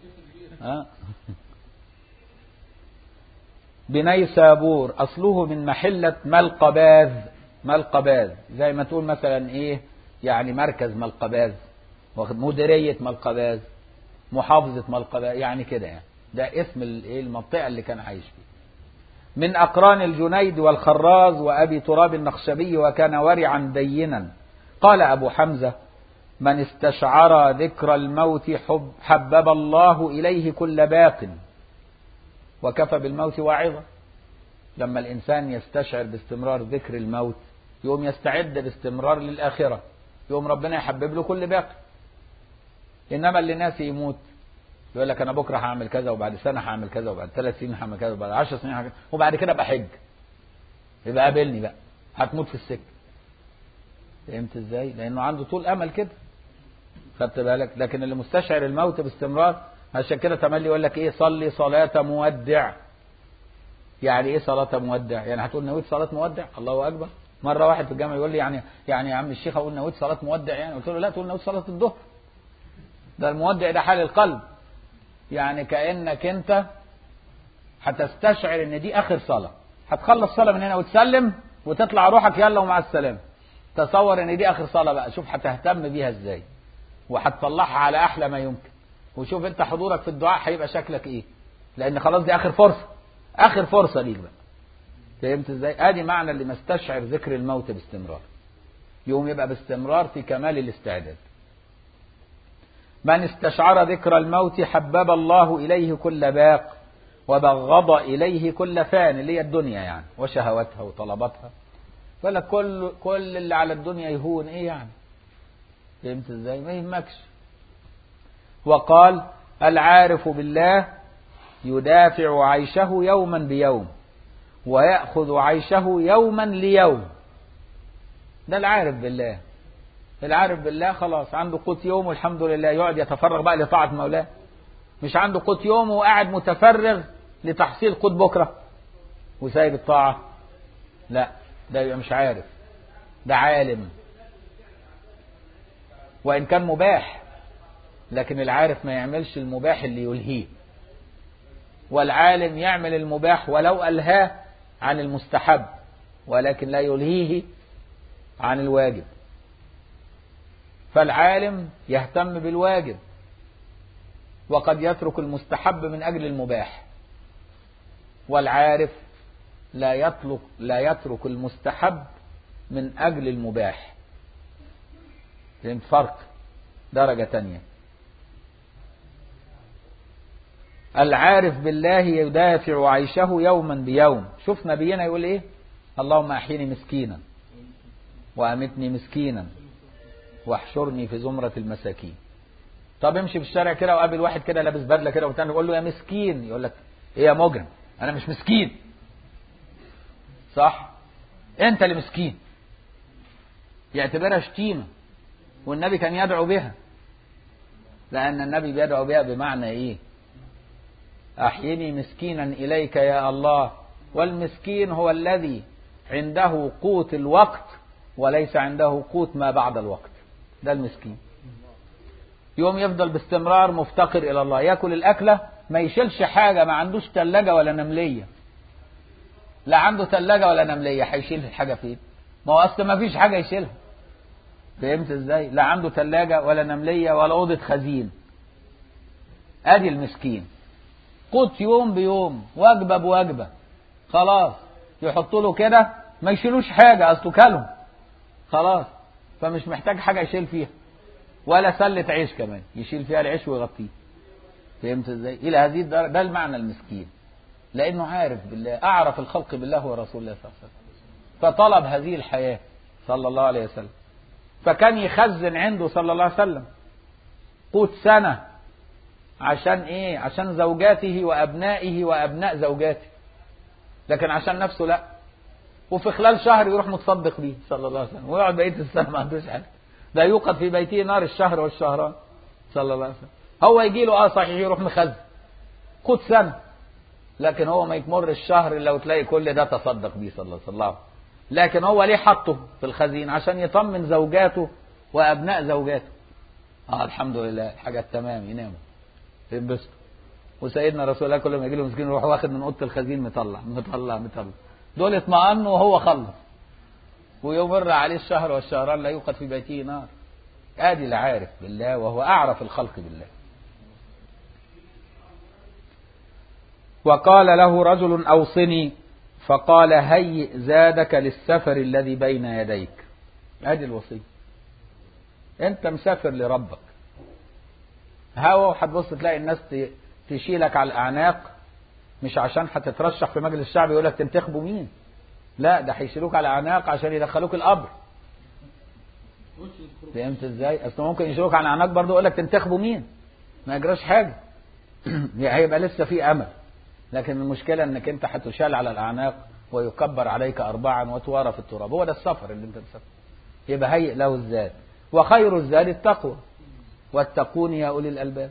بنيسابور أصله من محلة ملقباذ. ملقباذ زي ما تقول مثلا إيه يعني مركز ملقباذ، مديرية ملقباذ، محافظة ملقباذ، يعني كده يعني. ده اسم المنطقة اللي كان عايش فيها. من أقران الجنيد والخراز وأبي تراب النخشبي، وكان ورعا دينا. قال أبو حمزة من استشعر ذكر الموت حبب الله إليه كل باق، وكفى بالموت واعظا. لما الإنسان يستشعر باستمرار ذكر الموت يوم يستعد باستمرار للآخرة، يوم ربنا يحبب له كل باقي. إنما اللي ناس يموت يقول لك أنا بكرة هعمل كذا، وبعد سنة هعمل كذا، وبعد 3 سنين هعمل كذا، وبعد 10 سنين هعمل كذا، وبعد كده بحج، يبقى قابلني بقى هتموت في السكة. فهمت ازاي؟ لأنه عنده طول أمل كده، خدت بالك؟ لكن اللي مستشعر الموت باستمرار، عشان كده تملي يقول لك ايه صلي صلاة مودع. يعني ايه صلاة مودع؟ يعني هتقول نويت صلاة مودع؟ الله أكبر. مرة واحد في الجامعة يقول لي يعني يا عم الشيخ أقول نويت صلاة مودع يعني؟ قلت له لا، تقول نويت صلاة الظهر. ده المودع ده حال القلب، يعني كأنك انت هتستشعر ان دي آخر صلاة، هتخلص صلاة من هنا وتسلم وتطلع روحك يلا ومع السلامة. تصور ان دي آخر صلاة بقى، شوف هتهتم بيها ازاي وهتطلعها على أحلى ما يمكن، وشوف انت حضورك في الدعاء هيبقى شكلك ايه، لان خلاص دي اخر فرصة، اخر فرصة ليك بقى. فهمت ازاي؟ ادي معنى اللي مستشعر ذكر الموت باستمرار، يوم يبقى باستمرار في كمال الاستعداد. من استشعر ذكر الموت حبب الله اليه كل باق وبغض اليه كل فان، اللي هي الدنيا يعني وشهواتها وطلباتها. فلك كل اللي على الدنيا يهون ايه يعني. فهمت ازاي؟ ما يهمكش. وقال العارف بالله يدافع عيشه يوما بيوم ويأخذ عيشه يوما ليوم. ده العارف بالله. العارف بالله خلاص عنده قوت يوم والحمد لله، يقعد يتفرغ بقى لطاعة مولاه. مش عنده قوت يوم وقاعد متفرغ لتحصيل قوت بكرة وسايب الطاعة، لا ده يبقى مش عارف، ده عالم وإن كان مباح، لكن العارف ما يعملش المباح اللي يلهيه، والعالم يعمل المباح ولو ألهاه عن المستحب ولكن لا يلهيه عن الواجب. فالعالم يهتم بالواجب وقد يترك المستحب من أجل المباح، والعارف لا يترك المستحب من أجل المباح. فهمت؟ فرق، درجة تانية. العارف بالله يدافع عيشه يوما بيوم. شوف نبينا يقول ايه؟ اللهم احيني مسكينا وامتني مسكينا واحشرني في زمرة المساكين. طب امشي في الشارع كده وقابل واحد كده لابس بدله كده وتاني يقول له يا مسكين، يقول لك ايه يا مجرم؟ انا مش مسكين. صح؟ انت اللي مسكين. يعتبرها شتيمة، والنبي كان يدعو بها، لأن النبي بيدعو بها بمعنى ايه؟ احيني مسكينا اليك يا الله. والمسكين هو الذي عنده قوت الوقت وليس عنده قوت ما بعد الوقت، ده المسكين. يوم يفضل باستمرار مفتقر الى الله، ياكل الاكله ما يشيلش حاجه، ما عندوش ثلاجه ولا نمليه. لا عنده ثلاجه ولا نمليه، هيشيل الحاجه فين؟ ما هو اصلا ما فيش حاجه يشيلها. فهمت ازاي؟ لا عنده ثلاجه ولا نمليه ولا اوضه خزين. ادي المسكين. قوت يوم بيوم، وجبه بوجبه، خلاص. يحطوا له كده ما يشيلوش حاجه، اصله كلهم خلاص، فمش محتاج حاجه يشيل فيها، ولا سلة عيش كمان يشيل فيها العيش ويغطيه. فهمت ازاي؟ الى هذه الدرجه. ده المعنى المسكين، لانه عارف بالله، اعرف الخلق بالله ورسول الله صلى الله عليه وسلم، فطلب هذه الحياه صلى الله عليه وسلم. فكان يخزن عنده صلى الله عليه وسلم قوت سنه. عشان ايه؟ عشان زوجاته وابنائه وابناء زوجاته، لكن عشان نفسه لا. وفي خلال شهر يروح متصدق بيه صلى الله عليه وسلم، ويقعد بقيه السنه ما عندوش حاجه. ده يوقد في بيته نار الشهر والشهران صلى الله عليه وسلم. هو يجي له صحيح يروح مخزن قوت سنه، لكن هو ما يتمر الشهر الا وتلاقي كل ده تصدق بيه صلى الله عليه وسلم. لكن هو ليه حطه في الخزين؟ عشان يطمن زوجاته وابناء زوجاته. الحمد لله، الحاجه تمام، يناموا يتبسطوا. وسيدنا رسول الله كل ما يجي له مسكين يروح واخد من اوضه الخزين مطلع مطلع مطلع. دول اطمئنوا وهو خلص، ويمر عليه الشهر والشهران لا يوقد في بيته نار. ادي العارف بالله وهو اعرف الخلق بالله. وقال له رجل اوصني، فقال هيئ زادك للسفر الذي بين يديك. ادي الوصيه، انت مسافر لربك. هو هتبص تلاقي الناس تشيلك على الاعناق، مش عشان هتترشح في مجلس الشعب يقول لك تنتخبوا مين، لا، ده هيشيلوك على الاعناق عشان يدخلوك القبر. فهمت ازاي؟ اصل ممكن يشيلوك على الاعناق برضه يقول لك تنتخبوا مين، ما يجراش حاجه. هيبقى لسه في امل. لكن المشكله انك انت هتشال على الاعناق ويكبر عليك 4 وتوارى في التراب. هو ده السفر اللي انت مسافر. يبقى هيئ له الزاد، وخير الزاد التقوى، واتقون يا اولي الالباب.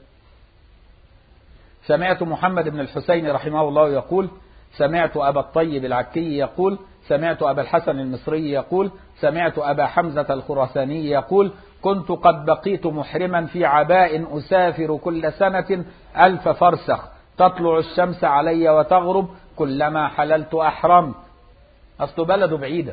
سمعت محمد بن الحسين رحمه الله يقول: سمعت أبا الطيب العكي يقول: سمعت أبا الحسن المصري يقول: سمعت أبا حمزة الخراساني يقول: كنت قد بقيت محرما في عباء أسافر كل سنة 1000 فرسخ، تطلع الشمس علي وتغرب، كلما حللت أحرمت. أصل بلده بعيدة،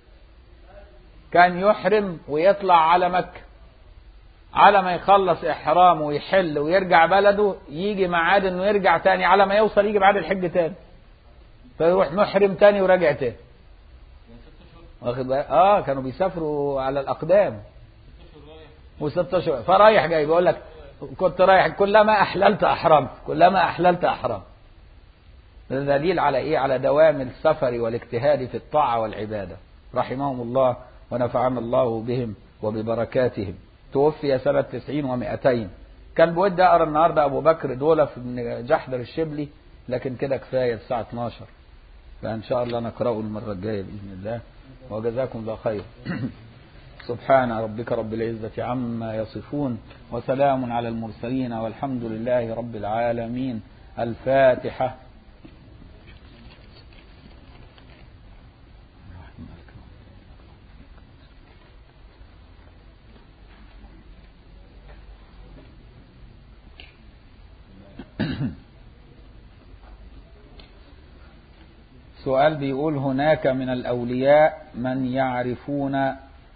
كان يحرم ويطلع على مكة، على ما يخلص إحرامه ويحل ويرجع بلده، يجي معاد إنه يرجع تاني، على ما يوصل يجي بعد الحج تاني، فيروح محرم تاني وراجع تاني. واخد بالك؟ كانوا بيسافروا على الأقدام، و6 أشهر فرايح جاي. بيقول لك كنت رايح كلما أحللت أحرمت، كلما أحللت أحرمت. ده دليل على إيه؟ على دوام السفر والاجتهاد في الطاعة والعبادة. رحمهم الله ونفعنا الله بهم وببركاتهم. توفي سنة 90 و200. كان بود أقرأ النهاردة أبو بكر دولف بن جحدر الشبلي، لكن كده كفاية الساعة 12، فإن شاء الله نقرأه المرة الجاية بإذن الله. وجزاكم الله خير. سبحان ربك رب العزة عما يصفون، وسلام على المرسلين، والحمد لله رب العالمين. الفاتحة. سؤال بيقول: هناك من الأولياء من يعرفون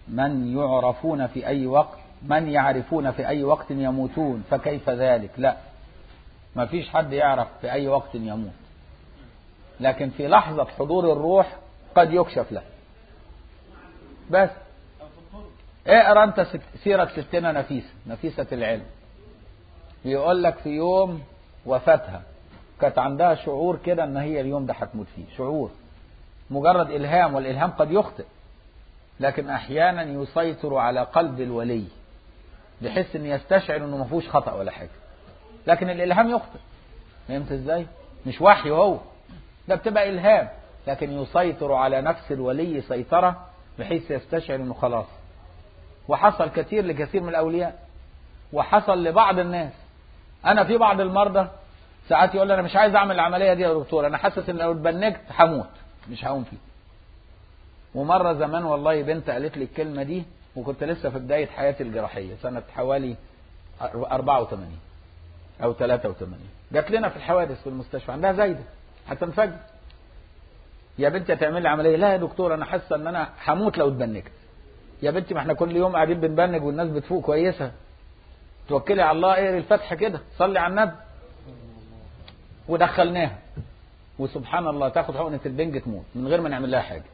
من يعرفون في أي وقت، من يعرفون في أي وقت يموتون فكيف ذلك؟ لا، ما فيش حد يعرف في أي وقت يموت، لكن في لحظة حضور الروح قد يكشف له. بس اقرأ انت سيرة ستنا نفيسة، نفيسة العلم، يقول لك في يوم وفاتها كانت عندها شعور كده ان هي اليوم ده هتموت فيه، شعور مجرد إلهام، والإلهام قد يخطئ، لكن أحيانا يسيطر على قلب الولي بحيث ان يستشعر انه ما فيهوش خطأ ولا حاجة، لكن الإلهام يخطئ. فهمت ازاي؟ مش وحي هو ده، بتبقى إلهام، لكن يسيطر على نفس الولي سيطرة بحيث يستشعر انه خلاص. وحصل كثير لكثير من الأولياء، وحصل لبعض الناس. أنا في بعض المرضى ساعات يقول لي أنا مش عايز أعمل العملية دي يا دكتور، أنا حاسس إن لو اتبنكت هموت، مش هقوم فيه. ومرة زمان والله بنت قالت لي الكلمة دي، وكنت لسه في بداية حياتي الجراحية سنة حوالي 84 أو 83، جات لنا في الحوادث في المستشفى، عندها زايدة هتنفجر. يا بنتي هتعمل لي عملية؟ لا يا دكتور أنا حاسة إن أنا هموت لو اتبنكت. يا بنتي ما احنا كل يوم قاعدين بنبنج والناس بتفوق كويسة، توكلي على الله، اقري الفتحة كده، صلي على النبي. ودخلناها، وسبحان الله تاخد حقنة البنج تموت من غير ما نعمل لها حاجة.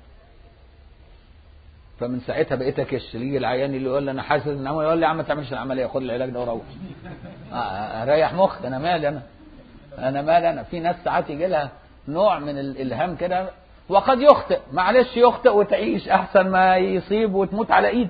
فمن ساعتها بقيت اكش، يجي العيان اللي يقول لي انا حاسس ان هو، يقول لي يا عم ما تعملش العملية، خد العلاج ده وروح. اريح مخ، انا مالي، انا مالي. انا في ناس ساعات يجي لها نوع من الالهام كده، وقد يخطئ، معلش يخطئ وتعيش احسن ما يصيب وتموت على ايد.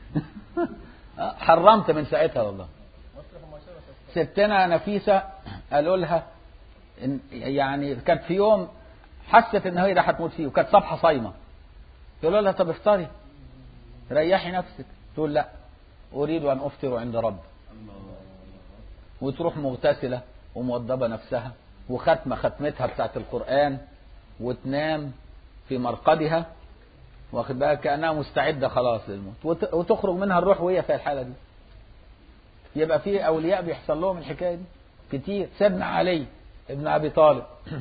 حرمت من ساعتها والله. ستنا نفيسة قالوا لها يعني كانت في يوم حست ان هي ده هتموت فيه، وكانت صبحة صايمة، يقولوا لها طب افطري ريحي نفسك، تقول لا اريد ان افطر عند رب. وتروح مغتسلة وموضبة نفسها ختمتها بتاعت القرآن، وتنام في مرقدها، واخد بالك، كأنها مستعدة خلاص للموت، وتخرج منها الروح وهي في الحالة دي. يبقى في أولياء بيحصل لهم الحكاية دي كتير. سيدنا علي ابن أبي طالب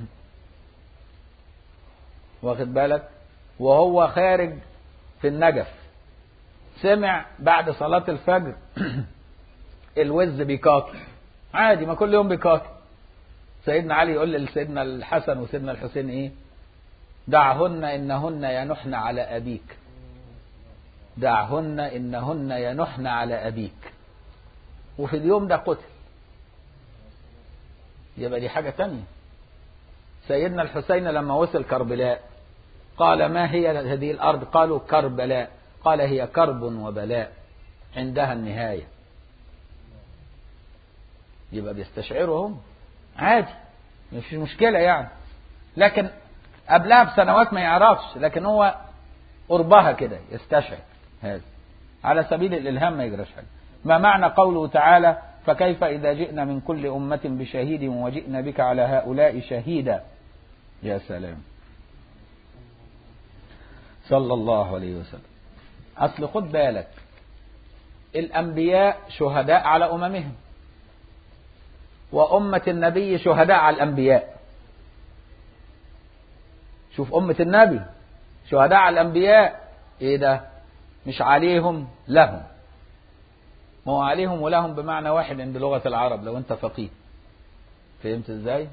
واخد بالك، وهو خارج في النجف سمع بعد صلاة الفجر الوز بيكاكي عادي، ما كل يوم بيكاكي. سيدنا علي يقول لسيدنا الحسن وسيدنا الحسين ايه؟ دعهن إنهن ينحن على أبيك، دعهن إنهن ينحن على أبيك. وفي اليوم ده قتل. يبقى دي حاجة تانية. سيدنا الحسين لما وصل كربلاء قال ما هي هذه الأرض؟ قالوا كربلاء، قال هي كرب وبلاء عندها النهاية. يبقى بيستشعرهم عادي، مش مشكلة يعني، لكن قبلها بسنوات ما يعرفش، لكن هو قربها كده يستشعر هذا على سبيل الإلهام، ما يجراش حاجة. ما معنى قوله تعالى فكيف إذا جئنا من كل أمة بشهيد وجئنا بك على هؤلاء شهيدا؟ يا سلام، صلى الله عليه وسلم. أصل خد بالك، الأنبياء شهداء على أممهم، وأمة النبي شهداء على الأنبياء. شوف أمة النبي شهداء على الأنبياء، إيه ده؟ مش عليهم، لهم. ما هو عليهم ولهم بمعنى واحد عند لغة العرب لو أنت فقيه. فهمت إزاي؟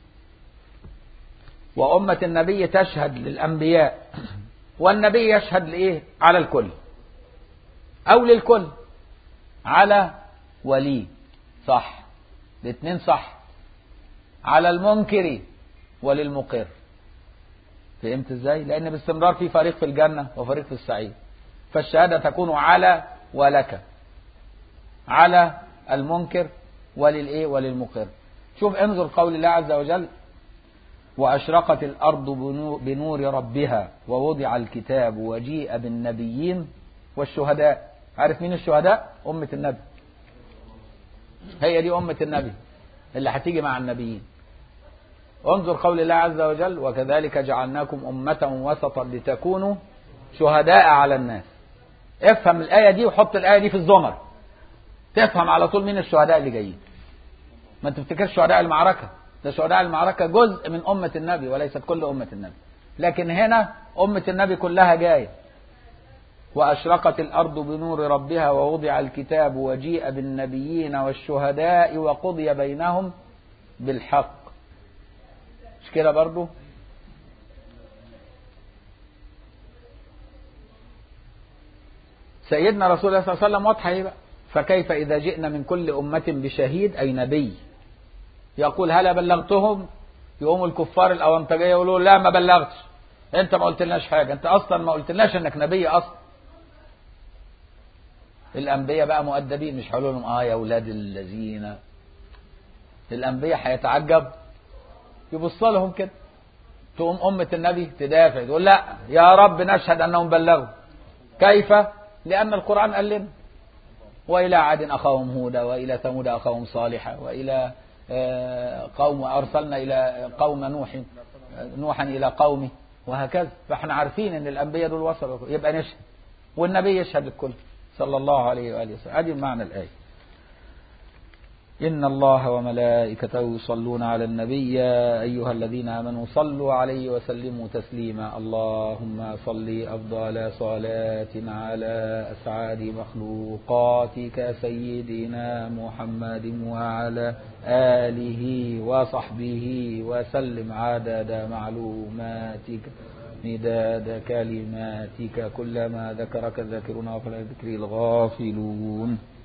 وأمة النبي تشهد للأنبياء، والنبي يشهد لإيه؟ على الكل أو للكل، على ولي، صح، الاثنين صح، على المنكر وللمقر. فهمت ازاي؟ لأن باستمرار في فريق في الجنة وفريق في السعير، فالشهادة تكون على ولك، على المنكر وللإيه؟ وللمقر. شوف انظر قول الله عز وجل وأشرقت الأرض بنور ربها ووضع الكتاب وجيء بالنبيين والشهداء. عارف مين الشهداء؟ أمة النبي. هي دي أمة النبي اللي هتيجي مع النبيين. انظر قول الله عز وجل وكذلك جعلناكم أمة وسطا لتكونوا شهداء على الناس. افهم الآية دي وحط الآية دي في الزمر، تفهم على طول مين الشهداء اللي جايين. ما تفتكرش شهداء المعركة، ده شهداء المعركة جزء من أمة النبي وليست كل أمة النبي، لكن هنا أمة النبي كلها جاية. وأشرقت الأرض بنور ربها ووضع الكتاب وجيء بالنبيين والشهداء وقضي بينهم بالحق. مش كده برضو؟ سيدنا رسول الله صلى الله عليه وسلم واضحة ايه بقى؟ فكيف إذا جئنا من كل أمة بشهيد أي نبي يقول هلا بلغتهم؟ يقوموا الكفار الأونطجية يقولوا لا ما بلغتش، أنت ما قلتلناش حاجة، أنت أصلا ما قلتلناش أنك نبي أصلا. الأنبياء بقى مؤدبين، مش هيقولوا لهم يا أولاد الذين. الأنبياء هيتعجب، يبص لهم كده، تقوم أمة النبي تدافع تقول لا يا رب نشهد أنهم بلغوا. كيف؟ لأن القرآن قال لنا وإلى عاد أخاهم هودا وإلى ثمود أخاهم صالحا وإلى قوم أرسلنا إلى قوم نوحا إلى قومه وهكذا. فاحنا عارفين ان الأنبياء دول وصلوا، يبقى نشهد والنبي يشهد الكل صلى الله عليه وآله وسلم. هذه معنى الآية. إن الله وملائكته يصلون على النبي يا أيها الذين آمنوا صلوا عليه وسلموا تسليما. اللهم صل أفضل صلاة على أسعد مخلوقاتك سيدنا محمد وعلى آله وصحبه وسلم عدد معلوماتك مداد كلماتك كلما ذكرك الذاكرون وفلا ذكر الغافلون.